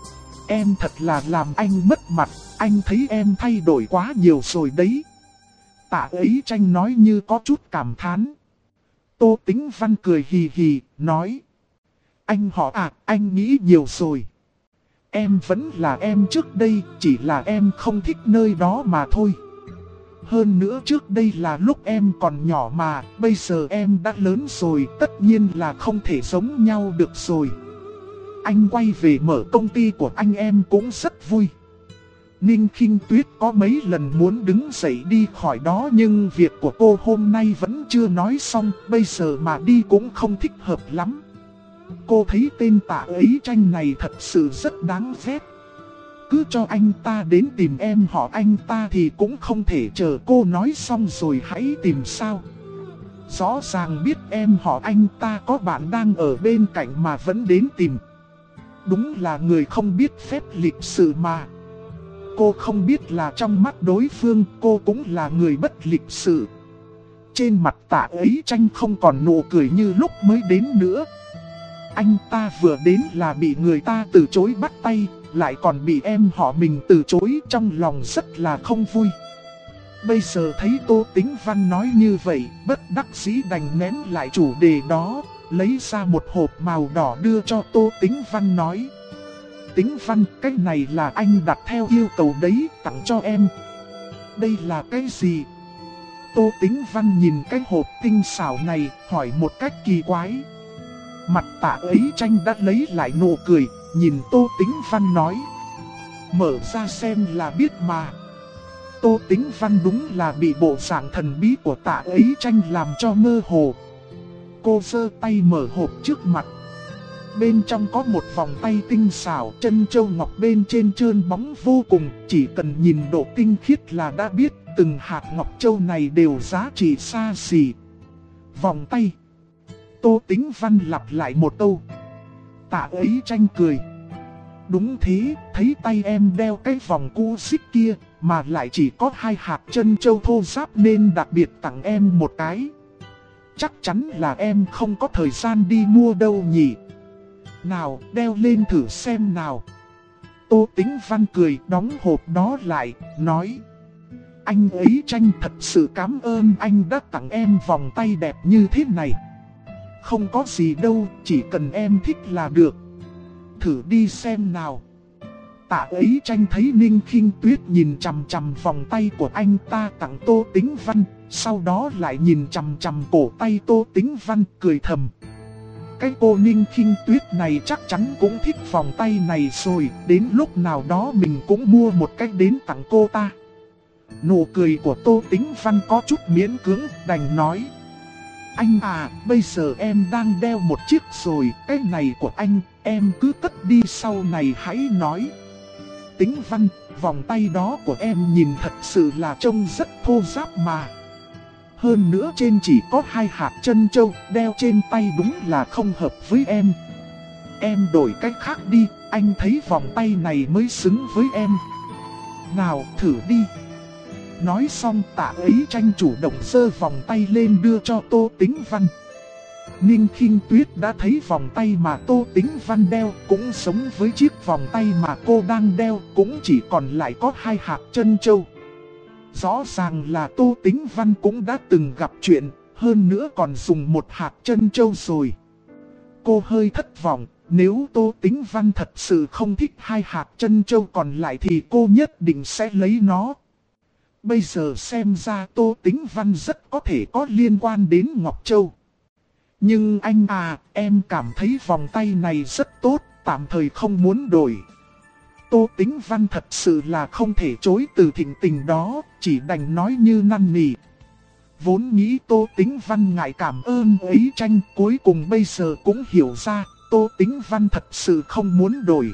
Em thật là làm anh mất mặt, anh thấy em thay đổi quá nhiều rồi đấy. Tạ Ấy Tranh nói như có chút cảm thán. Tô Tĩnh Văn cười hì hì, nói. Anh họ à, anh nghĩ nhiều rồi. Em vẫn là em trước đây, chỉ là em không thích nơi đó mà thôi. Hơn nữa trước đây là lúc em còn nhỏ mà, bây giờ em đã lớn rồi, tất nhiên là không thể giống nhau được rồi. Anh quay về mở công ty của anh em cũng rất vui. Ninh Khinh Tuyết có mấy lần muốn đứng dậy đi khỏi đó nhưng việc của cô hôm nay vẫn chưa nói xong, bây giờ mà đi cũng không thích hợp lắm. Cô thấy tên Tạ Ấy Tranh này thật sự rất đáng ghét. Cứ cho anh ta đến tìm em họ anh ta thì cũng không thể chờ cô nói xong rồi hãy tìm sao. Rõ ràng biết em họ anh ta có bạn đang ở bên cạnh mà vẫn đến tìm. Đúng là người không biết phép lịch sự mà. Cô không biết là trong mắt đối phương cô cũng là người bất lịch sự. Trên mặt Tạ Ấy Tranh không còn nụ cười như lúc mới đến nữa. Anh ta vừa đến là bị người ta từ chối bắt tay, lại còn bị em họ mình từ chối, trong lòng rất là không vui. Bây giờ thấy Tô Tĩnh Văn nói như vậy, bất đắc dĩ đành nén lại chủ đề đó, lấy ra một hộp màu đỏ đưa cho Tô Tĩnh Văn nói. Tĩnh Văn, cái này là anh đặt theo yêu cầu đấy, tặng cho em. Đây là cái gì? Tô Tĩnh Văn nhìn cái hộp tinh xảo này, hỏi một cách kỳ quái. Mặt Tạ Ấy Tranh đã lấy lại nụ cười, nhìn Tô Tĩnh Văn nói. Mở ra xem là biết mà. Tô Tĩnh Văn đúng là bị bộ dạng thần bí của Tạ Ấy Tranh làm cho mơ hồ. Cô giơ tay mở hộp trước mặt. Bên trong có một vòng tay tinh xảo, chân châu ngọc bên trên trơn bóng vô cùng. Chỉ cần nhìn độ tinh khiết là đã biết từng hạt ngọc châu này đều giá trị xa xỉ. Vòng tay. Tô Tĩnh Văn lặp lại một câu. Tạ Ấy Tranh cười. Đúng thế, thấy tay em đeo cái vòng cu xích kia, mà lại chỉ có 2 hạt chân châu thô ráp nên đặc biệt tặng em một cái. Chắc chắn là em không có thời gian đi mua đâu nhỉ. Nào, đeo lên thử xem nào. Tô Tĩnh Văn cười đóng hộp đó lại, nói. Anh Ấy Tranh thật sự cảm ơn anh đã tặng em vòng tay đẹp như thế này. Không có gì đâu, chỉ cần em thích là được. Thử đi xem nào. Tạ Ấy Tranh thấy Ninh Khinh Tuyết nhìn chằm chằm vòng tay của anh ta tặng Tô Tĩnh Văn, sau đó lại nhìn chằm chằm cổ tay Tô Tĩnh Văn, cười thầm. Cái cô Ninh Khinh Tuyết này chắc chắn cũng thích vòng tay này rồi, đến lúc nào đó mình cũng mua một cái đến tặng cô ta. Nụ cười của Tô Tĩnh Văn có chút miễn cưỡng, đành nói. Anh à, bây giờ em đang đeo một chiếc rồi, cái này của anh, em cứ cất đi sau này hãy nói. Tĩnh Văn, vòng tay đó của em nhìn thật sự là trông rất thô ráp mà. Hơn nữa trên chỉ có 2 hạt chân châu, đeo trên tay đúng là không hợp với em. Em đổi cách khác đi, anh thấy vòng tay này mới xứng với em. Nào, thử đi. Nói xong Tạ Ấy Tranh chủ động giơ vòng tay lên đưa cho Tô Tĩnh Văn. Ninh Khinh Tuyết đã thấy vòng tay mà Tô Tĩnh Văn đeo cũng giống với chiếc vòng tay mà cô đang đeo, cũng chỉ còn lại có 2 hạt trân châu. Rõ ràng là Tô Tĩnh Văn cũng đã từng gặp chuyện, hơn nữa còn dùng 1 hạt trân châu rồi. Cô hơi thất vọng, nếu Tô Tĩnh Văn thật sự không thích 2 hạt trân châu còn lại thì cô nhất định sẽ lấy nó. Bây giờ xem ra Tô Tĩnh Văn rất có thể có liên quan đến Ngọc Châu. Nhưng anh à, em cảm thấy vòng tay này rất tốt, tạm thời không muốn đổi. Tô Tĩnh Văn thật sự là không thể chối từ thịnh tình đó, chỉ đành nói như năn nỉ. Vốn nghĩ Tô Tĩnh Văn ngại cảm ơn ấy Tranh, cuối cùng bây giờ cũng hiểu ra, Tô Tĩnh Văn thật sự không muốn đổi.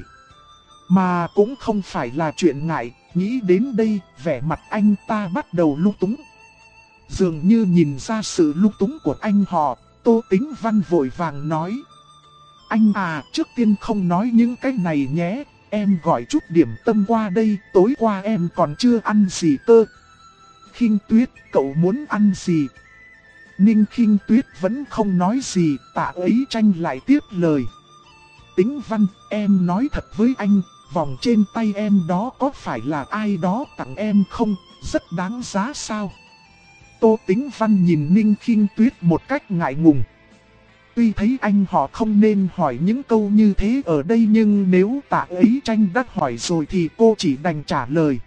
Mà cũng không phải là chuyện ngại, nghĩ đến đây, vẻ mặt anh ta bắt đầu lung túng. Dường như nhìn ra sự lung túng của anh họ, Tô Tĩnh Văn vội vàng nói. Anh à, trước tiên không nói những cái này nhé, em gọi chút điểm tâm qua đây, tối qua em còn chưa ăn gì cơ. Khinh Tuyết, cậu muốn ăn gì? Ninh Khinh Tuyết vẫn không nói gì, Tạ Ấy Tranh lại tiếp lời. Tĩnh Văn, em nói thật với anh, vòng trên tay em đó có phải là ai đó tặng em không, rất đáng giá sao? Tô Tĩnh Văn nhìn Ninh Khinh Tuyết một cách ngại ngùng. Tuy thấy anh họ không nên hỏi những câu như thế ở đây nhưng nếu Tạ Ấy Tranh đã hỏi rồi thì cô chỉ đành trả lời.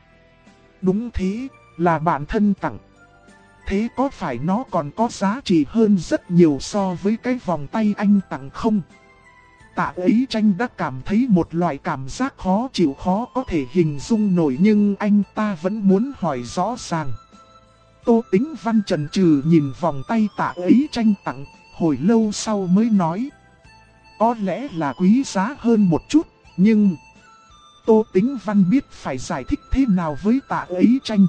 Đúng thế, là bạn thân tặng. Thế có phải nó còn có giá trị hơn rất nhiều so với cái vòng tay anh tặng không? Tạ Ấy Tranh đã cảm thấy một loại cảm giác khó chịu khó có thể hình dung nổi nhưng anh ta vẫn muốn hỏi rõ ràng. Tô Tĩnh Văn chần chừ nhìn vòng tay Tạ Ấy Tranh tặng, hồi lâu sau mới nói. Có lẽ là quý giá hơn một chút, nhưng... Tô Tĩnh Văn biết phải giải thích thế nào với Tạ Ấy Tranh.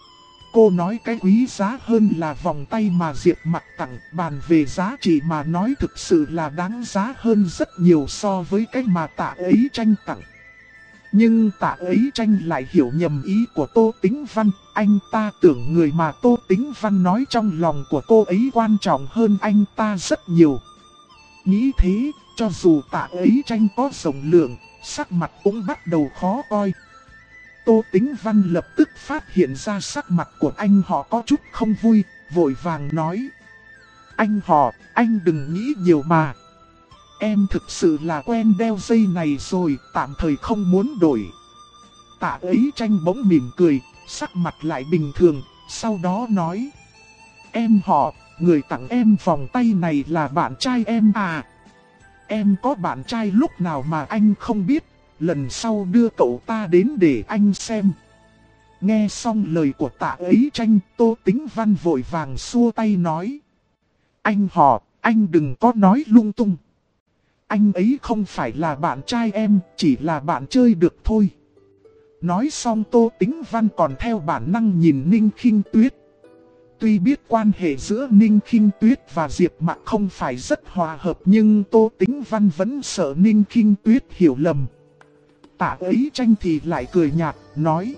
Cô nói cái quý giá hơn là vòng tay mà Diệp Mặc tặng, bàn về giá trị mà nói thực sự là đáng giá hơn rất nhiều so với cái mà Tạ Ấy Tranh tặng. Nhưng Tạ Ấy Tranh lại hiểu nhầm ý của Tô Tĩnh Văn, anh ta tưởng người mà Tô Tĩnh Văn nói trong lòng của cô ấy quan trọng hơn anh ta rất nhiều. Nghĩ thế, cho dù Tạ Ấy Tranh có rộng lượng, sắc mặt cũng bắt đầu khó coi. Tô Tĩnh Văn lập tức phát hiện ra sắc mặt của anh họ có chút không vui, vội vàng nói. Anh họ, anh đừng nghĩ nhiều mà. Em thực sự là quen đeo dây này rồi, tạm thời không muốn đổi. Tạ Ấy Tranh bỗng mỉm cười, sắc mặt lại bình thường, sau đó nói. Em họ, người tặng em vòng tay này là bạn trai em à. Em có bạn trai lúc nào mà anh không biết, lần sau đưa cậu ta đến để anh xem. Nghe xong lời của Tạ Ấy Tranh, Tô Tĩnh Văn vội vàng xua tay nói. Anh họ, anh đừng có nói lung tung. Anh ấy không phải là bạn trai em, chỉ là bạn chơi được thôi. Nói xong Tô Tĩnh Văn còn theo bản năng nhìn Ninh Khinh Tuyết. Tuy biết quan hệ giữa Ninh Khinh Tuyết và Diệp Mặc không phải rất hòa hợp nhưng Tô Tĩnh Văn vẫn sợ Ninh Khinh Tuyết hiểu lầm. Tạ Ấy Tranh thì lại cười nhạt, nói.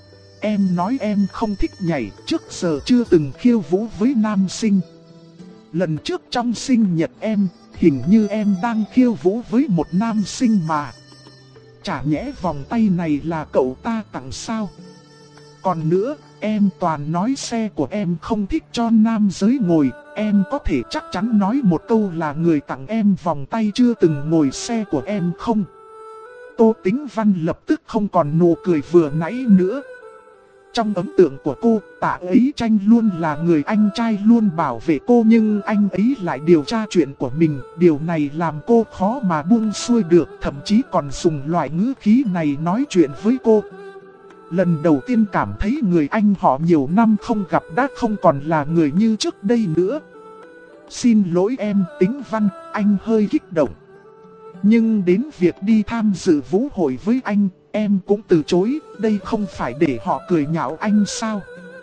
Em nói em không thích nhảy, trước giờ chưa từng khiêu vũ với nam sinh. Lần trước trong sinh nhật em, hình như em đang khiêu vũ với một nam sinh mà. Chả nhẽ vòng tay này là cậu ta tặng sao? Còn nữa, em toàn nói xe của em không thích cho nam giới ngồi. Em có thể chắc chắn nói một câu là người tặng em vòng tay chưa từng ngồi xe của em không? Tô Tĩnh Văn lập tức không còn nụ cười vừa nãy nữa. Trong ấn tượng của cô, Tạ Ấy Tranh luôn là người anh trai luôn bảo vệ cô nhưng anh ấy lại điều tra chuyện của mình. Điều này làm cô khó mà buông xuôi được, thậm chí còn dùng loại ngữ khí này nói chuyện với cô. Lần đầu tiên cảm thấy người anh họ nhiều năm không gặp đã không còn là người như trước đây nữa. Xin lỗi em Tĩnh Văn, anh hơi kích động. Nhưng đến việc đi tham dự vũ hội với anh, em cũng từ chối, đây không phải để họ cười nhạo anh sao?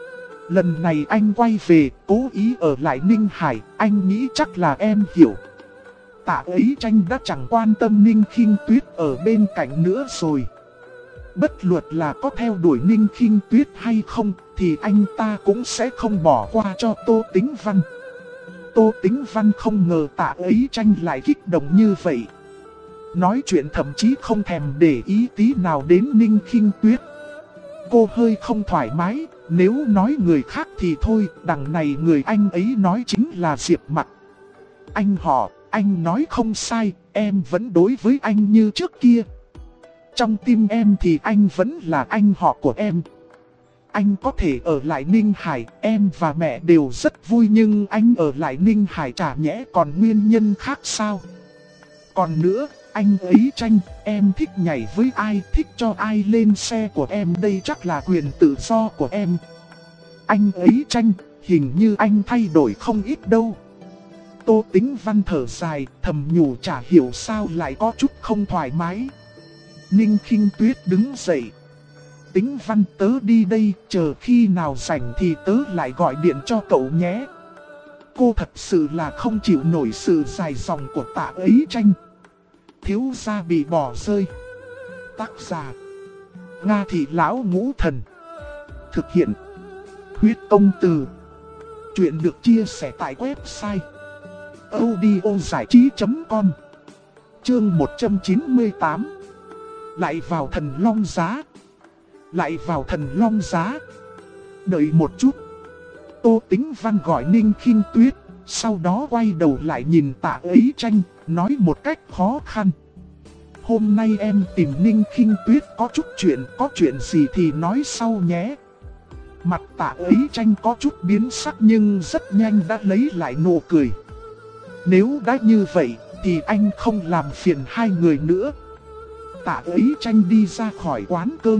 Lần này anh quay về, cố ý ở lại Ninh Hải, anh nghĩ chắc là em hiểu. Tạ Ấy Tranh đã chẳng quan tâm Ninh Khinh Tuyết ở bên cạnh nữa rồi. Bất luận là có theo đuổi Ninh Khinh Tuyết hay không, thì anh ta cũng sẽ không bỏ qua cho Tô Tĩnh Văn. Tô Tĩnh Văn không ngờ Tạ Ấy Tranh lại kích động như vậy. Nói chuyện thậm chí không thèm để ý tí nào đến Ninh Khinh Tuyết. Cô hơi không thoải mái, nếu nói người khác thì thôi, đằng này người anh ấy nói chính là Diệp Mặc. Anh họ, anh nói không sai, em vẫn đối với anh như trước kia. Trong tim em thì anh vẫn là anh họ của em. Anh có thể ở lại Ninh Hải, em và mẹ đều rất vui, nhưng anh ở lại Ninh Hải chả nhẽ còn nguyên nhân khác sao? Còn nữa, anh ấy Tranh, em thích nhảy với ai, thích cho ai lên xe của em, đây chắc là quyền tự do của em. Anh ấy Tranh, hình như anh thay đổi không ít đâu. Tô Tĩnh Văn thở dài, thầm nhủ chả hiểu sao lại có chút không thoải mái. Ninh Khinh Tuyết đứng dậy. Tĩnh Văn, tớ đi đây, chờ khi nào rảnh thì tớ lại gọi điện cho cậu nhé. Cô thật sự là không chịu nổi sự dài dòng của Tạ Ấy Tranh. Thiếu gia bị bỏ rơi. Tác giả Nga Thị Lão Ngũ Thần. Thực hiện Huyết Công Từ. Chuyện được chia sẻ tại website audiozảichí.com. Chương 198. Lại vào Thần Long Giá. Lại vào Thần Long Giá. Đợi một chút. Tô Tĩnh Văn gọi Ninh Khinh Tuyết, sau đó quay đầu lại nhìn Tạ Ấy Tranh, nói một cách khó khăn. Hôm nay em tìm Ninh Khinh Tuyết có chuyện gì thì nói sau nhé. Mặt Tạ Ấy Tranh có chút biến sắc nhưng rất nhanh đã lấy lại nụ cười. Nếu đã như vậy thì anh không làm phiền hai người nữa. Tạ Ấy Tranh đi ra khỏi quán cơm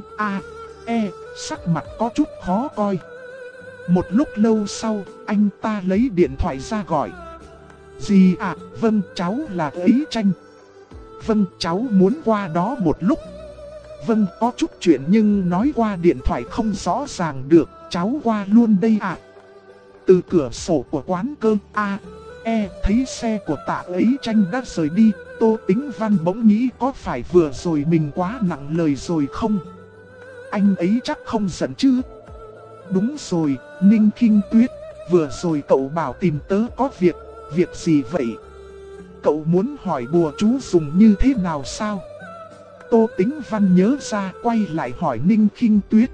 sắc mặt có chút khó coi. Một lúc lâu sau, anh ta lấy điện thoại ra gọi. Dì à, vâng, cháu là Ấy Tranh. Vâng, cháu muốn qua đó một lúc. Vâng, có chút chuyện nhưng nói qua điện thoại không rõ ràng được, cháu qua luôn đây ạ. Từ cửa sổ của quán cơm thấy xe của Tạ Ấy Tranh đã rời đi. Tô Tĩnh Văn bỗng nghĩ có phải vừa rồi mình quá nặng lời rồi không? Anh ấy chắc không giận chứ? Đúng rồi, Ninh Khinh Tuyết, vừa rồi cậu bảo tìm tớ có việc gì vậy? Cậu muốn hỏi bùa chú dùng như thế nào sao? Tô Tĩnh Văn nhớ ra, quay lại hỏi Ninh Khinh Tuyết.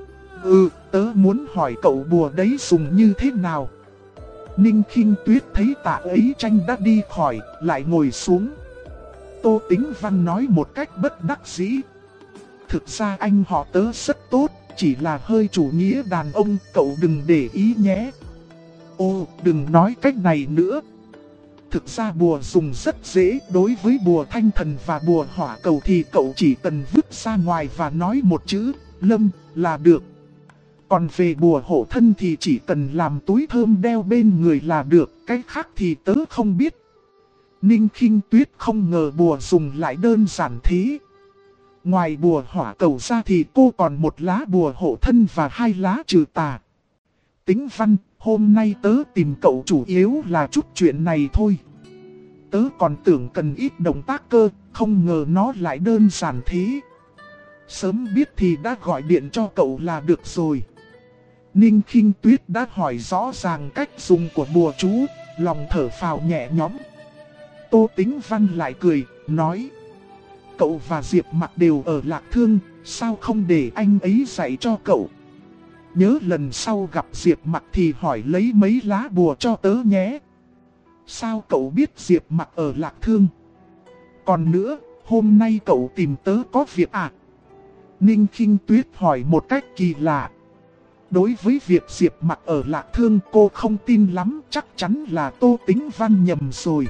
Tớ muốn hỏi cậu bùa đấy dùng như thế nào? Ninh Khinh Tuyết thấy Tạ Ấy Tranh đã đi khỏi, lại ngồi xuống. Tô Tĩnh Văn nói một cách bất đắc dĩ. Thực ra anh họ tớ rất tốt, chỉ là hơi chủ nghĩa đàn ông, cậu đừng để ý nhé. Đừng nói cách này nữa. Thực ra bùa dùng rất dễ, đối với bùa thanh thần và bùa hỏa cầu thì cậu chỉ cần vứt ra ngoài và nói một chữ, Lâm, là được. Còn về bùa hộ thân thì chỉ cần làm túi thơm đeo bên người là được, cái khác thì tớ không biết. Ninh Khinh Tuyết không ngờ bùa dùng lại đơn giản thế. Ngoài bùa hỏa cầu ra thì cô còn một lá bùa hộ thân và 2 lá trừ tà. Tĩnh Văn, hôm nay tớ tìm cậu chủ yếu là chút chuyện này thôi. Tớ còn tưởng cần ít động tác cơ, không ngờ nó lại đơn giản thế. Sớm biết thì đã gọi điện cho cậu là được rồi. Ninh Khinh Tuyết đã hỏi rõ ràng cách dùng của bùa chú, lòng thở phào nhẹ nhõm. Tô Tĩnh Văn lại cười, nói. Cậu và Diệp Mặc đều ở Lạc Thương, sao không để anh ấy dạy cho cậu? Nhớ lần sau gặp Diệp Mặc thì hỏi lấy mấy lá bùa cho tớ nhé. Sao cậu biết Diệp Mặc ở Lạc Thương? Còn nữa, hôm nay cậu tìm tớ có việc à? Ninh Khinh Tuyết hỏi một cách kỳ lạ. Đối với việc Diệp Mặc ở Lạc Thương cô không tin lắm, chắc chắn là Tô Tĩnh Văn nhầm rồi.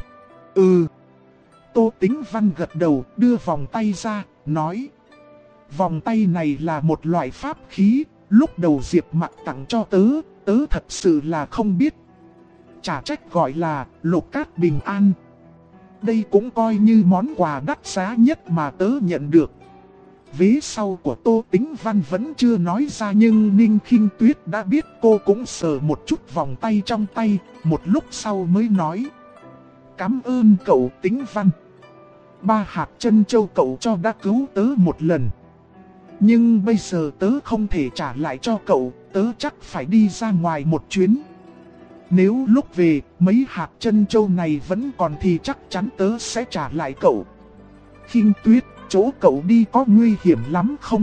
Tô Tĩnh Văn gật đầu, đưa vòng tay ra, nói. Vòng tay này là một loại pháp khí, lúc đầu Diệp Mặc tặng cho tớ thật sự là không biết. Chả trách gọi là lục cát bình an. Đây cũng coi như món quà đắt giá nhất mà tớ nhận được. Vế sau của Tô Tĩnh Văn vẫn chưa nói ra nhưng Ninh Khinh Tuyết đã biết, cô cũng sờ một chút vòng tay trong tay, một lúc sau mới nói. Cảm ơn cậu Tĩnh Văn. 3 hạt trân châu cậu cho đã cứu tớ một lần. Nhưng bây giờ tớ không thể trả lại cho cậu, tớ chắc phải đi ra ngoài một chuyến. Nếu lúc về, mấy hạt trân châu này vẫn còn thì chắc chắn tớ sẽ trả lại cậu. Khinh Tuyết, chỗ cậu đi có nguy hiểm lắm không?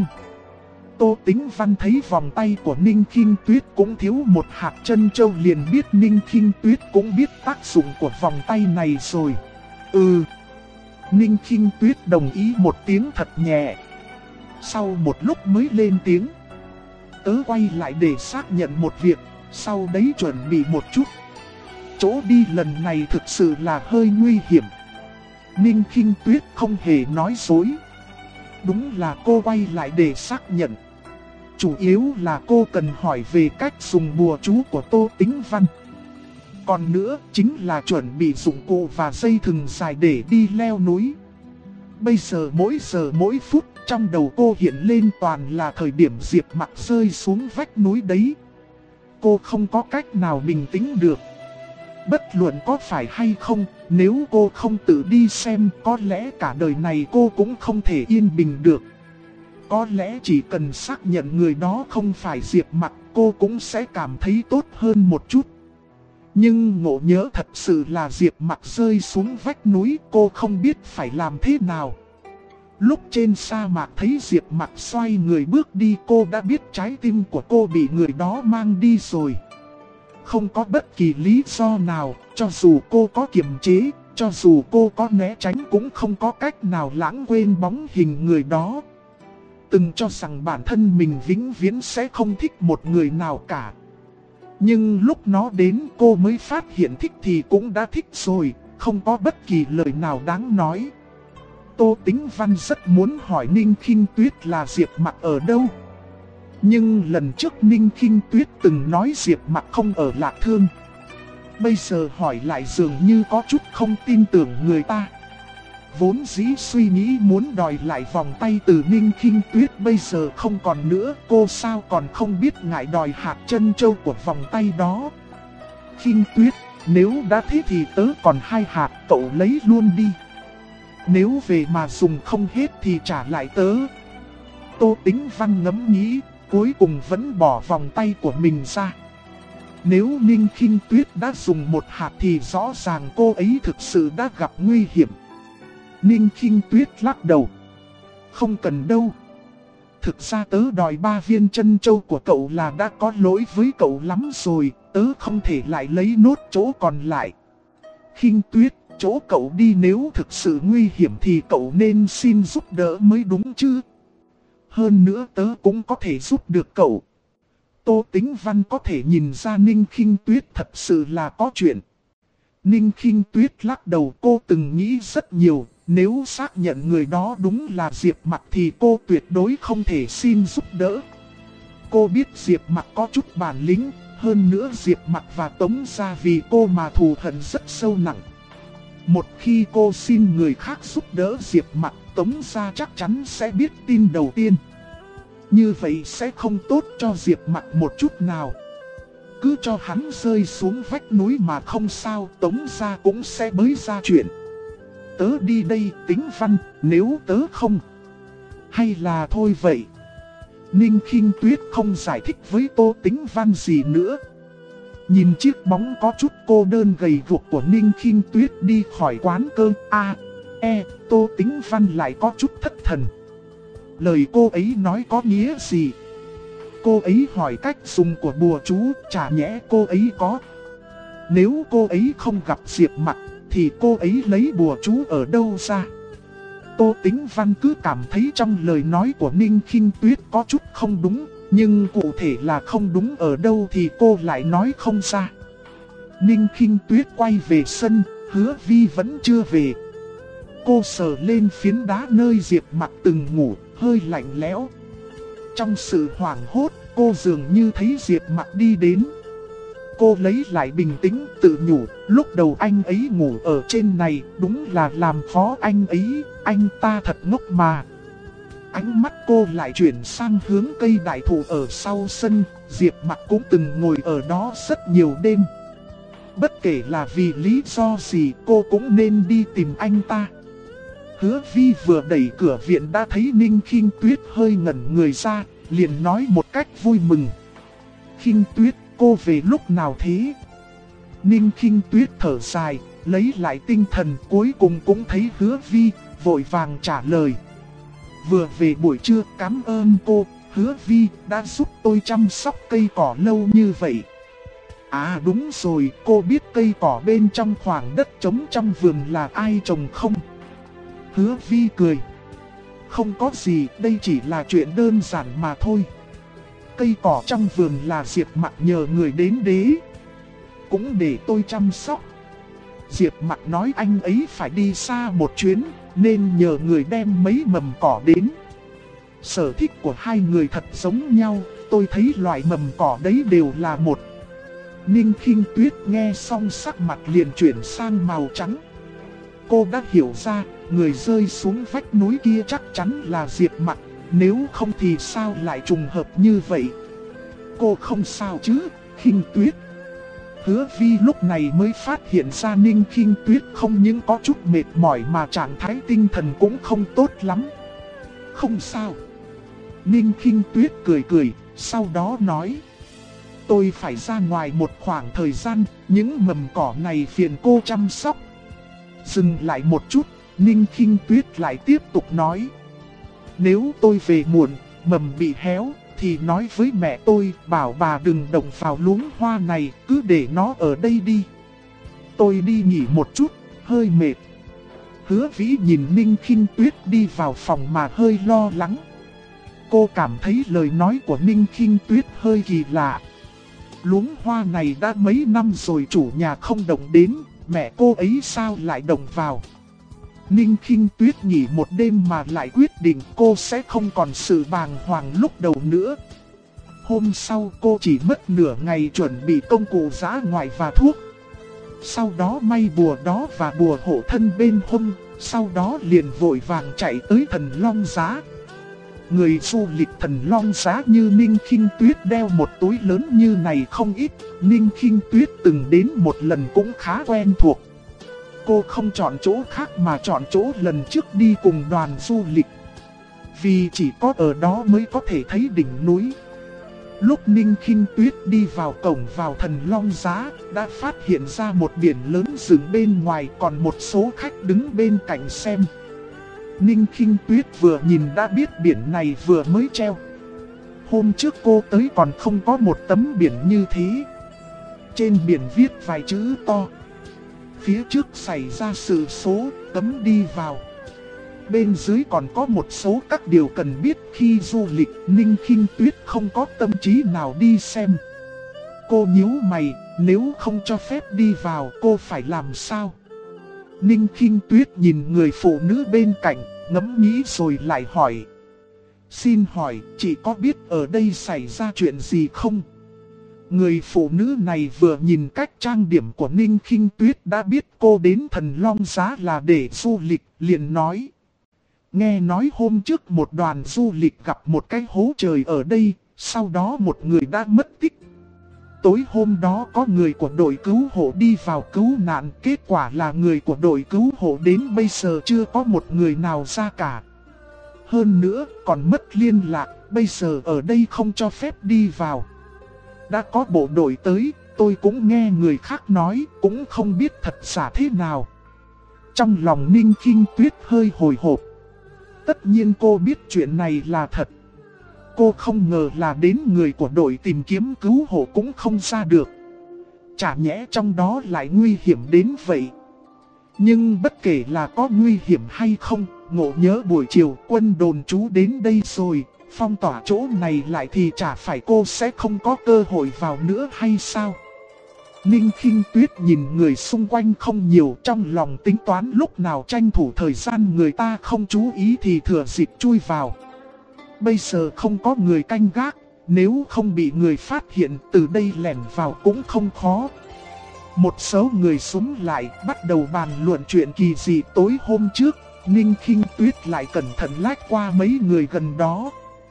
Tô Tĩnh Văn thấy vòng tay của Ninh Khinh Tuyết cũng thiếu một hạt trân châu liền biết Ninh Khinh Tuyết cũng biết tác dụng của vòng tay này rồi. Ừ. Ninh Khinh Tuyết đồng ý một tiếng thật nhẹ. Sau một lúc mới lên tiếng. Tớ quay lại để xác nhận một việc, sau đấy chuẩn bị một chút. Chỗ đi lần này thực sự là hơi nguy hiểm. Ninh Khinh Tuyết không hề nói dối. Đúng là cô quay lại để xác nhận. Chủ yếu là cô cần hỏi về cách dùng bùa chú của Tô Tĩnh Văn. Còn nữa chính là chuẩn bị dụng cụ và dây thừng dài để đi leo núi. Bây giờ mỗi phút trong đầu cô hiện lên toàn là thời điểm Diệp Mặc rơi xuống vách núi đấy. Cô không có cách nào bình tĩnh được. Bất luận có phải hay không, nếu cô không tự đi xem có lẽ cả đời này cô cũng không thể yên bình được. Có lẽ chỉ cần xác nhận người đó không phải Diệp Mặc, cô cũng sẽ cảm thấy tốt hơn một chút. Nhưng ngộ nhỡ thật sự là Diệp Mặc rơi xuống vách núi, cô không biết phải làm thế nào. Lúc trên sa mạc thấy Diệp Mặc xoay người bước đi, cô đã biết trái tim của cô bị người đó mang đi rồi. Không có bất kỳ lý do nào, cho dù cô có kiềm chế, cho dù cô có né tránh cũng không có cách nào lãng quên bóng hình người đó. Từng cho rằng bản thân mình vĩnh viễn sẽ không thích một người nào cả. Nhưng lúc nó đến cô mới phát hiện thích thì cũng đã thích rồi, không có bất kỳ lời nào đáng nói. Tô Tĩnh Văn rất muốn hỏi Ninh Khinh Tuyết là Diệp Mặc ở đâu. Nhưng lần trước Ninh Khinh Tuyết từng nói Diệp Mặc không ở Lạc Thương. Bây giờ hỏi lại dường như có chút không tin tưởng người ta. Vốn dĩ suy nghĩ muốn đòi lại vòng tay từ Ninh Khinh Tuyết bây giờ không còn nữa. Cô sao còn không biết ngại đòi hạt trân châu của vòng tay đó. Khinh Tuyết, nếu đã thế thì tớ còn 2 hạt, cậu lấy luôn đi. Nếu về mà dùng không hết thì trả lại tớ. Tô Tĩnh Văn ngẫm nghĩ, cuối cùng vẫn bỏ vòng tay của mình ra. Nếu Ninh Khinh Tuyết đã dùng 1 hạt thì rõ ràng cô ấy thực sự đã gặp nguy hiểm. Ninh Khinh Tuyết lắc đầu. Không cần đâu. Thực ra tớ đòi 3 viên trân châu của cậu là đã có lỗi với cậu lắm rồi, tớ không thể lại lấy nốt chỗ còn lại. Khinh Tuyết, chỗ cậu đi nếu thực sự nguy hiểm thì cậu nên xin giúp đỡ mới đúng chứ. Hơn nữa tớ cũng có thể giúp được cậu. Tô Tĩnh Văn có thể nhìn ra Ninh Khinh Tuyết thật sự là có chuyện. Ninh Khinh Tuyết lắc đầu, cô từng nghĩ rất nhiều. Nếu xác nhận người đó đúng là Diệp Mặc thì cô tuyệt đối không thể xin giúp đỡ. Cô biết Diệp Mặc có chút bản lĩnh. Hơn nữa Diệp Mặc và Tống Gia vì cô mà thù hận rất sâu nặng. Một khi cô xin người khác giúp đỡ Diệp Mặc, Tống Gia chắc chắn sẽ biết tin đầu tiên. Như vậy sẽ không tốt cho Diệp Mặc một chút nào. Cứ cho hắn rơi xuống vách núi mà không sao, Tống Gia cũng sẽ bới ra chuyện. Tớ đi đây, Tĩnh Văn, nếu tớ không. Hay là thôi vậy. Ninh Khinh Tuyết không giải thích với Tô Tĩnh Văn gì nữa. Nhìn chiếc bóng có chút cô đơn gầy guộc của Ninh Khinh Tuyết đi khỏi quán cơm Tô Tĩnh Văn lại có chút thất thần. Lời cô ấy nói có nghĩa gì? Cô ấy hỏi cách dùng của bùa chú, chả nhẽ cô ấy có. Nếu cô ấy không gặp Diệp Mặc thì cô ấy lấy bùa chú ở đâu ra? Tô Tĩnh Văn cứ cảm thấy trong lời nói của Ninh Khinh Tuyết có chút không đúng. Nhưng cụ thể là không đúng ở đâu thì cô lại nói không ra. Ninh Khinh Tuyết quay về sân, Hứa Vi vẫn chưa về. Cô sờ lên phiến đá nơi Diệp Mặc từng ngủ, hơi lạnh lẽo. Trong sự hoảng hốt, cô dường như thấy Diệp Mặc đi đến. Cô lấy lại bình tĩnh, tự nhủ, lúc đầu anh ấy ngủ ở trên này, đúng là làm khó anh ấy, anh ta thật ngốc mà. Ánh mắt cô lại chuyển sang hướng cây đại thụ ở sau sân, Diệp Mặc cũng từng ngồi ở đó rất nhiều đêm. Bất kể là vì lý do gì cô cũng nên đi tìm anh ta. Hứa Vi vừa đẩy cửa viện đã thấy Ninh Khinh Tuyết hơi ngẩn người ra, liền nói một cách vui mừng. Khinh Tuyết, cô về lúc nào thế? Ninh Khinh Tuyết thở dài, lấy lại tinh thần, cuối cùng cũng thấy Hứa Vi, vội vàng trả lời. Vừa về buổi trưa, cảm ơn cô, Hứa Vi đã giúp tôi chăm sóc cây cỏ lâu như vậy. À đúng rồi, cô biết cây cỏ bên trong khoảng đất trống trong vườn là ai trồng không? Hứa Vi cười. Không có gì, đây chỉ là chuyện đơn giản mà thôi. Cây cỏ trong vườn là Diệp Mặc nhờ người đến đế, cũng để tôi chăm sóc. Diệp Mặc nói anh ấy phải đi xa một chuyến, nên nhờ người đem mấy mầm cỏ đến. Sở thích của hai người thật giống nhau, tôi thấy loại mầm cỏ đấy đều là một. Ninh Khinh Tuyết nghe xong sắc mặt liền chuyển sang màu trắng. Cô đã hiểu ra, người rơi xuống vách núi kia chắc chắn là Diệp Mặc, nếu không thì sao lại trùng hợp như vậy. Cô không sao chứ, Khinh Tuyết. Hứa Vi lúc này mới phát hiện ra Ninh Khinh Tuyết không những có chút mệt mỏi mà trạng thái tinh thần cũng không tốt lắm. Không sao. Ninh Khinh Tuyết cười cười, sau đó nói. Tôi phải ra ngoài một khoảng thời gian, những mầm cỏ này phiền cô chăm sóc. Dừng lại một chút, Ninh Khinh Tuyết lại tiếp tục nói. Nếu tôi về muộn, mầm bị héo, thì nói với mẹ tôi, bảo bà đừng động vào luống hoa này, cứ để nó ở đây đi. Tôi đi nghỉ một chút, hơi mệt. Hứa Vĩ nhìn Ninh Khinh Tuyết đi vào phòng mà hơi lo lắng. Cô cảm thấy lời nói của Ninh Khinh Tuyết hơi kỳ lạ. Luống hoa này đã mấy năm rồi chủ nhà không động đến, mẹ cô ấy sao lại động vào. Ninh Khinh Tuyết nghỉ một đêm mà lại quyết định cô sẽ không còn sự bàng hoàng lúc đầu nữa. Hôm sau cô chỉ mất nửa ngày chuẩn bị công cụ giã ngoại và thuốc. Sau đó may bùa đó và bùa hộ thân bên hông, sau đó liền vội vàng chạy tới Thần Long Giá. Người du lịch Thần Long Giá như Ninh Khinh Tuyết đeo một túi lớn như này không ít, Ninh Khinh Tuyết từng đến một lần cũng khá quen thuộc. Cô không chọn chỗ khác mà chọn chỗ lần trước đi cùng đoàn du lịch, vì chỉ có ở đó mới có thể thấy đỉnh núi. Lúc Ninh Khinh Tuyết đi vào cổng vào Thần Long Giá, đã phát hiện ra một biển lớn dừng bên ngoài, còn một số khách đứng bên cạnh xem. Ninh Khinh Tuyết vừa nhìn đã biết biển này vừa mới treo. Hôm trước cô tới còn không có một tấm biển như thế. Trên biển viết vài chữ to. Phía trước xảy ra sự số, cấm đi vào. Bên dưới còn có một số các điều cần biết khi du lịch. Ninh Khinh Tuyết không có tâm trí nào đi xem. Cô nhíu mày, nếu không cho phép đi vào cô phải làm sao? Ninh Khinh Tuyết nhìn người phụ nữ bên cạnh, ngẫm nghĩ rồi lại hỏi. Xin hỏi, chị có biết ở đây xảy ra chuyện gì không? Người phụ nữ này vừa nhìn cách trang điểm của Ninh Khinh Tuyết đã biết cô đến Thần Long Giá là để du lịch, liền nói. Nghe nói hôm trước một đoàn du lịch gặp một cái hố trời ở đây, sau đó một người đã mất tích. Tối hôm đó có người của đội cứu hộ đi vào cứu nạn, kết quả là người của đội cứu hộ đến bây giờ chưa có một người nào ra cả. Hơn nữa còn mất liên lạc, bây giờ ở đây không cho phép đi vào. Đã có bộ đội tới, tôi cũng nghe người khác nói, cũng không biết thật giả thế nào. Trong lòng Ninh Khinh Tuyết hơi hồi hộp. Tất nhiên cô biết chuyện này là thật. Cô không ngờ là đến người của đội tìm kiếm cứu hộ cũng không ra được. Chả nhẽ trong đó lại nguy hiểm đến vậy. Nhưng bất kể là có nguy hiểm hay không, ngộ nhớ buổi chiều quân đồn trú đến đây rồi, phong tỏa chỗ này lại thì chả phải cô sẽ không có cơ hội vào nữa hay sao? Ninh Khinh Tuyết nhìn người xung quanh không nhiều, trong lòng tính toán lúc nào tranh thủ thời gian người ta không chú ý thì thừa dịp chui vào. Bây giờ không có người canh gác, nếu không bị người phát hiện từ đây lẻn vào cũng không khó. Một số người súng lại bắt đầu bàn luận chuyện kỳ dị tối hôm trước. Ninh Khinh Tuyết lại cẩn thận lách qua mấy người gần đó.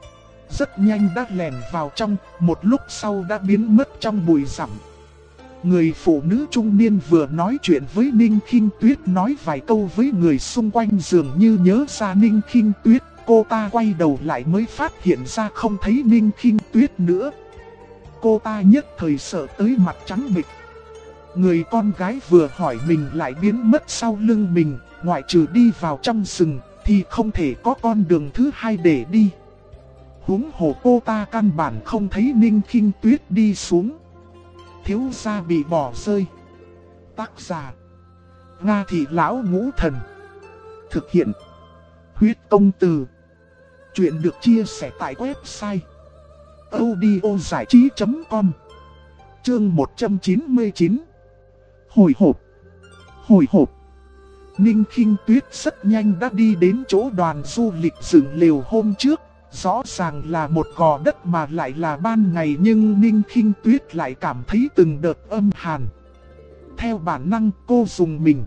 Rất nhanh đã lẻn vào trong, một lúc sau đã biến mất trong bụi rậm. Người phụ nữ trung niên vừa nói chuyện với Ninh Khinh Tuyết nói vài câu với người xung quanh dường như nhớ ra Ninh Khinh Tuyết. Cô ta quay đầu lại mới phát hiện ra không thấy Ninh Khinh Tuyết nữa. Cô ta nhất thời sợ tới mặt trắng bệch. Người con gái vừa hỏi mình lại biến mất sau lưng mình, ngoại trừ đi vào trong rừng thì không thể có con đường thứ hai để đi. Huống hồ cô ta căn bản không thấy Ninh Khinh Tuyết đi xuống. Thiếu gia bị bỏ rơi. Tác giả: Nga Thị Lão Ngũ Thần. Thực hiện: Huyết Công Từ. Chuyện được chia sẻ tại website audiozảichí.com. Chương 199. Hồi hộp. Hồi hộp. Ninh Khinh Tuyết rất nhanh đã đi đến chỗ đoàn du lịch dựng lều hôm trước. Rõ ràng là một gò đất mà lại là ban ngày, nhưng Ninh Khinh Tuyết lại cảm thấy từng đợt âm hàn. Theo bản năng cô dùng mình.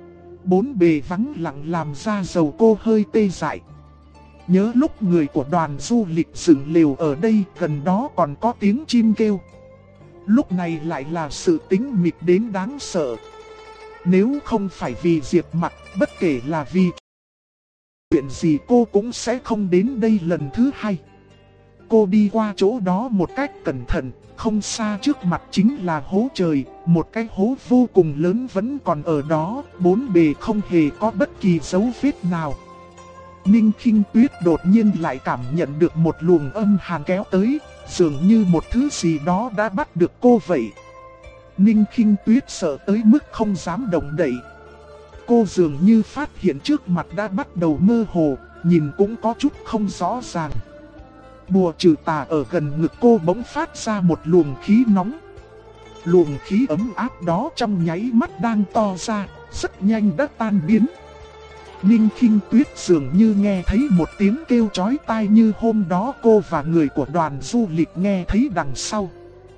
Bốn bề vắng lặng làm ra dầu cô hơi tê dại. Nhớ lúc người của đoàn du lịch dựng lều ở đây, gần đó còn có tiếng chim kêu. Lúc này lại là sự tĩnh mịch đến đáng sợ. Nếu không phải vì Diệp Mặc, bất kể là vì chuyện gì cô cũng sẽ không đến đây lần thứ hai. Cô đi qua chỗ đó một cách cẩn thận, không xa trước mặt chính là hố trời, một cái hố vô cùng lớn vẫn còn ở đó, bốn bề không hề có bất kỳ dấu vết nào. Ninh Khinh Tuyết đột nhiên lại cảm nhận được một luồng âm hàn kéo tới, dường như một thứ gì đó đã bắt được cô vậy. Ninh Khinh Tuyết sợ tới mức không dám động đậy. Cô dường như phát hiện trước mặt đã bắt đầu mơ hồ, nhìn cũng có chút không rõ ràng. Bùa trừ tà ở gần ngực cô bỗng phát ra một luồng khí nóng. Luồng khí ấm áp đó trong nháy mắt đang to ra, rất nhanh đã tan biến. Ninh Khinh Tuyết dường như nghe thấy một tiếng kêu chói tai như hôm đó cô và người của đoàn du lịch nghe thấy đằng sau.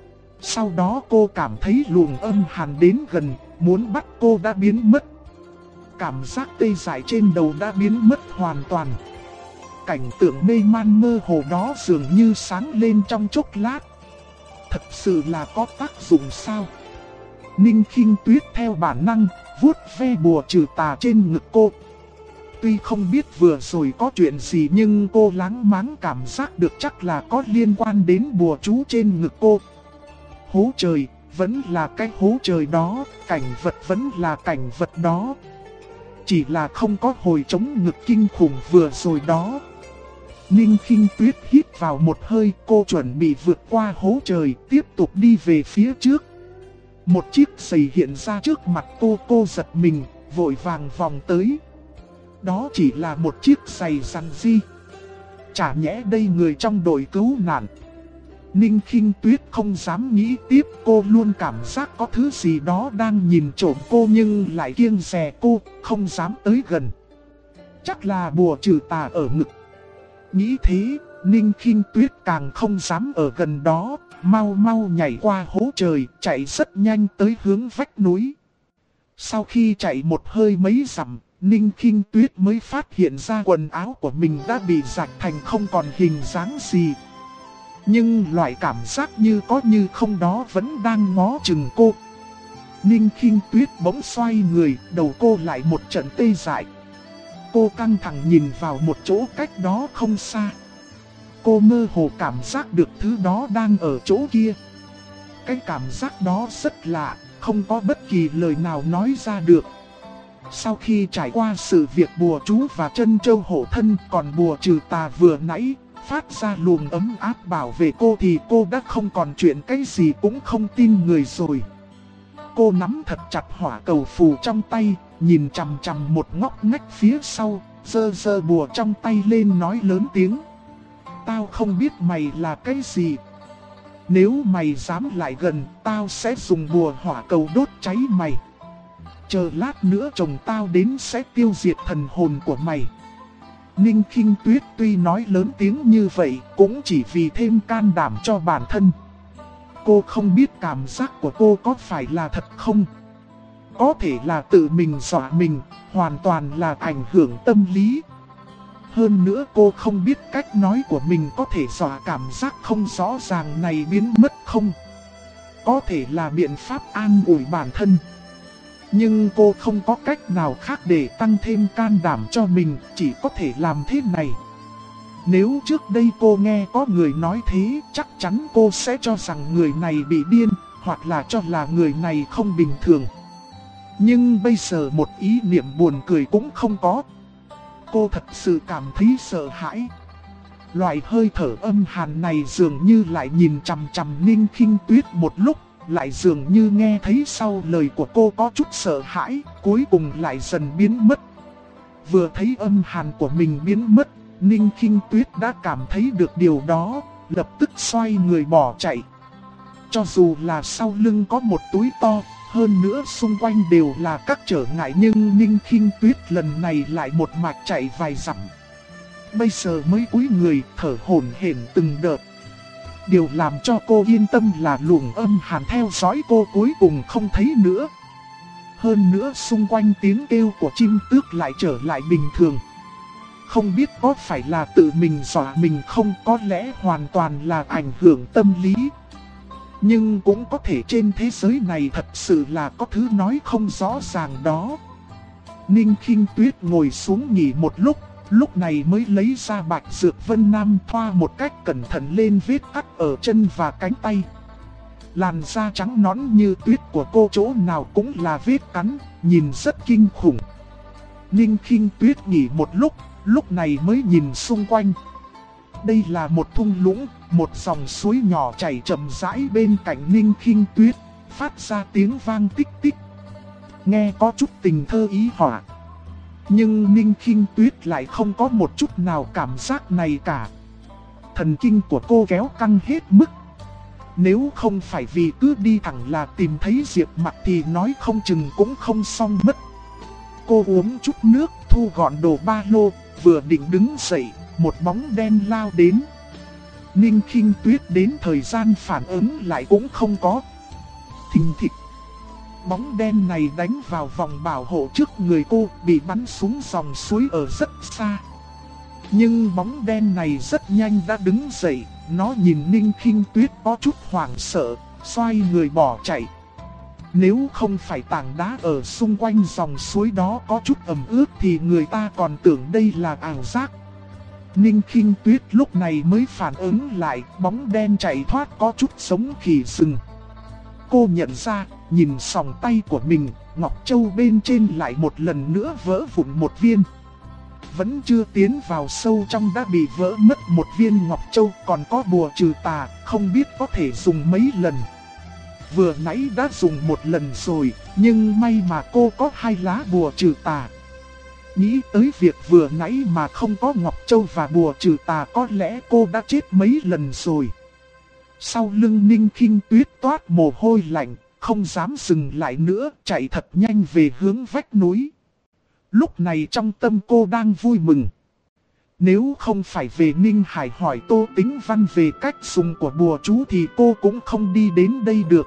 Sau đó cô cảm thấy luồng âm hàn đến gần, muốn bắt cô đã biến mất. Cảm giác tê dại trên đầu đã biến mất hoàn toàn. Cảnh tượng mê man mơ hồ đó dường như sáng lên trong chốc lát. Thật sự là có tác dụng sao? Ninh Khinh Tuyết theo bản năng vuốt ve bùa trừ tà trên ngực cô. Tuy không biết vừa rồi có chuyện gì, nhưng cô láng máng cảm giác được chắc là có liên quan đến bùa chú trên ngực cô. Hố trời vẫn là cái hố trời đó, cảnh vật vẫn là cảnh vật đó. Chỉ là không có hồi chống ngực kinh khủng vừa rồi đó. Ninh Khinh Tuyết hít vào một hơi, cô chuẩn bị vượt qua hố trời, tiếp tục đi về phía trước. Một chiếc giày hiện ra trước mặt cô giật mình, vội vàng vòng tới. Đó chỉ là một chiếc giày giằn di. Chả nhẽ đây người trong đội cứu nạn. Ninh Khinh Tuyết không dám nghĩ tiếp, cô luôn cảm giác có thứ gì đó đang nhìn trộm cô nhưng lại kiêng dè cô, không dám tới gần. Chắc là bùa trừ tà ở ngực. Nghĩ thế, Ninh Khinh Tuyết càng không dám ở gần đó, mau mau nhảy qua hố trời, chạy rất nhanh tới hướng vách núi. Sau khi chạy một hơi mấy dặm, Ninh Khinh Tuyết mới phát hiện ra quần áo của mình đã bị rạch thành không còn hình dáng gì. Nhưng loại cảm giác như có như không đó vẫn đang ngó chừng cô. Ninh Khinh Tuyết bỗng xoay người, đầu cô lại một trận tê dại. Cô căng thẳng nhìn vào một chỗ cách đó không xa. Cô mơ hồ cảm giác được thứ đó đang ở chỗ kia. Cái cảm giác đó rất lạ, không có bất kỳ lời nào nói ra được. Sau khi trải qua sự việc bùa chú và chân châu hộ thân, còn bùa trừ tà vừa nãy phát ra luồng ấm áp bảo vệ cô, thì cô đã không còn chuyện cái gì cũng không tin người rồi. Cô nắm thật chặt hỏa cầu phù trong tay, nhìn chằm chằm một ngóc ngách phía sau, giơ giơ bùa trong tay lên nói lớn tiếng. Tao không biết mày là cái gì. Nếu mày dám lại gần, tao sẽ dùng bùa hỏa cầu đốt cháy mày. Chờ lát nữa chồng tao đến sẽ tiêu diệt thần hồn của mày. Ninh Khinh Tuyết tuy nói lớn tiếng như vậy, cũng chỉ vì thêm can đảm cho bản thân. Cô không biết cảm giác của cô có phải là thật không? Có thể là tự mình dọa mình, hoàn toàn là ảnh hưởng tâm lý. Hơn nữa cô không biết cách nói của mình có thể dọa cảm giác không rõ ràng này biến mất không? Có thể là biện pháp an ủi bản thân. Nhưng cô không có cách nào khác để tăng thêm can đảm cho mình, chỉ có thể làm thế này. Nếu trước đây cô nghe có người nói thế, chắc chắn cô sẽ cho rằng người này bị điên, hoặc là cho là người này không bình thường. Nhưng bây giờ một ý niệm buồn cười cũng không có. Cô thật sự cảm thấy sợ hãi. Loại hơi thở âm hàn này dường như lại nhìn chằm chằm Ninh Khinh Tuyết một lúc, lại dường như nghe thấy sau lời của cô có chút sợ hãi, cuối cùng lại dần biến mất. Vừa thấy âm hàn của mình biến mất, Ninh Khinh Tuyết đã cảm thấy được điều đó, lập tức xoay người bỏ chạy. Cho dù là sau lưng có một túi to, hơn nữa xung quanh đều là các trở ngại, nhưng Ninh Khinh Tuyết lần này lại một mạch chạy vài dặm. Bây giờ mới cúi người thở hổn hển từng đợt. Điều làm cho cô yên tâm là luồng âm hàn theo dõi cô cuối cùng không thấy nữa. Hơn nữa xung quanh tiếng kêu của chim tước lại trở lại bình thường. Không biết có phải là tự mình dọa mình không, có lẽ hoàn toàn là ảnh hưởng tâm lý. Nhưng cũng có thể trên thế giới này thật sự là có thứ nói không rõ ràng đó. Ninh Khinh Tuyết ngồi xuống nghỉ một lúc này mới lấy ra Bạch Dược Vân Nam thoa một cách cẩn thận lên vết cắt ở chân và cánh tay. Làn da trắng nõn như tuyết của cô chỗ nào cũng là vết cắn, nhìn rất kinh khủng. Ninh Khinh Tuyết nghỉ một lúc này mới nhìn xung quanh. Đây là một thung lũng, một dòng suối nhỏ chảy chậm rãi bên cạnh Ninh Khinh Tuyết, phát ra tiếng vang tích tích. Nghe có chút tình thơ ý họa. Nhưng Ninh Khinh Tuyết lại không có một chút nào cảm giác này cả. Thần kinh của cô kéo căng hết mức. Nếu không phải vì cứ đi thẳng là tìm thấy Diệp Mặc thì nói không chừng cũng không xong mất. Cô uống chút nước, thu gọn đồ ba lô, vừa định đứng dậy, một bóng đen lao đến. Ninh Khinh Tuyết đến thời gian phản ứng lại cũng không có. Thình thịch. Bóng đen này đánh vào vòng bảo hộ trước người cô, bị bắn xuống dòng suối ở rất xa. Nhưng bóng đen này rất nhanh đã đứng dậy, nó nhìn Ninh Khinh Tuyết có chút hoảng sợ, xoay người bỏ chạy. Nếu không phải tảng đá ở xung quanh dòng suối đó có chút ẩm ướt thì người ta còn tưởng đây là ảo giác. Ninh Khinh Tuyết lúc này mới phản ứng lại, bóng đen chạy thoát có chút giống khỉ rừng. Cô nhận ra, nhìn sòng tay của mình, ngọc châu bên trên lại một lần nữa vỡ vụn một viên. Vẫn chưa tiến vào sâu trong đã bị vỡ mất một viên ngọc châu, còn có bùa trừ tà, không biết có thể dùng mấy lần. Vừa nãy đã dùng một lần rồi, nhưng may mà cô có 2 lá bùa trừ tà. Nghĩ tới việc vừa nãy mà không có ngọc châu và bùa trừ tà, có lẽ cô đã chết mấy lần rồi. Sau lưng Ninh Khinh Tuyết toát mồ hôi lạnh, không dám dừng lại nữa, chạy thật nhanh về hướng vách núi. Lúc này trong tâm cô đang vui mừng. Nếu không phải về Ninh Hải hỏi Tô Tĩnh Văn về cách dùng của bùa chú thì cô cũng không đi đến đây được.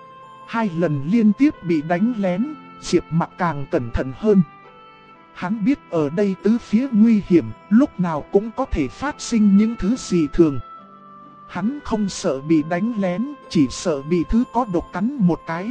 2 lần liên tiếp bị đánh lén, Diệp Mặc càng cẩn thận hơn. Hắn biết ở đây tứ phía nguy hiểm, lúc nào cũng có thể phát sinh những thứ dị thường. Hắn không sợ bị đánh lén, chỉ sợ bị thứ có độc cắn một cái.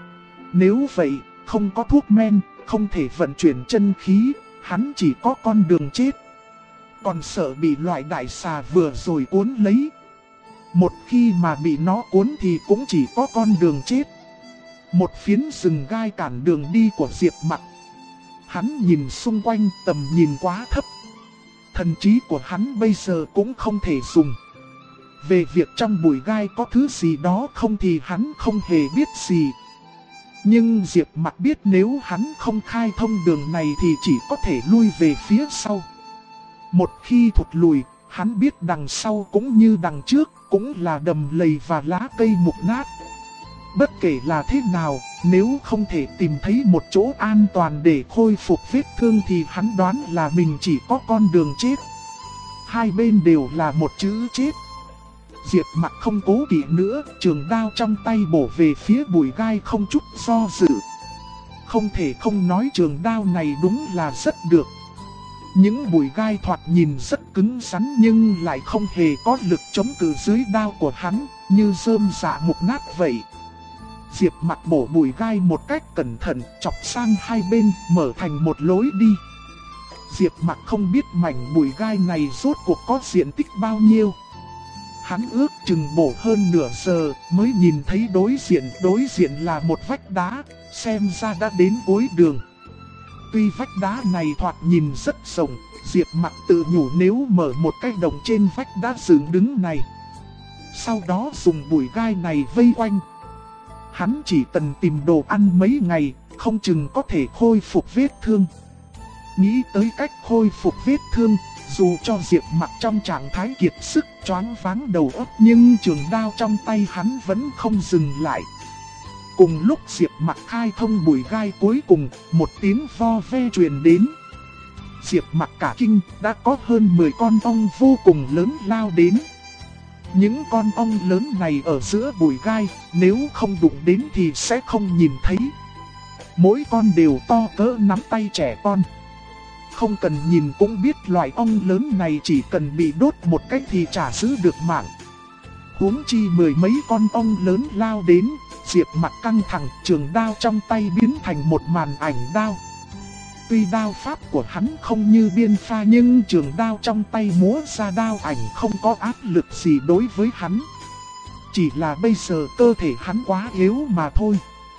Nếu vậy, không có thuốc men, không thể vận chuyển chân khí, hắn chỉ có con đường chết. Còn sợ bị loại đại xà vừa rồi cuốn lấy. Một khi mà bị nó cuốn thì cũng chỉ có con đường chết. Một phiến rừng gai cản đường đi của Diệp Mặc. Hắn nhìn xung quanh, tầm nhìn quá thấp. Thần trí của hắn bây giờ cũng không thể dùng. Về việc trong bụi gai có thứ gì đó không thì hắn không hề biết gì. Nhưng Diệp Mặc biết nếu hắn không khai thông đường này thì chỉ có thể lui về phía sau. Một khi thụt lùi, hắn biết đằng sau cũng như đằng trước, cũng là đầm lầy và lá cây mục nát. Bất kể là thế nào, nếu không thể tìm thấy một chỗ an toàn để khôi phục vết thương thì hắn đoán là mình chỉ có con đường chết. Hai bên đều là một chữ chết. Diệp Mặc không cố kỵ nữa, trường đao trong tay bổ về phía bụi gai không chút do dự. Không thể không nói trường đao này đúng là rất được. Những bụi gai thoạt nhìn rất cứng rắn nhưng lại không hề có lực chống cự dưới đao của hắn, như rơm rạ mục nát vậy. Diệp Mặc bổ bụi gai một cách cẩn thận, chọc sang hai bên, mở thành một lối đi. Diệp Mặc không biết mảnh bụi gai này rốt cuộc có diện tích bao nhiêu. Hắn ước chừng bổ hơn nửa giờ mới nhìn thấy đối diện là một vách đá, xem ra đã đến cuối đường. Tuy vách đá này thoạt nhìn rất rộng, Diệp Mặc tự nhủ nếu mở một cái đồng trên vách đá dựng đứng này, sau đó dùng bụi gai này vây quanh, hắn chỉ cần tìm đồ ăn mấy ngày, không chừng có thể khôi phục vết thương. Nghĩ tới cách khôi phục vết thương, dù cho Diệp Mặc trong trạng thái kiệt sức choáng váng đầu óc, nhưng trường đao trong tay hắn vẫn không dừng lại. Cùng lúc Diệp Mặc khai thông bụi gai cuối cùng, một tiếng vo ve truyền đến. Diệp Mặc cả kinh, đã có hơn 10 con ong vô cùng lớn lao đến. Những con ong lớn này ở giữa bụi gai, nếu không đụng đến thì sẽ không nhìn thấy. Mỗi con đều to cỡ nắm tay trẻ con. Không cần nhìn cũng biết loài ong lớn này chỉ cần bị đốt một cách thì chả giữ được mạng. Huống chi mười mấy con ong lớn lao đến, Diệp Mặc căng thẳng, trường đao trong tay biến thành một màn ảnh đao. Tuy đao pháp của hắn không như biên pha nhưng trường đao trong tay múa ra đao ảnh không có áp lực gì đối với hắn. Chỉ là bây giờ cơ thể hắn quá yếu mà thôi.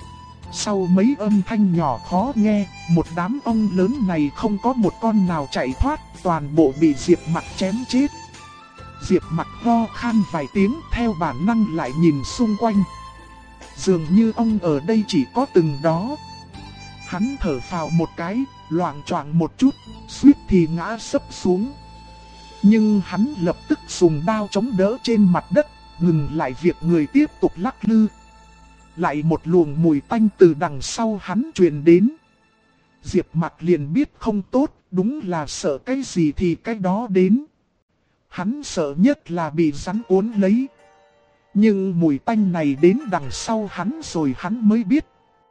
Sau mấy âm thanh nhỏ khó nghe, một đám ong lớn này không có một con nào chạy thoát, toàn bộ bị Diệp Mặc chém chết. Diệp Mặc ho khan vài tiếng, theo bản năng lại nhìn xung quanh. Dường như ong ở đây chỉ có từng đó. Hắn thở phào một cái, loạng choạng một chút, suýt thì ngã sấp xuống. Nhưng hắn lập tức dùng đao chống đỡ trên mặt đất, ngừng lại việc người tiếp tục lắc lư. Lại một luồng mùi tanh từ đằng sau hắn truyền đến. Diệp Mặc liền biết không tốt, đúng là sợ cái gì thì cái đó đến. Hắn sợ nhất là bị rắn cuốn lấy. Nhưng mùi tanh này đến đằng sau hắn rồi hắn mới biết.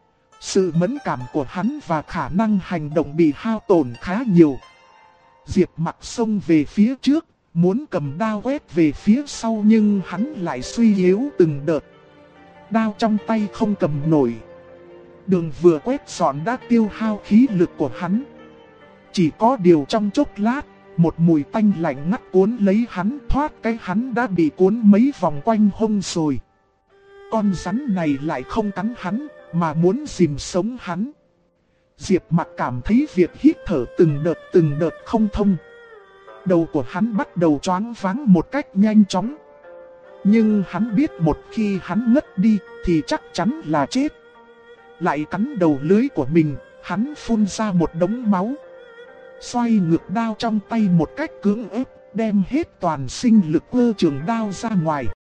Sự mẫn cảm của hắn và khả năng hành động bị hao tổn khá nhiều. Diệp Mặc xông về phía trước, muốn cầm đao quét về phía sau nhưng hắn lại suy yếu từng đợt. Đao trong tay không cầm nổi. Đường vừa quét dọn đã tiêu hao khí lực của hắn. Chỉ có điều trong chốc lát, một mùi tanh lạnh ngắt cuốn lấy hắn, thoát cái hắn đã bị cuốn mấy vòng quanh hông rồi. Con rắn này lại không cắn hắn, mà muốn rìm sống hắn. Diệp Mặc cảm thấy việc hít thở từng đợt không thông. Đầu của hắn bắt đầu choáng váng một cách nhanh chóng. Nhưng hắn biết một khi hắn ngất đi thì chắc chắn là chết. Lại cắn đầu lưới của mình, hắn phun ra một đống máu. Xoay ngược đao trong tay một cách cưỡng ép, đem hết toàn sinh lực ơ trường đao ra ngoài.